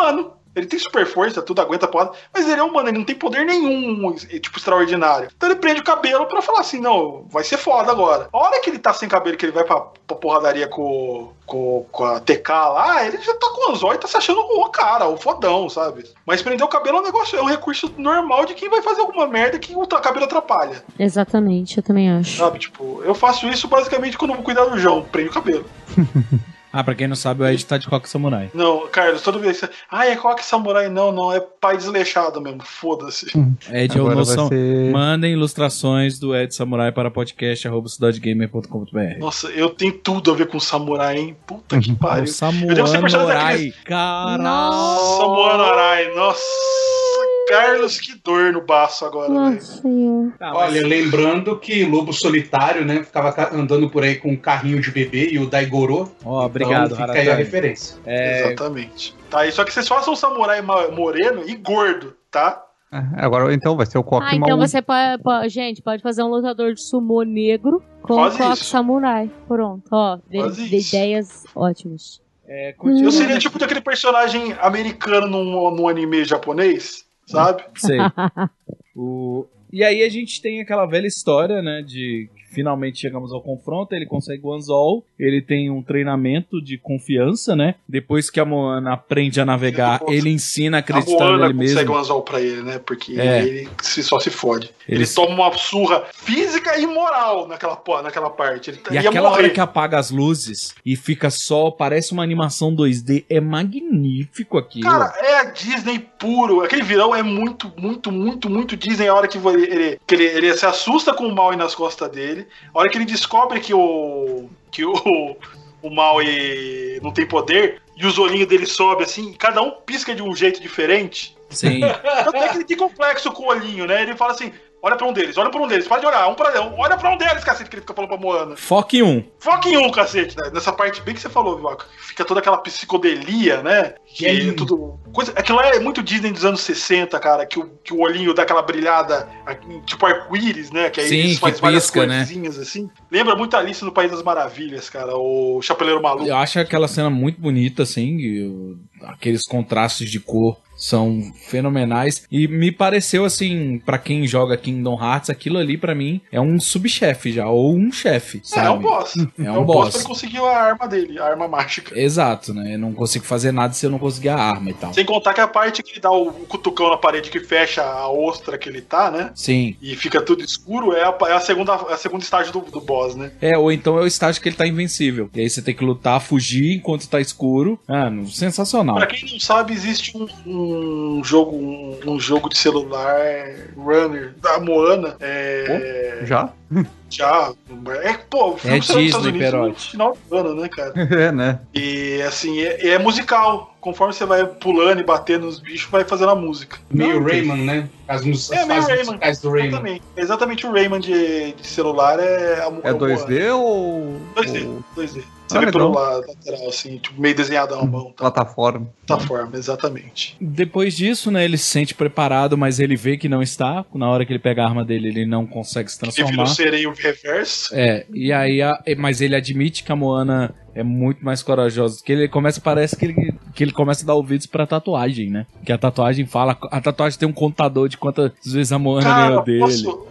Ele tem super força, tudo aguenta porrada, mas ele é humano, ele não tem poder nenhum, tipo, extraordinário. Então ele prende o cabelo pra falar assim, não, vai ser foda agora. A hora que ele tá sem cabelo, que ele vai pra porradaria com a TK lá, ele já tá com o zóio e tá se achando o cara, o fodão, sabe? Mas prender o cabelo é um negócio, é um recurso normal de quem vai fazer alguma merda que o cabelo atrapalha. Exatamente, eu também acho. Sabe, tipo, eu faço isso basicamente quando eu vou cuidar do João, prendo o cabelo. Pra quem não sabe, o Ed tá de coque samurai. Não, Carlos, toda vez que você... é coque samurai, não, é pai desleixado mesmo, foda-se. Ed é o noção. Mandem ilustrações do Ed Samurai para podcast@cidadegamer.com.br. Nossa, eu tenho tudo a ver com samurai, hein? Puta que pariu. Samurai, caralho. Samurai, nossa. Carlos, que dor no baço agora, velho. Olha, lembrando que Lobo Solitário, né, ficava andando por aí com um carrinho de bebê e o Daigoro. Obrigado, então, fica aí a referência. Exatamente. Tá, e só que vocês façam um samurai moreno e gordo, tá? Agora, então, vai ser o coque então você gente, pode fazer um lutador de sumô negro com o coque samurai. Pronto, ó. Ideias ótimas. Eu seria tipo daquele personagem americano num anime japonês, sabe? Sei. E aí a gente tem aquela velha história, né, de que finalmente chegamos ao confronto, ele consegue o anzol, ele tem um treinamento de confiança, né? Depois que a Moana aprende a navegar, ele ensina a acreditar nele mesmo. A Moana consegue o anzol pra ele, né? Porque ele só se fode. Ele toma uma surra física e moral naquela parte. Ele e aquela hora que apaga as luzes e fica só, parece uma animação 2D, é magnífico aquilo. Cara, é a Disney puro. Aquele vilão é muito, muito, muito, muito Disney. A hora que ele se assusta com o Maui nas costas dele. A hora que ele descobre que o Maui não tem poder e os olhinhos dele sobem assim, cada um pisca de um jeito diferente. Sim. Até que ele tem complexo com o olhinho, né? Ele fala assim, olha pra um deles, para de olhar, olha pra um deles, cacete, que ele fica falando pra Moana. Foca em um, cacete, né? Nessa parte bem que você falou, Vivaco. Fica toda aquela psicodelia, né? Que é tudo... Aquilo é muito Disney dos anos 60, cara, que o olhinho dá aquela brilhada, tipo arco-íris, né? Que aí eles faz várias coisinhas, né? Assim. Lembra muito Alice no País das Maravilhas, cara, o Chapeleiro Maluco. Eu acho aquela cena muito bonita, assim, aqueles contrastes de cor são fenomenais, e me pareceu assim, pra quem joga Kingdom Hearts, aquilo ali pra mim é um subchefe já, ou um chefe, sabe? É um boss. É um boss. Ele conseguiu a arma dele, a arma mágica. Exato, né? Eu não consigo fazer nada se eu não conseguir a arma e tal. Sem contar que a parte que ele dá o cutucão na parede que fecha a ostra que ele tá, né? Sim. E fica tudo escuro, é a segunda estágio do boss, né? Ou então é o estágio que ele tá invencível. E aí você tem que lutar, fugir enquanto tá escuro. Sensacional. Pra quem não sabe, existe um jogo de celular runner da Moana. Já? Já. O filme saiu nos Estados Unidos no final do ano, né, cara? Né? E assim, é musical. Conforme você vai pulando e batendo nos bichos, vai fazendo a música. Meio Rayman, né? As músicas musicais do Rayman. Exatamente o Rayman de celular é a É 2D ou... 2D. Você vê pelo lado lateral, assim, tipo, meio desenhado à mão. Tá? Plataforma, exatamente. Depois disso, né, ele se sente preparado, mas ele vê que não está. Na hora que ele pega a arma dele, ele não consegue se transformar. Ele vira o sereio reverso. E aí, mas ele admite que a Moana é muito mais corajosa. Que ele parece que ele começa a dar ouvidos pra tatuagem, né? Que a tatuagem tem um contador de quantas vezes a Moana ganhou dele. Posso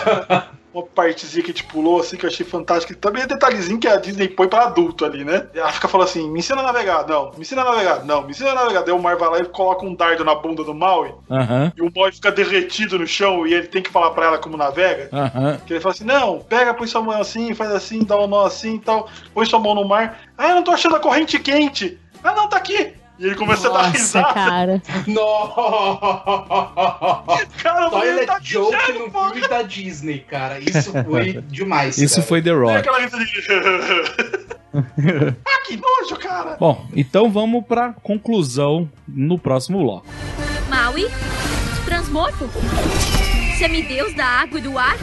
uma partezinha que a gente pulou, assim, que eu achei fantástico. Também é detalhezinho que a Disney põe pra adulto ali, né? Ela fica falando assim, me ensina a navegar. Não, me ensina a navegar. Não, me ensina a navegar. Daí o Mar vai lá e coloca um dardo na bunda do Maui. E o Maui fica derretido no chão e ele tem que falar pra ela como navega. Que ele fala assim, não, pega, põe sua mão assim, faz assim, dá uma mão assim e tal. Põe sua mão no mar. Eu não tô achando a corrente quente. Não, tá aqui. E ele começa a dar risada. Cara. Cara, olha joke no filme da Disney, cara. Isso foi demais. Isso cara. foi The Rock. Aquela risada de... que nojo, cara. Bom, então vamos pra conclusão no próximo bloco. Maui, transmorfo, semideus da água e do ar.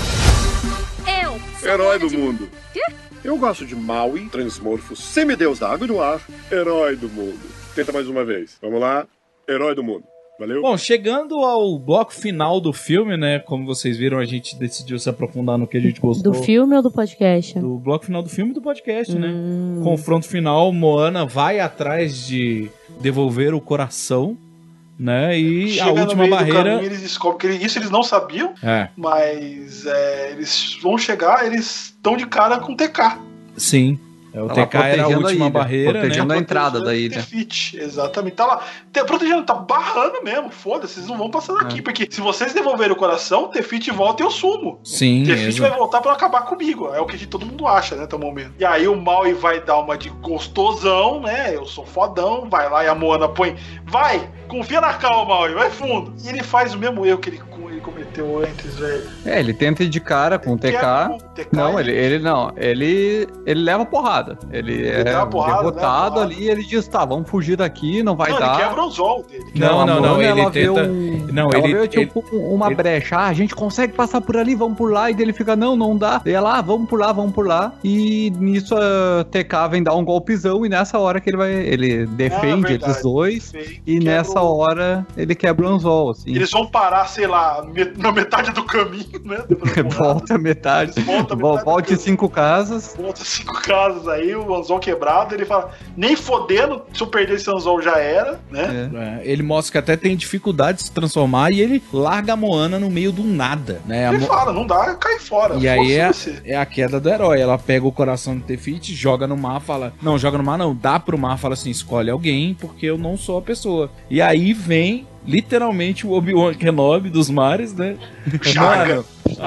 Herói do mundo. Quê? Eu gosto de Maui, transmorfo, semideus da água e do ar, herói do mundo. Tenta mais uma vez. Vamos lá. Herói do mundo. Valeu? Bom, chegando ao bloco final do filme, né? Como vocês viram, a gente decidiu se aprofundar no que a gente gostou. Do filme ou do podcast? Do bloco final do filme e do podcast, né? Confronto final, Moana vai atrás de devolver o coração né? E chega a última no meio barreira... do caminho, eles descobrem que isso eles não sabiam, mas eles vão chegar, eles estão de cara com o TK. Sim. O TK era a última barreira, protegendo né? a entrada da ilha. Tefit, exatamente. Tá lá. Protegendo, tá barrando mesmo. Foda-se, vocês não vão passar daqui. Porque se vocês devolverem o coração, o Tefit volta e eu sumo. Sim. Tefit vai voltar pra acabar comigo. É o que todo mundo acha, né, até o momento. E aí o Maui vai dar uma de gostosão, né? Eu sou fodão. Vai lá e a Moana põe. Vai! Confia na calma, Maui, vai fundo. E ele faz o mesmo erro que ele cometeu antes, velho. Ele tenta ir de cara com o TK. Não, ele leva porrada. Ele é derrotado ali, ele diz, tá, vamos fugir daqui, não vai dar. Ele quebra o anzol dele. Não, ele ela tenta... Ele vê tipo uma brecha, a gente consegue passar por ali, vamos por lá, e ele fica, não dá. E ela, vamos por lá, e nisso a TK vem dar um golpezão, e nessa hora que ele defende eles dois, e nessa hora ele quebra o anzol, assim. Eles vão parar, sei lá, na metade do caminho, né? Volta metade. Volte 5 casas. Volta 5 casas aí, o anzol quebrado, ele fala, nem fodendo, se eu perder esse anzol já era, né? Ele mostra que até tem dificuldade de se transformar e ele larga a Moana no meio do nada, né? Ele fala, não dá, cai fora. E aí é a queda do herói. Ela pega o coração do Tefit, joga no mar, fala, não, joga no mar não, dá pro mar, fala assim, escolhe alguém, porque eu não sou a pessoa. E aí vem literalmente o Obi-Wan Kenobi dos mares, né? Jaga.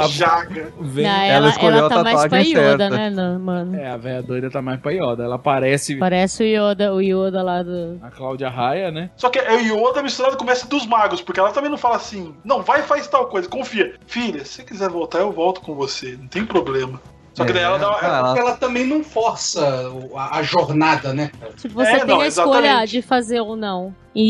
Ela escolheu tá a mais pra Yoda, né, mano? A velha doida tá mais pra Yoda. Ela parece o Yoda lá do... A Cláudia Raia, né? Só que é o Yoda misturado com o Mestre dos Magos, porque ela também não fala assim, não, vai e faz tal coisa, confia. Filha, se você quiser voltar, eu volto com você, não tem problema. Só que daí ela também não força a jornada, né? Tipo, você tem a escolha de fazer ou não.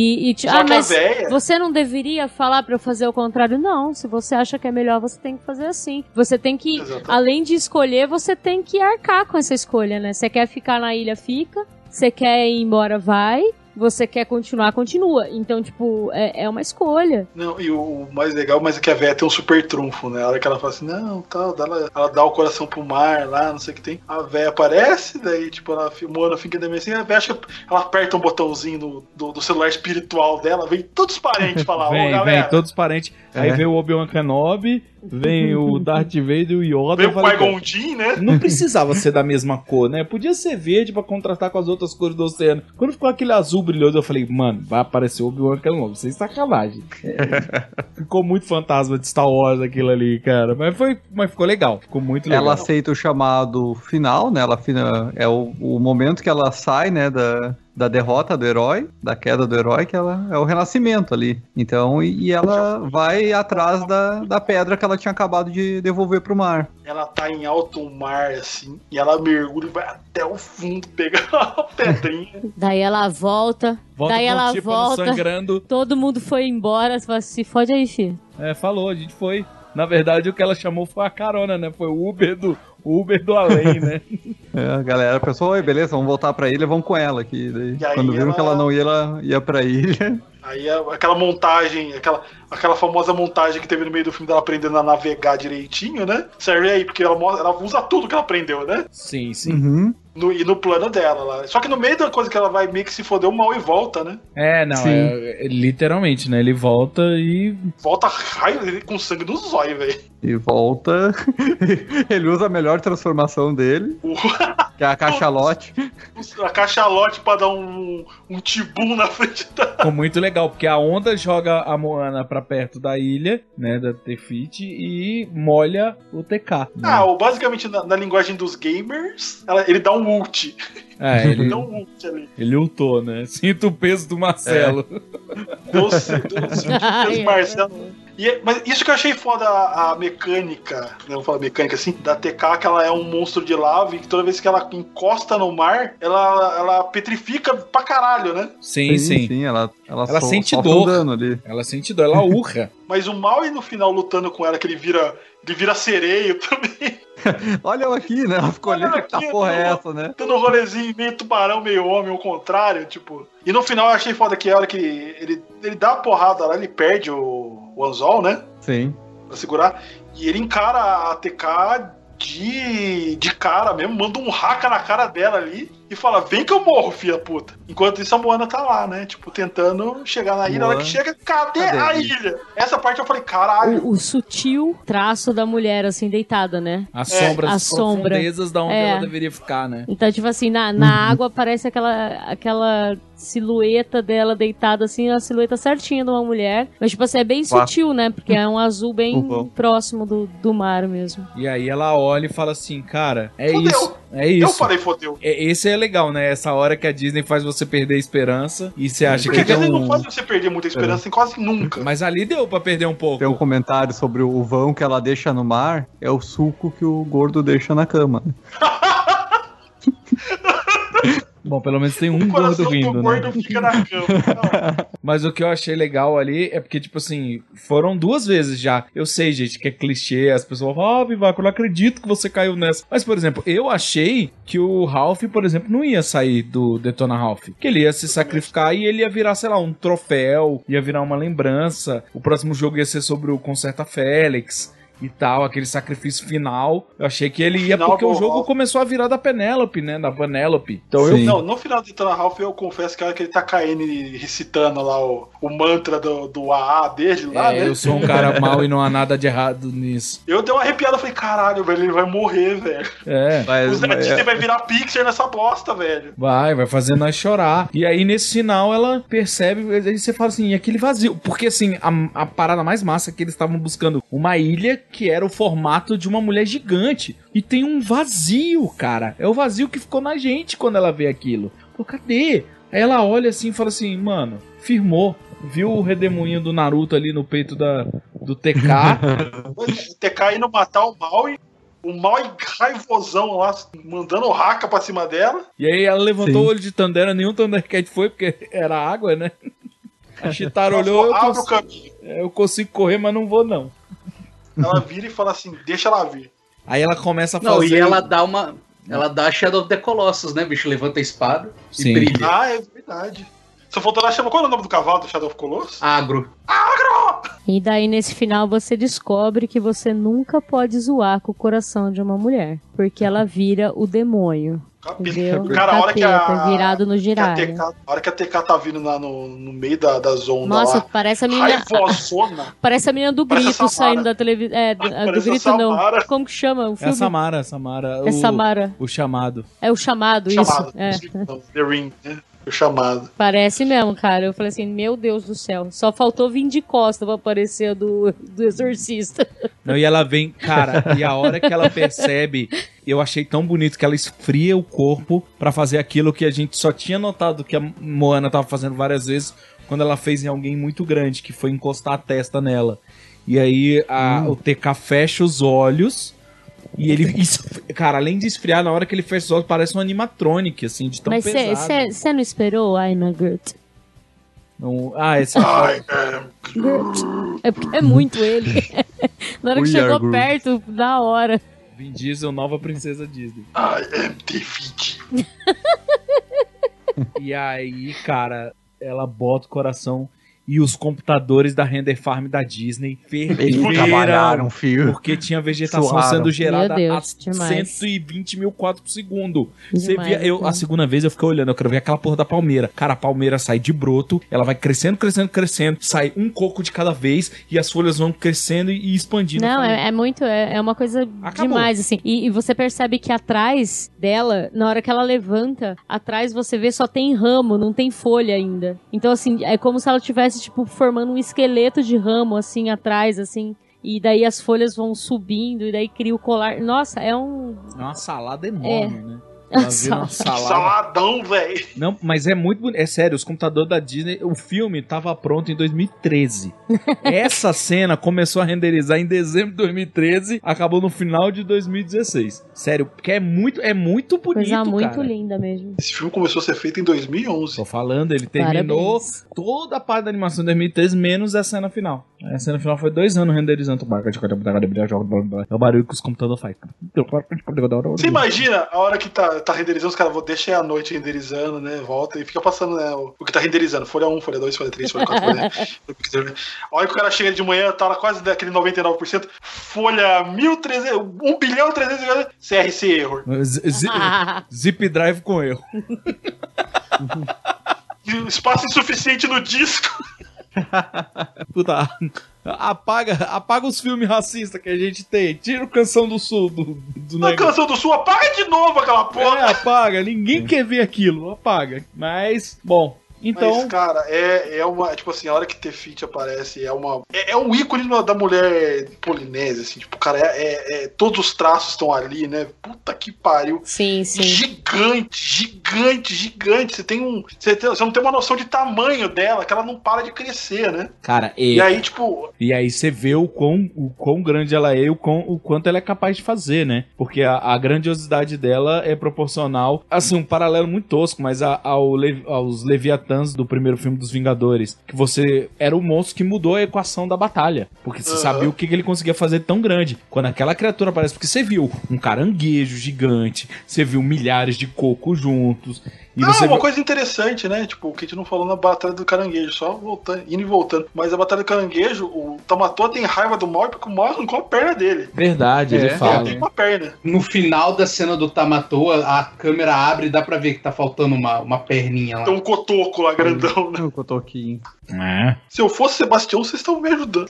Mas você não deveria falar pra eu fazer o contrário? Não, se você acha que é melhor, você tem que fazer assim. Você tem que, além de escolher, você tem que arcar com essa escolha, né? Você quer ficar na ilha, fica. Você quer ir embora, vai. Você quer continuar, continua. Então, tipo, é uma escolha. Não, e o mais legal, mas é que a véia tem um super trunfo, né? A hora que ela fala assim, não, tal, ela dá o coração pro mar lá, não sei o que tem. A véia aparece, daí, tipo, ela Moana fica da assim, a véia acha que ela aperta um botãozinho do celular espiritual dela, vem todos os parentes falar, galera. Vem todos os parentes. Aí vem o Obi-Wan Kenobi, vem o Darth Vader e o Yoda. Vem o Qui-Gon Jinn, né? Não precisava ser da mesma cor, né? Podia ser verde pra contrastar com as outras cores do oceano. Quando ficou aquele azul brilhoso, eu falei, mano, vai aparecer o Obi-Wan Kenobi, sem sacanagem. Ficou muito fantasma de Star Wars aquilo ali, cara. Mas ficou legal, ficou muito legal. Ela aceita o chamado final, né? É o momento que ela sai, né, da derrota do herói, da queda do herói, que ela é o renascimento ali. Então, e ela vai atrás da pedra que ela tinha acabado de devolver pro mar. Ela tá em alto mar, assim, e ela mergulha e vai até o fundo pegar a pedrinha. Daí ela volta sangrando. Todo mundo foi embora, você fala, se fode aí, filho. Falou, a gente foi. Na verdade, o que ela chamou foi a carona, né? Foi o Uber do além, né? A galera pensou, oi, beleza, vamos voltar pra ilha, vamos com ela aqui. Daí, quando viram que ela não ia, ela ia pra ilha. Aí aquela montagem, aquela famosa montagem que teve no meio do filme dela aprendendo a navegar direitinho, né? Serve aí, porque ela usa tudo que ela aprendeu, né? Sim. Uhum. E no plano dela lá. Só que no meio da coisa que ela vai meio que se fodeu mal e volta, né? Literalmente, né? Ele volta e... Volta raio com sangue nos olhos, velho. E volta... Ele usa a melhor transformação dele, que é a cachalote. A cachalote pra dar um tibum na frente da... Ficou muito legal, porque a onda joga a Moana pra perto da ilha, né, da Tefit, e molha o TK. Né? Basicamente, na linguagem dos gamers, ele dá um ult. Ele dá um ult ali. Ele ultou, né? Sinto o peso do Marcelo. Do Marcelo. Mas isso que eu achei foda, a mecânica, né, vou falar mecânica assim, da TK, que ela é um monstro de lava e que toda vez que ela encosta no mar, ela petrifica pra caralho, né? Sim. Ela sente dor. Ali. Ela sente dor, ela urra. Mas o Maui no final lutando com ela, que ele vira sereio também. Olha eu aqui, né? Ela ficou olhando que porra é essa, né? Tô no rolezinho meio tubarão, meio homem, ao contrário, tipo. E no final eu achei foda que a hora que ele dá a porrada lá, ele perde o anzol, né? Sim. Pra segurar. E ele encara a TK de cara mesmo, manda um haka na cara dela ali. e fala, vem que eu morro, filha puta. Enquanto isso a Moana tá lá, né? Tipo, tentando chegar na ilha. Na hora que chega, cadê a ilha? Essa parte eu falei, caralho. O sutil traço da mulher, assim, deitada, né? As sombras, as profundezas da onde ela deveria ficar, né? Então, tipo assim, na água aparece aquela silhueta dela deitada, assim, a silhueta certinha de uma mulher. Mas, tipo assim, é bem sutil, né? Porque é um azul bem próximo do mar mesmo. E aí ela olha e fala assim, cara, fodeu. Isso. É isso. Eu falei, fodeu. Esse é legal, né? Essa hora que a Disney faz você perder a esperança e você acha porque que a Disney não faz você perder muita esperança em quase nunca. Mas ali deu pra perder um pouco. Tem um comentário sobre o vão que ela deixa no mar, é o suco que o gordo deixa na cama. Bom, pelo menos tem um gordo rindo, o gordo fica na cama. Mas o que eu achei legal ali é porque, tipo assim, foram 2 vezes já. Eu sei, gente, que é clichê, as pessoas falam, Vivaco, eu não acredito que você caiu nessa. Mas, por exemplo, eu achei que o Ralph, por exemplo, não ia sair do Detona Ralph. Que ele ia se sacrificar e ele ia virar, sei lá, um troféu, ia virar uma lembrança. O próximo jogo ia ser sobre o Concerta Félix e tal, aquele sacrifício final. Eu achei que ele ia porque o jogo começou a virar da Penélope, né? Da Vanellope. Então Não, no final do Detona Ralph eu confesso que a hora que ele tá caindo e recitando lá o mantra do AA dele lá, né? Eu sou um cara mau e não há nada de errado nisso. Eu dei uma arrepiada, falei, caralho, velho, ele vai morrer, velho. O Disney vai virar Pixar nessa bosta, velho. Vai fazer nós chorar. E aí, nesse final, ela percebe, aí você fala assim, aquele vazio. Porque, assim, a parada mais massa é que eles estavam buscando uma ilha que era o formato de uma mulher gigante. E tem um vazio, cara. É o vazio que ficou na gente quando ela vê aquilo. Pô, cadê? Aí ela olha assim e fala assim, mano, firmou. Viu o redemoinho do Naruto ali no peito do TK. O TK indo matar o Maui. O Maui raivosão lá, mandando raca pra cima dela. E aí ela levantou o olho de Tandera, nenhum Thundercat foi, porque era água, né? A Chitara olhou, eu consigo correr, mas não vou não. Ela vira e fala assim, deixa ela vir. Aí ela começa a fazer... Não, e ela dá uma... Ela dá Shadow of the Colossus, né, bicho? Levanta a espada e brilha. Ah, é verdade. Só faltou ela chamar... Qual é o nome do cavalo do Shadow of Colossus? Agro. E daí, nesse final, você descobre que você nunca pode zoar com o coração de uma mulher. Porque ela vira o demônio. Entendeu? Cara, a hora que a... virado no Jiraiya. A hora que a TK tá vindo lá no meio da zona. Nossa, lá, parece a menina. Parece a menina do grito saindo da televisão. Do grito não. Como que chama o filme? É Samara. É Samara. O chamado. É o chamado, isso. É. The Ring, né? O chamado. Parece mesmo, cara. Eu falei assim, meu Deus do céu. Só faltou vir de costa pra aparecer do Exorcista. Não, e ela vem, cara, e a hora que ela percebe, eu achei tão bonito que ela esfria o corpo pra fazer aquilo que a gente só tinha notado que a Moana tava fazendo várias vezes quando ela fez em alguém muito grande, que foi encostar a testa nela. E aí o TK fecha os olhos. E ele, cara, além de esfriar, na hora que ele fecha os olhos, parece um animatronic, assim, de tão pesado. Mas você não esperou I'm a Groot? Não, esse é Groot. É porque é muito ele. Na hora que chegou perto, da hora. Vin Diesel, nova princesa Disney. I am David. E aí, cara, ela bota o coração... E os computadores da Render Farm da Disney ferveram, filho. Porque tinha vegetação sendo gerada a 120 mil quadros por segundo. Você via, a segunda vez eu fiquei olhando, eu quero ver aquela porra da palmeira. Cara, a palmeira sai de broto, ela vai crescendo, sai um coco de cada vez e as folhas vão crescendo e expandindo. Não, é uma coisa demais, assim. E você percebe que atrás dela, na hora que ela levanta, atrás você vê só tem ramo, não tem folha ainda. Então, assim, é como se ela tivesse tipo, formando um esqueleto de ramo, assim, atrás, assim, e daí as folhas vão subindo, e daí cria o colar. Nossa, é uma salada enorme, né? Saladão, velho. Não, mas é muito bonito. É sério, os computadores da Disney, o filme tava pronto em 2013. Essa cena começou a renderizar em dezembro de 2013, acabou no final de 2016. Sério, porque é muito bonito, coisa muito linda mesmo. Esse filme começou a ser feito em 2011. Tô falando, ele terminou toda a parte da animação em 2013, menos a cena final. A cena final foi 2 anos renderizando. É o barulho que os computadores fazem. Você imagina a hora que tá tá renderizando, os caras deixa aí a noite renderizando, né? Volta e fica passando, né? O que tá renderizando. Folha 1, folha 2, folha 3, folha 4, folha 10. Olha que o cara chega de manhã, tá lá quase daquele 99%. Folha 1.300, 1.350.000, CRC error. Zip drive com erro. Espaço insuficiente no disco. Puta, apaga os filmes racistas que a gente tem. Tira o Canção do Sul do Canção do Sul, apaga de novo aquela porra. Apaga, ninguém quer ver aquilo, apaga. Mas, bom, então... Mas, cara, é uma... Tipo assim, a hora que Tefiti aparece, é um ícone da mulher polinésia, assim. Tipo, cara, todos os traços estão ali, né? Puta que pariu. Sim. Gigante. Você não tem uma noção de tamanho dela, que ela não para de crescer, né? Cara, e aí, tipo... E aí você vê o quão grande ela é e o quanto ela é capaz de fazer, né? Porque a grandiosidade dela é proporcional... Assim, um paralelo muito tosco, mas aos Leviatãs do primeiro filme dos Vingadores, que você era o monstro que mudou a equação da batalha, porque você sabia o que ele conseguia fazer tão grande. Quando aquela criatura aparece, porque você viu um caranguejo gigante, você viu milhares de cocos juntos. E uma coisa interessante, né? Tipo, o que a gente não falou na Batalha do Caranguejo, só indo e voltando. Mas a Batalha do Caranguejo, o Tamatoa tem raiva do Maui porque o Maui arrancou a perna dele. Verdade, ele fala. Tem uma perna. No final da cena do Tamatoa, a câmera abre e dá pra ver que tá faltando uma perninha lá. Tem um cotoco lá, grandão, né? Um cotoquinho. Se eu fosse Sebastião, vocês estão me ajudando.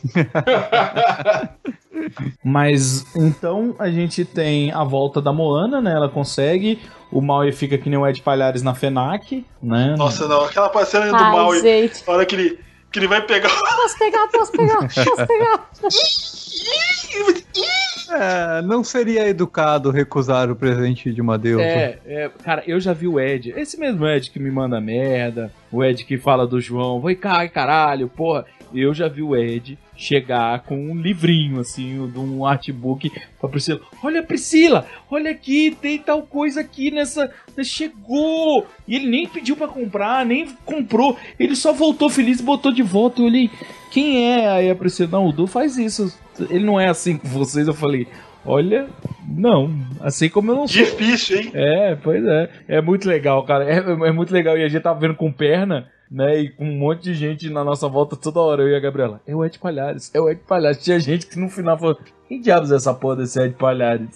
Mas, então, a gente tem a volta da Moana, né? Ela consegue... O Maui fica que nem o Ed Palhares na FENAC, né? Nossa, não. Aquela cena do Maui, a hora que ele vai pegar... Posso pegar. Não seria educado recusar o presente de uma deusa. Cara, eu já vi o Ed. Esse mesmo Ed que me manda merda. O Ed que fala do João. Vai cá, caralho, porra. Eu já vi o Ed chegar com um livrinho, assim, de um artbook pra Priscila. Olha, Priscila, olha aqui, tem tal coisa aqui nessa... Chegou! E ele nem pediu pra comprar, nem comprou. Ele só voltou feliz e botou de volta. Eu olhei, quem é? Aí a Priscila, não, o Du faz isso. Ele não é assim com vocês. Eu falei, olha, não, assim como eu não sou. Difícil, hein? Pois é. É muito legal, cara. É muito legal. E a gente tava vendo com perna, né? E com um monte de gente na nossa volta toda hora. Eu e a Gabriela, é o Ed Palhares. Tinha gente que no final falou, quem diabos é essa porra desse Ed Palhares?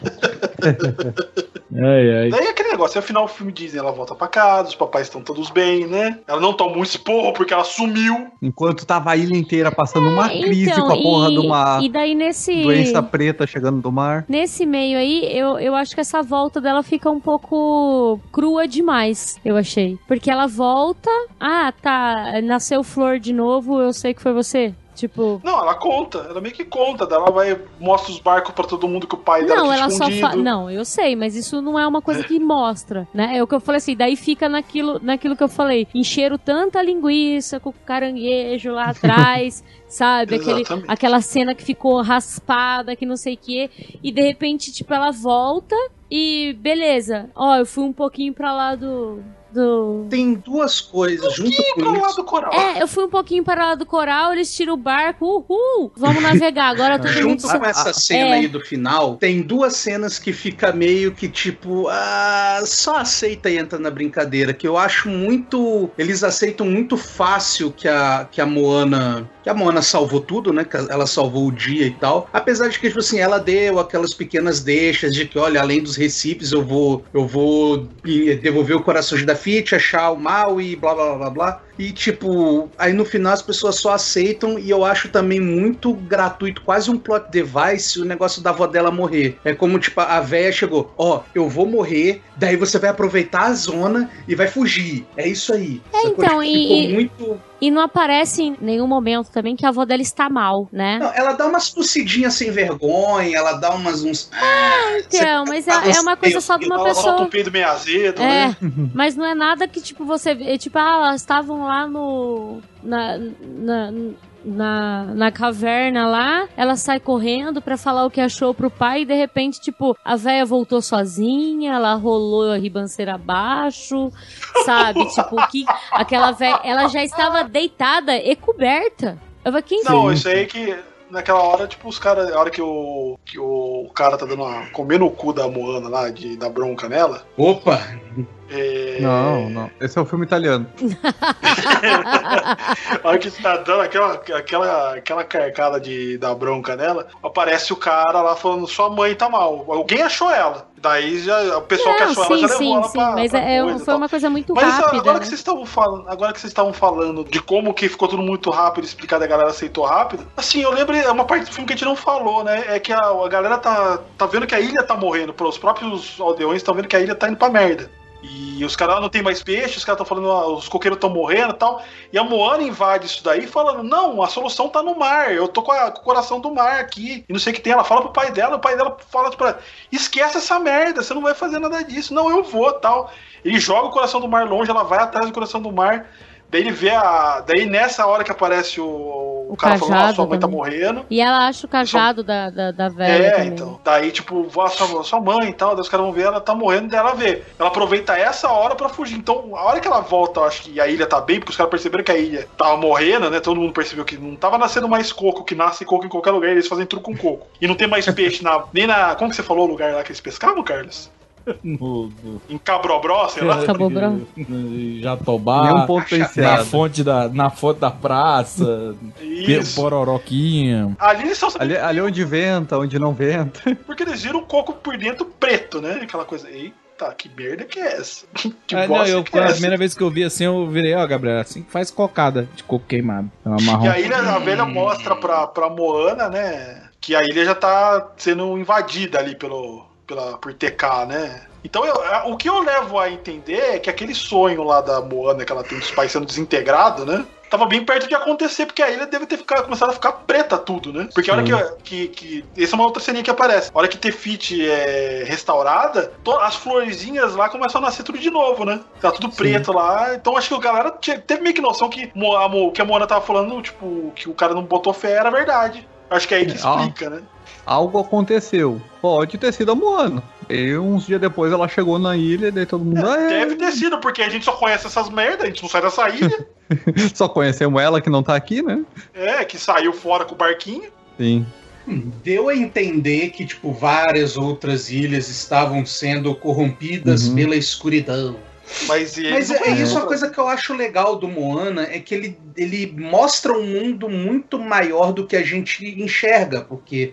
Ai. Daí aquele negócio, afinal o filme Disney, ela volta pra casa, os papais estão todos bem, né? Ela não toma um esporro porque ela sumiu. Enquanto tava a ilha inteira passando uma crise com a porra de uma e daí doença preta chegando do mar. Nesse meio aí, eu acho que essa volta dela fica um pouco crua demais, eu achei. Porque ela volta, nasceu flor de novo, eu sei que foi você. Tipo... Não, ela meio que conta, ela mostra os barcos pra todo mundo que o pai dela tinha escondido. Não, eu sei, mas isso não é uma coisa que mostra, né? É o que eu falei assim, daí fica naquilo que eu falei, encheram tanta linguiça com o caranguejo lá atrás, sabe? Aquela cena que ficou raspada, que não sei o quê, e de repente, tipo, ela volta e beleza, eu fui um pouquinho pra lá do... Tem duas coisas junto com isso. Do coral. Eu fui um pouquinho para o lado do coral, eles tiram o barco, vamos navegar, agora todo mundo... Junto com essa cena aí do final, tem duas cenas que fica meio que tipo, só aceita e entra na brincadeira, que eu acho muito... Eles aceitam muito fácil que a Moana... Que a Moana salvou tudo, né? Que ela salvou o dia e tal. Apesar de que, tipo assim, ela deu aquelas pequenas deixas de que, olha, além dos recifes, eu vou devolver o coração de Dafiti, achar o mal e blá, blá, blá, blá. E, tipo, aí no final as pessoas só aceitam, e eu acho também muito gratuito, quase um plot device, o negócio da avó dela morrer. É como, tipo, a véia chegou, eu vou morrer, daí você vai aproveitar a zona e vai fugir. É isso aí. Então, ficou muito... E não aparece em nenhum momento também que a avó dela está mal, né? Não, ela dá umas tossidinhas sem vergonha, ela dá uns... Então, mas é uma coisa só de uma pessoa... Ela solta um peido meio azedo, né? Mas não é nada que, tipo, você vê... Tipo, elas estavam lá na caverna lá, ela sai correndo pra falar o que achou pro pai e de repente, tipo, a véia voltou sozinha, ela rolou a ribanceira abaixo, sabe? Tipo, aquela véia, ela já estava deitada e coberta. Não, isso aí que... naquela hora, tipo, os caras, a hora que o cara tá comendo o cu da Moana lá, da bronca nela. Opa! Não. Esse é um filme italiano. A hora que tá dando aquela carcada da bronca nela, aparece o cara lá falando, sua mãe tá mal. Alguém achou ela. Daí o pessoal que achou ela já levou ela pra mas foi uma coisa muito rápida. Mas agora que vocês estavam falando de como que ficou tudo muito rápido, explicado, a galera aceitou rápido. Assim, eu lembro, é uma parte do filme que a gente não falou, né? É que a galera tá vendo que a ilha tá morrendo. Os próprios aldeões estão vendo que a ilha tá indo pra merda. E os caras não tem mais peixe, os caras estão falando, os coqueiros estão morrendo e tal. E a Moana invade isso daí falando, não, a solução tá no mar, eu tô com o coração do mar aqui. E não sei o que tem, ela fala pro pai dela, o pai dela fala pra ela, esquece essa merda, você não vai fazer nada disso. Não, eu vou, tal. Ele joga o coração do mar longe, ela vai atrás do coração do mar. Daí ele vê daí nessa hora que aparece o cara falando, sua mãe tá morrendo. E ela acha o cajado da velha também. Então. Daí, tipo, sua mãe e tal, daí os caras vão ver, ela tá morrendo, daí ela vê. Ela aproveita essa hora pra fugir. Então, a hora que ela volta, eu acho que a ilha tá bem, porque os caras perceberam que a ilha tava morrendo, né? Todo mundo percebeu que não tava nascendo mais coco, que nasce coco em qualquer lugar, eles fazem truco com coco. E não tem mais peixe nem na... Como que você falou o lugar lá que eles pescavam, Carlos? Em Cabrobró, sei lá. Jatobá, na fonte da praça, Pororoquinha. Ali onde venta, onde não venta. Porque eles viram o coco por dentro preto, né? Aquela coisa. Eita, que merda que é essa? A primeira vez que eu vi assim, eu virei, Gabriel, assim que faz cocada de coco queimado. E aí a velha mostra pra Moana, né? Que a ilha já tá sendo invadida ali por TK, né? Então, o que eu levo a entender é que aquele sonho lá da Moana, que ela tem dos pais sendo desintegrado, né? Tava bem perto de acontecer, porque a ilha deve ter começado a ficar preta tudo, né? Porque a hora que essa é uma outra ceninha que aparece. A hora que Tefiti é restaurada, as florzinhas lá começam a nascer tudo de novo, né? Tá tudo preto lá. Então acho que a galera teve meio que noção que a Moana tava falando, tipo, que o cara não botou fé, era verdade. Acho que é aí que explica, né? Algo aconteceu. Pode ter sido a Moana. E uns dias depois ela chegou na ilha e daí todo mundo... Deve ter sido, porque a gente só conhece essas merdas, a gente não sai dessa ilha. Só conhecemos ela que não tá aqui, né? Que saiu fora com o barquinho. Sim. Deu a entender que, tipo, várias outras ilhas estavam sendo corrompidas pela escuridão. Mas isso é uma coisa que eu acho legal do Moana, é que ele mostra um mundo muito maior do que a gente enxerga, porque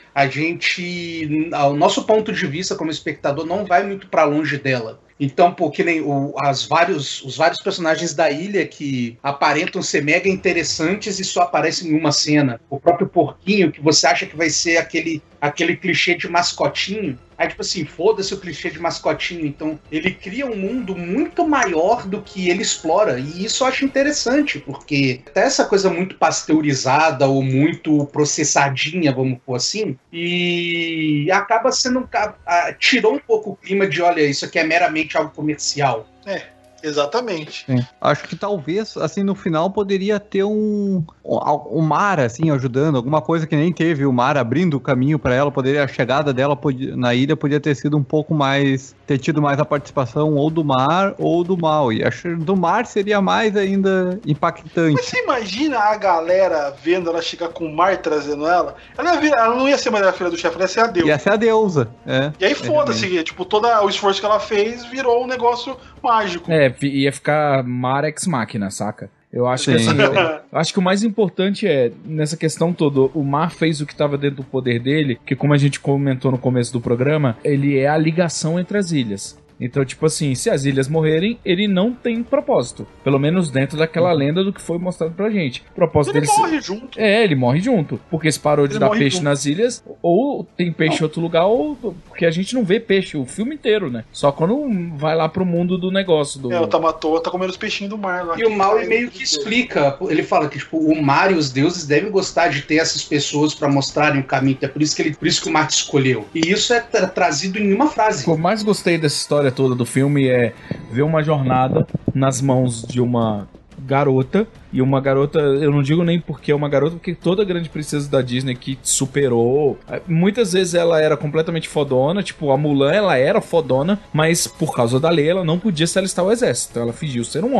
o nosso ponto de vista como espectador não vai muito para longe dela. Então, pô, que nem os vários personagens da ilha que aparentam ser mega interessantes e só aparecem em uma cena. O próprio porquinho, que você acha que vai ser aquele clichê de mascotinho. Aí, tipo assim, foda-se o clichê de mascotinho. Então, ele cria um mundo muito maior do que ele explora. E isso eu acho interessante, porque até essa coisa muito pasteurizada ou muito processadinha, vamos pôr assim, e acaba sendo... tirou um pouco o clima de, olha, isso aqui é meramente algo comercial. Exatamente. Sim. Acho que talvez, assim, no final poderia ter um mar, assim, ajudando, alguma coisa que nem teve, o mar abrindo o caminho para ela, a chegada dela na ilha podia ter sido um pouco mais, ter tido mais a participação ou do mar ou do mal, e acho que do mar seria mais ainda impactante. Mas você imagina a galera vendo ela chegar com o mar trazendo ela não ia ser mais a filha do chefe, ela ia ser a deusa. Ia ser a deusa, E aí foda-se, tipo, todo o esforço que ela fez virou um negócio mágico. Ia ficar mar ex machina, saca? Eu acho que assim, eu acho que o mais importante nessa questão toda, o mar fez o que estava dentro do poder dele, que como a gente comentou no começo do programa, ele é a ligação entre as ilhas. Então, tipo assim, se as ilhas morrerem, ele não tem propósito. Pelo menos dentro daquela lenda do que foi mostrado pra gente. O propósito dele morre junto. Ele morre junto. Porque se parou de dar peixe nas ilhas, ou tem peixe em outro lugar, ou porque a gente não vê peixe o filme inteiro, né? Só quando vai lá pro mundo do negócio. O Tamatoa tá comendo os peixinhos do mar lá. E o Maui meio que explica. Ele fala que, tipo, o mar e os deuses devem gostar de ter essas pessoas pra mostrarem o caminho. É por isso que o mar escolheu. E isso é trazido em uma frase. O que eu mais gostei dessa história toda do filme é ver uma jornada nas mãos de uma garota, e uma garota, eu não digo nem porque é uma garota, porque toda grande princesa da Disney que superou, muitas vezes ela era completamente fodona, tipo a Mulan, ela era fodona, mas por causa da lei ela não podia se alistar ao exército, então ela fingiu ser um homem.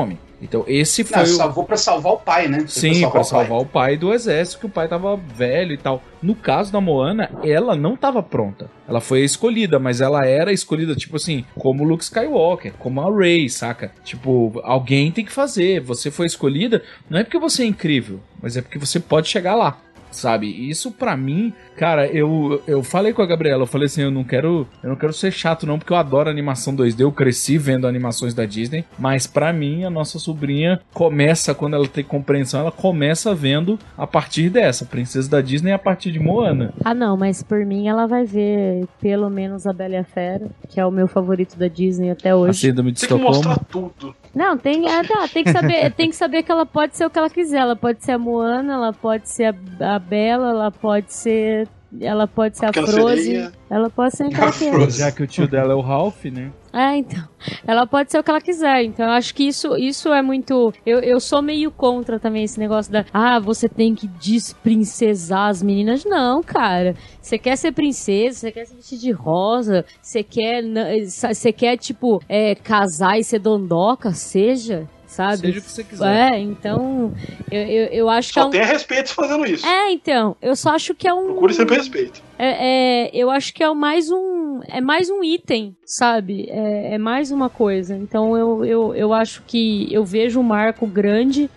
Então esse foi salvou pra salvar o pai, né? Sim, pra salvar o pai do exército, que o pai tava velho e tal. No caso da Moana, ela não tava pronta. Ela foi escolhida, mas ela era escolhida, tipo assim, como Luke Skywalker, como a Rey, saca? Tipo, alguém tem que fazer. Você foi escolhida, não é porque você é incrível, mas é porque você pode chegar lá. Sabe? Isso pra mim, cara, eu falei com a Gabriela, eu falei assim, eu não quero ser chato não, porque eu adoro animação 2D, eu cresci vendo animações da Disney, mas pra mim, a nossa sobrinha começa, quando ela tem compreensão, ela começa vendo a partir dessa, Princesa da Disney a partir de Moana. Ah não, mas por mim ela vai ver pelo menos a Bela e a Fera, que é o meu favorito da Disney até hoje. A Síndrome de Estocolmo. Tem que mostrar tudo. Não, tem que saber que ela pode ser o que ela quiser. Ela pode ser a Moana, ela pode ser a Bela, ela pode ser a Frozen, ela pode ser a Frozen. Já que o tio dela é o Ralph, né? Então. Ela pode ser o que ela quiser. Então eu acho que isso é muito... Eu sou meio contra também esse negócio você tem que desprincesar as meninas. Não, cara. Você quer ser princesa, você quer se vestir de rosa, você quer tipo, casar e ser dondoca, seja... Sabe? Seja o que você quiser. Então, eu acho que só tenha respeito fazendo isso. Então, eu só acho que é um... Procure sempre respeito. Eu acho que é mais um item, sabe? É mais uma coisa. Então, eu acho que eu vejo um marco grande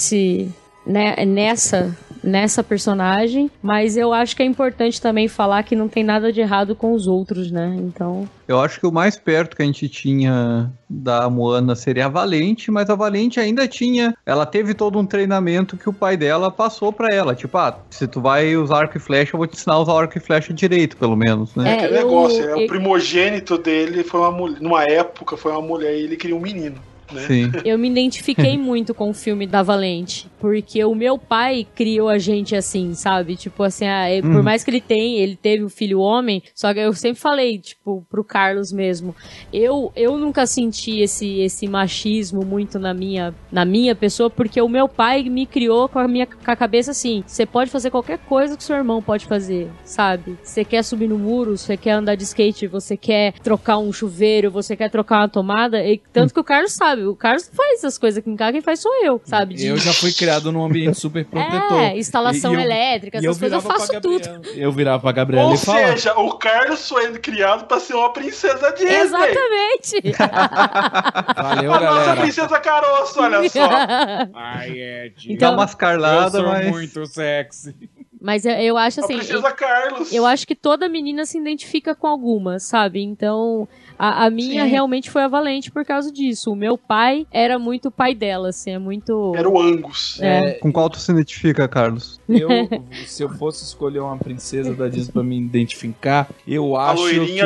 nessa personagem, mas eu acho que é importante também falar que não tem nada de errado com os outros, né? Então... Eu acho que o mais perto que a gente tinha da Moana seria a Valente, mas a Valente ainda tinha... Ela teve todo um treinamento que o pai dela passou pra ela. Tipo, se tu vai usar arco e flecha, eu vou te ensinar a usar arco e flecha direito, pelo menos, né? Aquele negócio, o primogênito dele foi uma mulher, numa época foi uma mulher e ele queria um menino. Né? Sim. Eu me identifiquei muito com o filme da Valente, porque o meu pai criou a gente assim, sabe? Tipo assim, por mais que ele teve um filho homem, só que eu sempre falei, tipo, pro Carlos mesmo, eu nunca senti esse machismo muito na minha pessoa, porque o meu pai me criou com a cabeça assim, você pode fazer qualquer coisa que seu irmão pode fazer, sabe? Você quer subir no muro, você quer andar de skate, você quer trocar um chuveiro, você quer trocar uma tomada, tanto que o Carlos sabe, o Carlos não faz essas coisas aqui em casa, quem faz sou eu, sabe? Eu já fui criado num ambiente super protetor. Instalação elétrica, essas coisas eu faço tudo. Eu virava pra Gabriela e falava. Ou seja, o Carlos foi criado pra ser uma princesa Disney. Exatamente. Valeu, a galera. nossa princesa Caroço, olha só. Dá uma escarlada, eu sou mas... muito sexy. Mas eu acho assim... Carlos. Eu acho que toda menina se identifica com alguma, sabe? Então, a minha realmente foi a Valente por causa disso. O meu pai era muito pai dela, assim, Era o Angus. Com qual tu se identifica, Carlos? Se eu fosse escolher uma princesa da Disney pra me identificar, eu acho a loirinha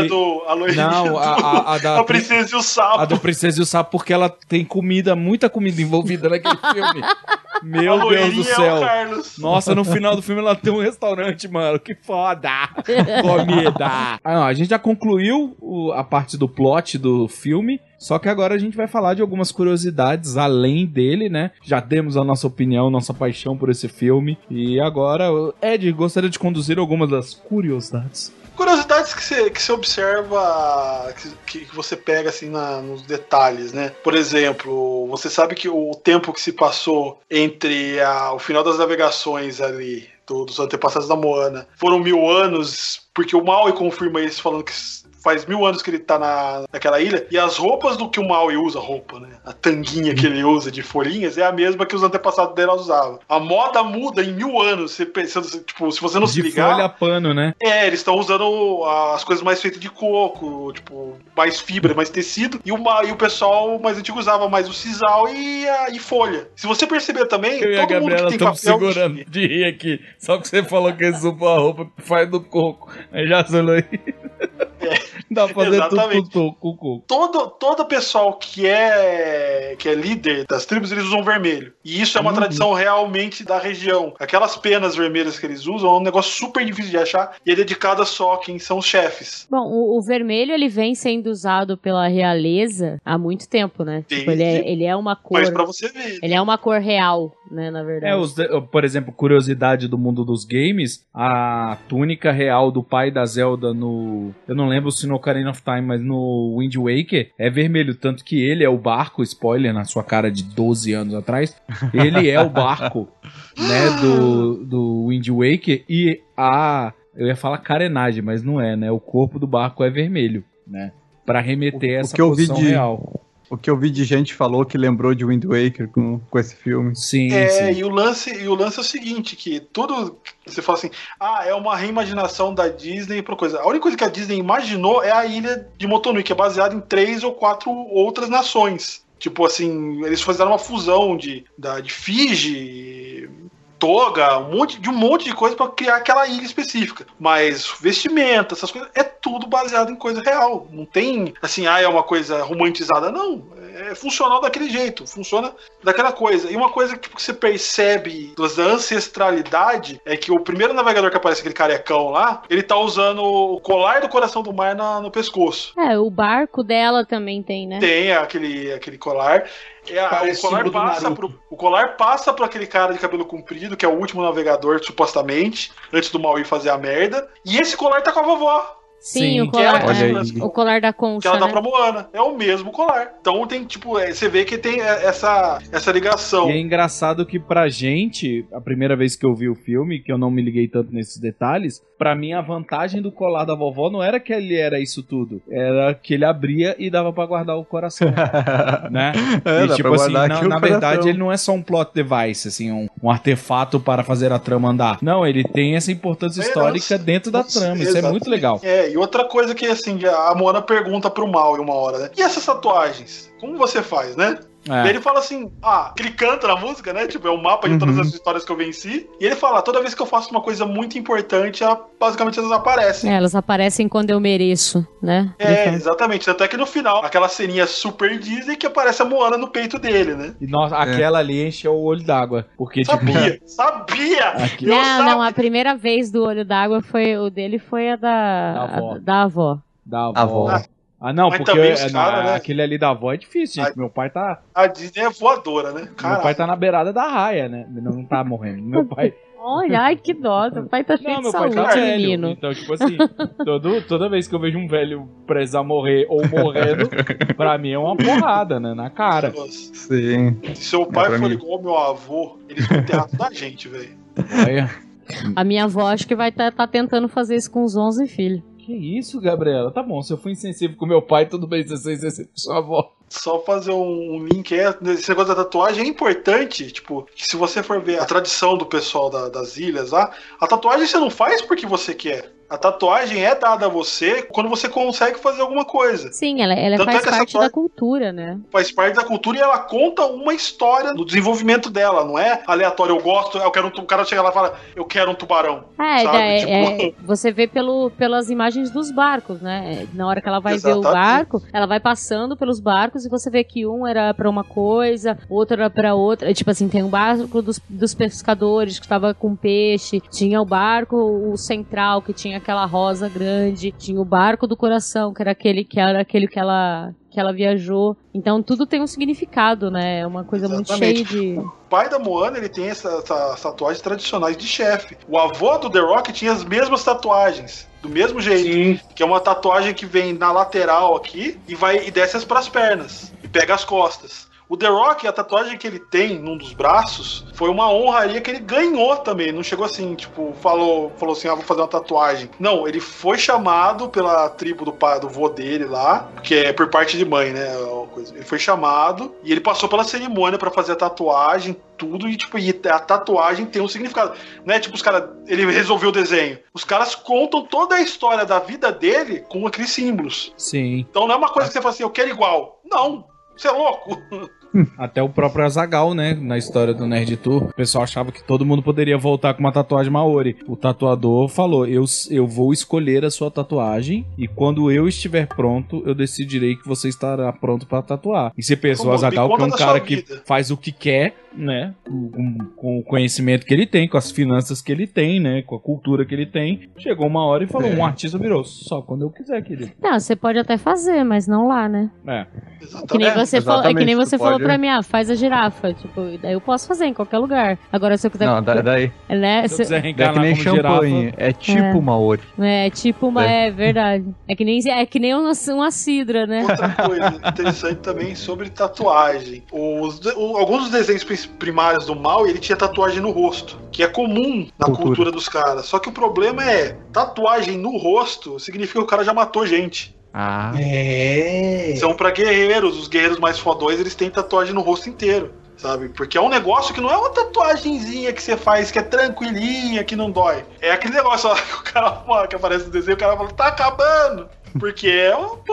a Princesa e o Sapo. A do Princesa e o Sapo, porque ela tem muita comida envolvida naquele filme. Meu Deus do céu. Nossa, no final do filme ela tem um restaurante, mano. Que foda. Comida. A gente já concluiu a parte do plot do filme. Só que agora a gente vai falar de algumas curiosidades além dele, né? Já demos a nossa opinião, nossa paixão por esse filme. E agora, Ed, gostaria de conduzir algumas das curiosidades. Curiosidades que você observa, que você pega assim nos detalhes, né? Por exemplo, você sabe que o tempo que se passou entre o final das navegações ali, dos antepassados da Moana, foram 1000 anos, porque o Maui confirma isso falando que faz 1000 anos que ele tá naquela ilha, e as roupas do que o Maui usa, né? A tanguinha que ele usa de folhinhas é a mesma que os antepassados dele usavam. A moda muda em 1000 anos, você pensando, tipo, se você não se ligar... De folha a pano, né? Eles estão usando as coisas mais feitas de coco, tipo, mais fibra, mais tecido, e o pessoal mais antigo usava mais o sisal e folha. Se você perceber também, eu todo mundo que tem papel... segurando de rir aqui, só que você falou que eles usam a roupa que faz do coco. Aí já falou aí. Dá pra fazer tudo com coco. Todo pessoal que é líder das tribos, eles usam vermelho. E isso é uma tradição realmente da região. Aquelas penas vermelhas que eles usam é um negócio super difícil de achar e é dedicado só a quem são os chefes. Bom, o vermelho ele vem sendo usado pela realeza há muito tempo, né? Tipo, ele é uma cor... Mas pra você ver. Ele é uma cor real, né, na verdade. Por exemplo, curiosidade do mundo dos games, a túnica real do pai da Zelda no... Eu não lembro se no Ocarina of Time, mas no Wind Waker é vermelho, tanto que ele é o barco, spoiler na sua cara de 12 anos atrás, ele é o barco, né, do Wind Waker e eu ia falar carenagem, mas não é, né, o corpo do barco é vermelho, né, pra remeter essa posição real. O que eu vi de gente falou que lembrou de Wind Waker com esse filme. Sim, sim. E o lance é o seguinte, que tudo... Você fala assim, é uma reimaginação da Disney pra coisa. A única coisa que a Disney imaginou é a ilha de Motonui, que é baseada em 3 ou 4 outras nações. Tipo assim, eles fizeram uma fusão de Fiji... Toga, um monte de coisa pra criar aquela ilha específica. Mas vestimenta, essas coisas, é tudo baseado em coisa real. Não tem, assim, é uma coisa romantizada. Não, é funcional daquele jeito. Funciona daquela coisa. E uma coisa que você percebe da ancestralidade é que o primeiro navegador que aparece, aquele carecão lá, ele tá usando o colar do coração do mar no pescoço. O barco dela também tem, né? Tem aquele colar. O colar passa por aquele cara de cabelo comprido, que é o último navegador, supostamente, antes do Maui fazer a merda. E esse colar tá com a vovó. Sim, o colar, o colar da concha, que ela dá pra Moana. É o mesmo colar. Então tem, tipo, você vê que tem essa ligação. E é engraçado que pra gente, a primeira vez que eu vi o filme, que eu não me liguei tanto nesses detalhes, pra mim a vantagem do colar da vovó não era que ele era isso tudo, era que ele abria e dava pra guardar o coração, né? E tipo assim, na verdade ele não é só um plot device, assim, um artefato para fazer a trama andar. Não, ele tem essa importância histórica dentro da trama, isso é muito legal. E outra coisa que, assim, a Moana pergunta pro Maui uma hora, né? E essas tatuagens? Como você faz, né? E ele fala assim, que ele canta na música, né? Tipo, é um mapa de todas as histórias que eu venci. E ele fala, toda vez que eu faço uma coisa muito importante, basicamente elas aparecem. Elas aparecem quando eu mereço, né? Exatamente. Até que no final, aquela ceninha super Disney que aparece a Moana no peito dele, né? E nossa, aquela ali encheu o olho d'água. Porque, Sabia! Não, a primeira vez do olho d'água o dele foi a da avó. Da avó. Não, mas porque né? Aquele ali da avó é difícil, gente. Meu pai tá... A Disney é voadora, né? Caralho. Meu pai tá na beirada da raia, né? Não tá morrendo. Meu pai... Olha, ai, que dó. Meu pai tá cheio de saúde, tá velho, menino. Então, tipo assim, toda vez que eu vejo um velho precisar morrer ou morrendo, pra mim é uma porrada, né? Na cara. Nossa. Sim. Se seu pai for igual ao meu avô, eles vão enterrar toda a gente, velho. A minha avó acho que vai tá tentando fazer isso com os 11 filhos. Que isso, Gabriela? Tá bom, se eu fui insensível com meu pai, tudo bem se eu sou insensível com sua avó. Só fazer um link, esse negócio da tatuagem é importante, tipo, que se você for ver a tradição do pessoal das ilhas lá, a tatuagem você não faz porque você quer. A tatuagem é dada a você quando você consegue fazer alguma coisa. Sim, ela faz parte da cultura, né? Faz parte da cultura e ela conta uma história do desenvolvimento dela, não é aleatório, eu gosto, eu quero o cara chega lá e fala, eu quero um tubarão. Você vê pelas imagens dos barcos, né? Na hora que ela vai ver o barco, ela vai passando pelos barcos e você vê que um era pra uma coisa, outro era pra outra. Tipo assim, tem o barco dos pescadores que estava com peixe, tinha o barco, o central, que tinha aquela rosa grande, tinha o barco do coração, que era aquele que ela viajou. Então tudo tem um significado, né? É uma coisa muito cheia de... O pai da Moana, ele tem essas tatuagens tradicionais de chefe. O avô do The Rock tinha as mesmas tatuagens, do mesmo jeito. Sim. Que é uma tatuagem que vem na lateral aqui e desce pras pernas e pega as costas. O The Rock, a tatuagem que ele tem num dos braços, foi uma honraria que ele ganhou também. Não chegou assim, tipo, falou assim, vou fazer uma tatuagem. Não, ele foi chamado pela tribo do vô dele lá, que é por parte de mãe, né? Ele foi chamado e ele passou pela cerimônia pra fazer a tatuagem, tudo, e tipo, a tatuagem tem um significado. Não é tipo, os caras, ele resolveu o desenho. Os caras contam toda a história da vida dele com aqueles símbolos. Sim. Então não é uma coisa que você fala assim, eu quero igual. Não. Você é louco? Até o próprio Azaghal, né? Na história do Nerd Tour, o pessoal achava que todo mundo poderia voltar com uma tatuagem Maori. O tatuador falou, eu vou escolher a sua tatuagem e quando eu estiver pronto, eu decidirei que você estará pronto pra tatuar. E você pensou, Azaghal, que é um cara que faz o que quer né? Com o conhecimento que ele tem, com as finanças que ele tem, né? Com a cultura que ele tem. Chegou uma hora e falou, um artista virou, só quando eu quiser, querido. Não, você pode até fazer, mas não lá, né? Que nem você falou pra mim, faz a girafa. Tipo, daí eu posso fazer em qualquer lugar. Agora, se eu quiser... Não, daí... Né? Se é que nem champanhe, girafa, é tipo Maori. É tipo uma... É verdade. É que nem uma cidra, né? Outra coisa interessante também sobre tatuagem. Alguns dos desenhos primários do Maui, ele tinha tatuagem no rosto, que é comum na cultura dos caras. Só que o problema é, tatuagem no rosto significa que o cara já matou gente. São pra guerreiros, os guerreiros mais fodões, eles têm tatuagem no rosto inteiro, sabe? Porque é um negócio que não é uma tatuagenzinha que você faz, que é tranquilinha, que não dói. É aquele negócio lá que o cara que aparece no desenho, o cara fala, tá acabando. Porque é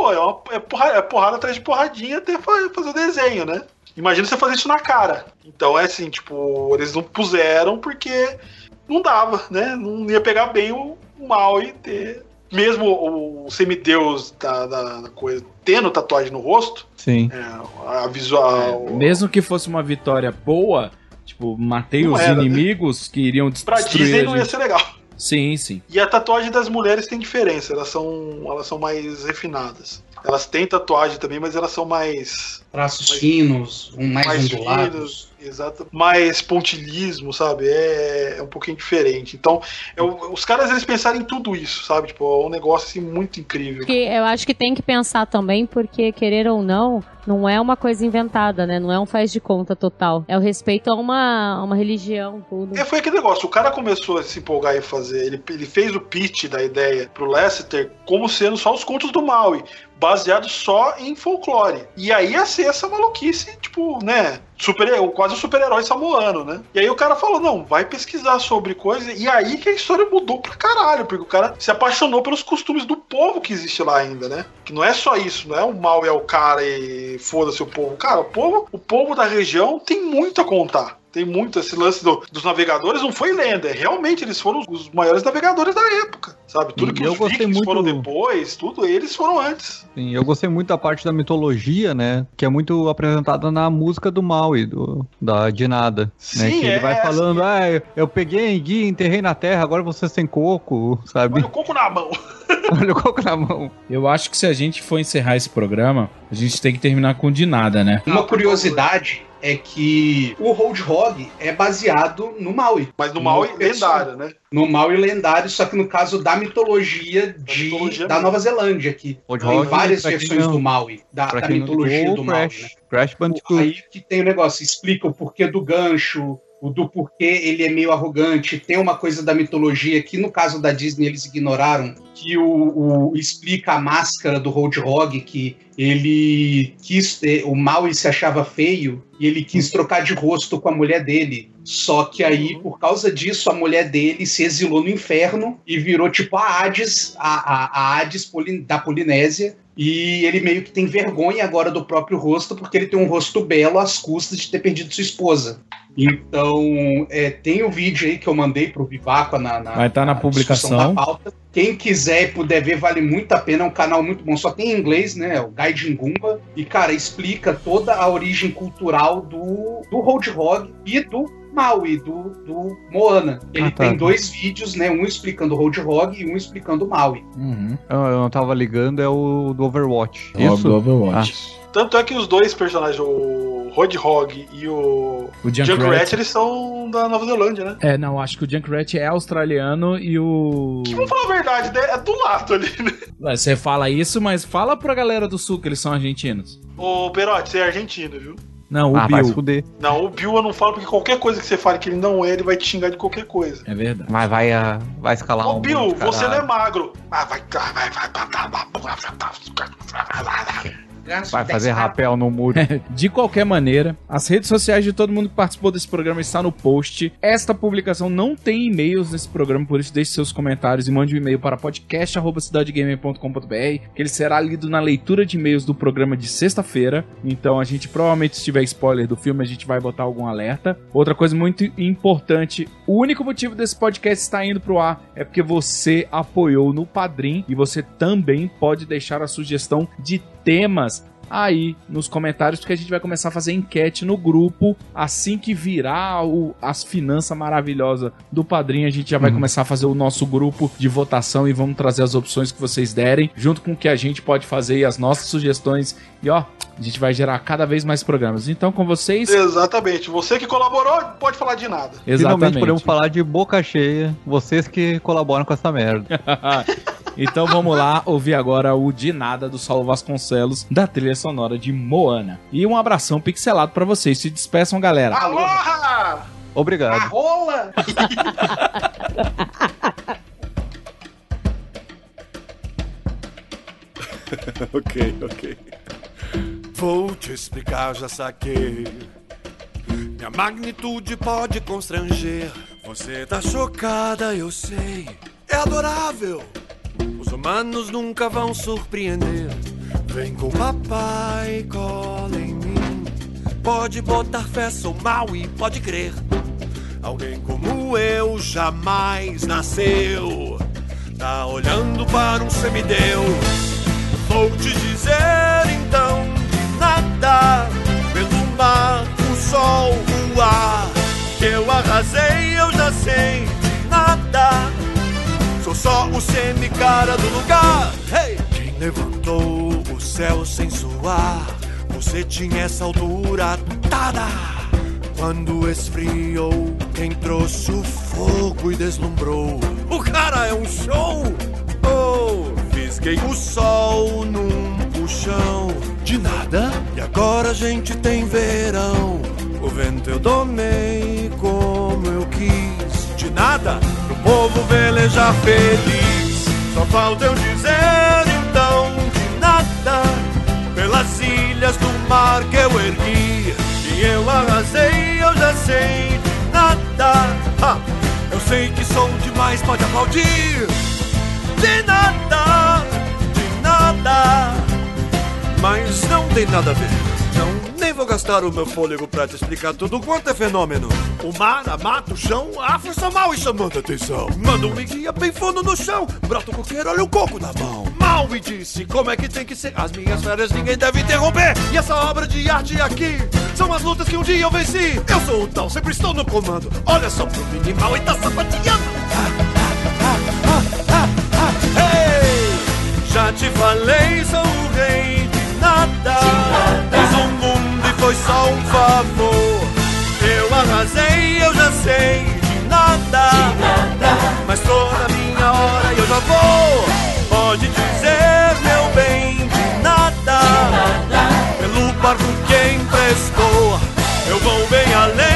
porrada atrás de porradinha até fazer o desenho, né? Imagina você fazer isso na cara. Então é assim, tipo, eles não puseram porque não dava, né? Não ia pegar bem o Maui ter... Mesmo o semideus da coisa tendo tatuagem no rosto, sim. A visual... mesmo que fosse uma vitória boa, tipo, matei os inimigos, né? Que iriam destruir. Pra Disney não ia ser legal. Sim, sim. E a tatuagem das mulheres tem diferença, elas são mais refinadas. Elas têm tatuagem também, mas elas são mais... Traços finos, mais ondulados. Exato. Mais pontilhismo, sabe? É um pouquinho diferente. Então, os caras, eles pensaram em tudo isso, sabe? Tipo, é um negócio, assim, muito incrível. Porque eu acho que tem que pensar também, porque, querer ou não é uma coisa inventada, né? Não é um faz de conta total. É o respeito a uma religião, tudo. Foi aquele negócio. O cara começou a se empolgar em fazer. Ele fez o pitch da ideia pro Lasseter como sendo só os contos do Maui, baseado só em folclore. E aí ia ser essa maluquice, tipo, né? Quase um super-herói samoano, né? E aí o cara falou, não, vai pesquisar sobre coisa. E aí que a história mudou pra caralho, porque o cara se apaixonou pelos costumes do povo que existe lá ainda, né? Que não é só isso, não é o mal é o cara e foda-se o povo. Cara, o povo da região tem muito a contar. Tem muito esse lance dos navegadores, não foi lenda. Realmente, eles foram os maiores navegadores da época, sabe? Tudo que os vikings foram depois, tudo eles foram antes. Sim, eu gostei muito da parte da mitologia, né? Que é muito apresentada na música do Maui, de nada. Sim, né? Que ele vai falando, eu peguei a enguia, enterrei na terra, agora vocês têm coco, sabe? Olha o coco na mão. Olha o coco na mão. Eu acho que se a gente for encerrar esse programa, a gente tem que terminar com de nada, né? Uma curiosidade é que o Roadhog é baseado no Maui. Mas no Maui lendário, né? No Maui lendário, só que no caso da mitologia da Nova Zelândia, que tem várias versões do Maui, da mitologia do Maui, né? Crash Bandicoot. Aí que tem o negócio, explica o porquê do gancho, do porquê ele é meio arrogante. Tem uma coisa da mitologia que, no caso da Disney, eles ignoraram, que explica a máscara do Roadhog, que ele quis... O Maui se achava feio e ele quis trocar de rosto com a mulher dele. Só que aí, por causa disso, a mulher dele se exilou no inferno e virou tipo a Hades, a Hades da Polinésia. E ele meio que tem vergonha agora do próprio rosto, porque ele tem um rosto belo às custas de ter perdido sua esposa. Então, tem o vídeo aí que eu mandei pro Viváqua vai estar na publicação da pauta. Quem quiser e puder ver, vale muito a pena. É um canal muito bom, só tem em inglês, né? O Gaijin Gumba. E, cara, explica toda a origem cultural do Roadhog e do Maui, do Moana. Ele tem dois vídeos, né? Um explicando o Roadhog e um explicando o Maui. Uhum. Eu não tava ligando, é o do Overwatch. Isso? Do Overwatch. Tanto é que os dois personagens, o Roadhog e o Junkrat, eles são da Nova Zelândia, né? Não, acho que o Junkrat é australiano e o... Que, vamos falar a verdade, né? É do lado ali, né? Você fala isso, mas fala pra galera do sul que eles são argentinos. Ô, Perotti, você é argentino, viu? Não, o Bill. Vai se fuder. Não, o Bill eu não falo, porque qualquer coisa que você fale que ele não é, ele vai te xingar de qualquer coisa. É verdade. Mas vai escalar Ô, Bill, você não é magro. Vai fazer rapel no muro. De qualquer maneira, as redes sociais de todo mundo que participou desse programa está no post. Esta publicação não tem e-mails nesse programa, por isso deixe seus comentários e mande um e-mail para podcast@cidadegamer.com.br, que ele será lido na leitura de e-mails do programa de sexta-feira. Então a gente provavelmente, se tiver spoiler do filme, a gente vai botar algum alerta. Outra coisa muito importante, o único motivo desse podcast estar indo pro ar é porque você apoiou no Padrim, e você também pode deixar a sugestão de temas aí nos comentários, porque a gente vai começar a fazer enquete no grupo. Assim que virar as finanças maravilhosas do Padrinho, a gente já vai começar a fazer o nosso grupo de votação e vamos trazer as opções que vocês derem, junto com o que a gente pode fazer e as nossas sugestões. E ó, a gente vai gerar cada vez mais programas. Então, com vocês... Exatamente. Você que colaborou, pode falar de nada. Exatamente. Finalmente podemos falar de boca cheia. Vocês que colaboram com essa merda. Então vamos lá ouvir agora o De Nada do Saulo Vasconcelos, da trilha sonora de Moana. E um abração pixelado pra vocês. Se despeçam, galera. Aloha! Obrigado. A rola! Ok. Vou te explicar, já saquei. Minha magnitude pode constranger. Você tá chocada, eu sei. É adorável. Os humanos nunca vão surpreender. Vem com o papai, cola em mim. Pode botar fé, sou mau e pode crer. Alguém como eu jamais nasceu. Tá olhando para um semideus. Vou te dizer então de nada. Pelo mar, o sol, o ar. Que eu arrasei, eu já sei de nada. Sou só o semi-cara do lugar. Hey! Quem levantou o céu sem suar? Você tinha essa altura tada. Quando esfriou, quem trouxe o fogo e deslumbrou? O cara é um show! Oh, fisguei o sol num puxão. De nada, e agora a gente tem verão. O vento eu domei como eu quis. De nada, pro povo velejar feliz. Só falta eu dizer então de nada. Pelas ilhas do mar que eu ergui. E eu arrasei, eu já sei de nada. Eu sei que sou demais, pode aplaudir. De nada, mas não tem nada a ver. Não, nem vou gastar o meu fôlego pra te explicar tudo quanto é fenômeno. O mar, a mata, o chão, a força mal e chamando atenção. Manda um guia bem fundo no chão. Brota o coqueiro, olha o coco na mão. Mal me disse como é que tem que ser. As minhas férias ninguém deve interromper. E essa obra de arte aqui são as lutas que um dia eu venci. Eu sou o tal, sempre estou no comando. Olha só pro minimal e tá sapateando. Já te falei, sou o rei de nada. Fiz um mundo e foi só um favor. Eu arrasei, eu já sei de nada. Mas tô na minha hora e eu já vou. Pode dizer, meu bem, de nada. Pelo barco que emprestou, eu vou bem além.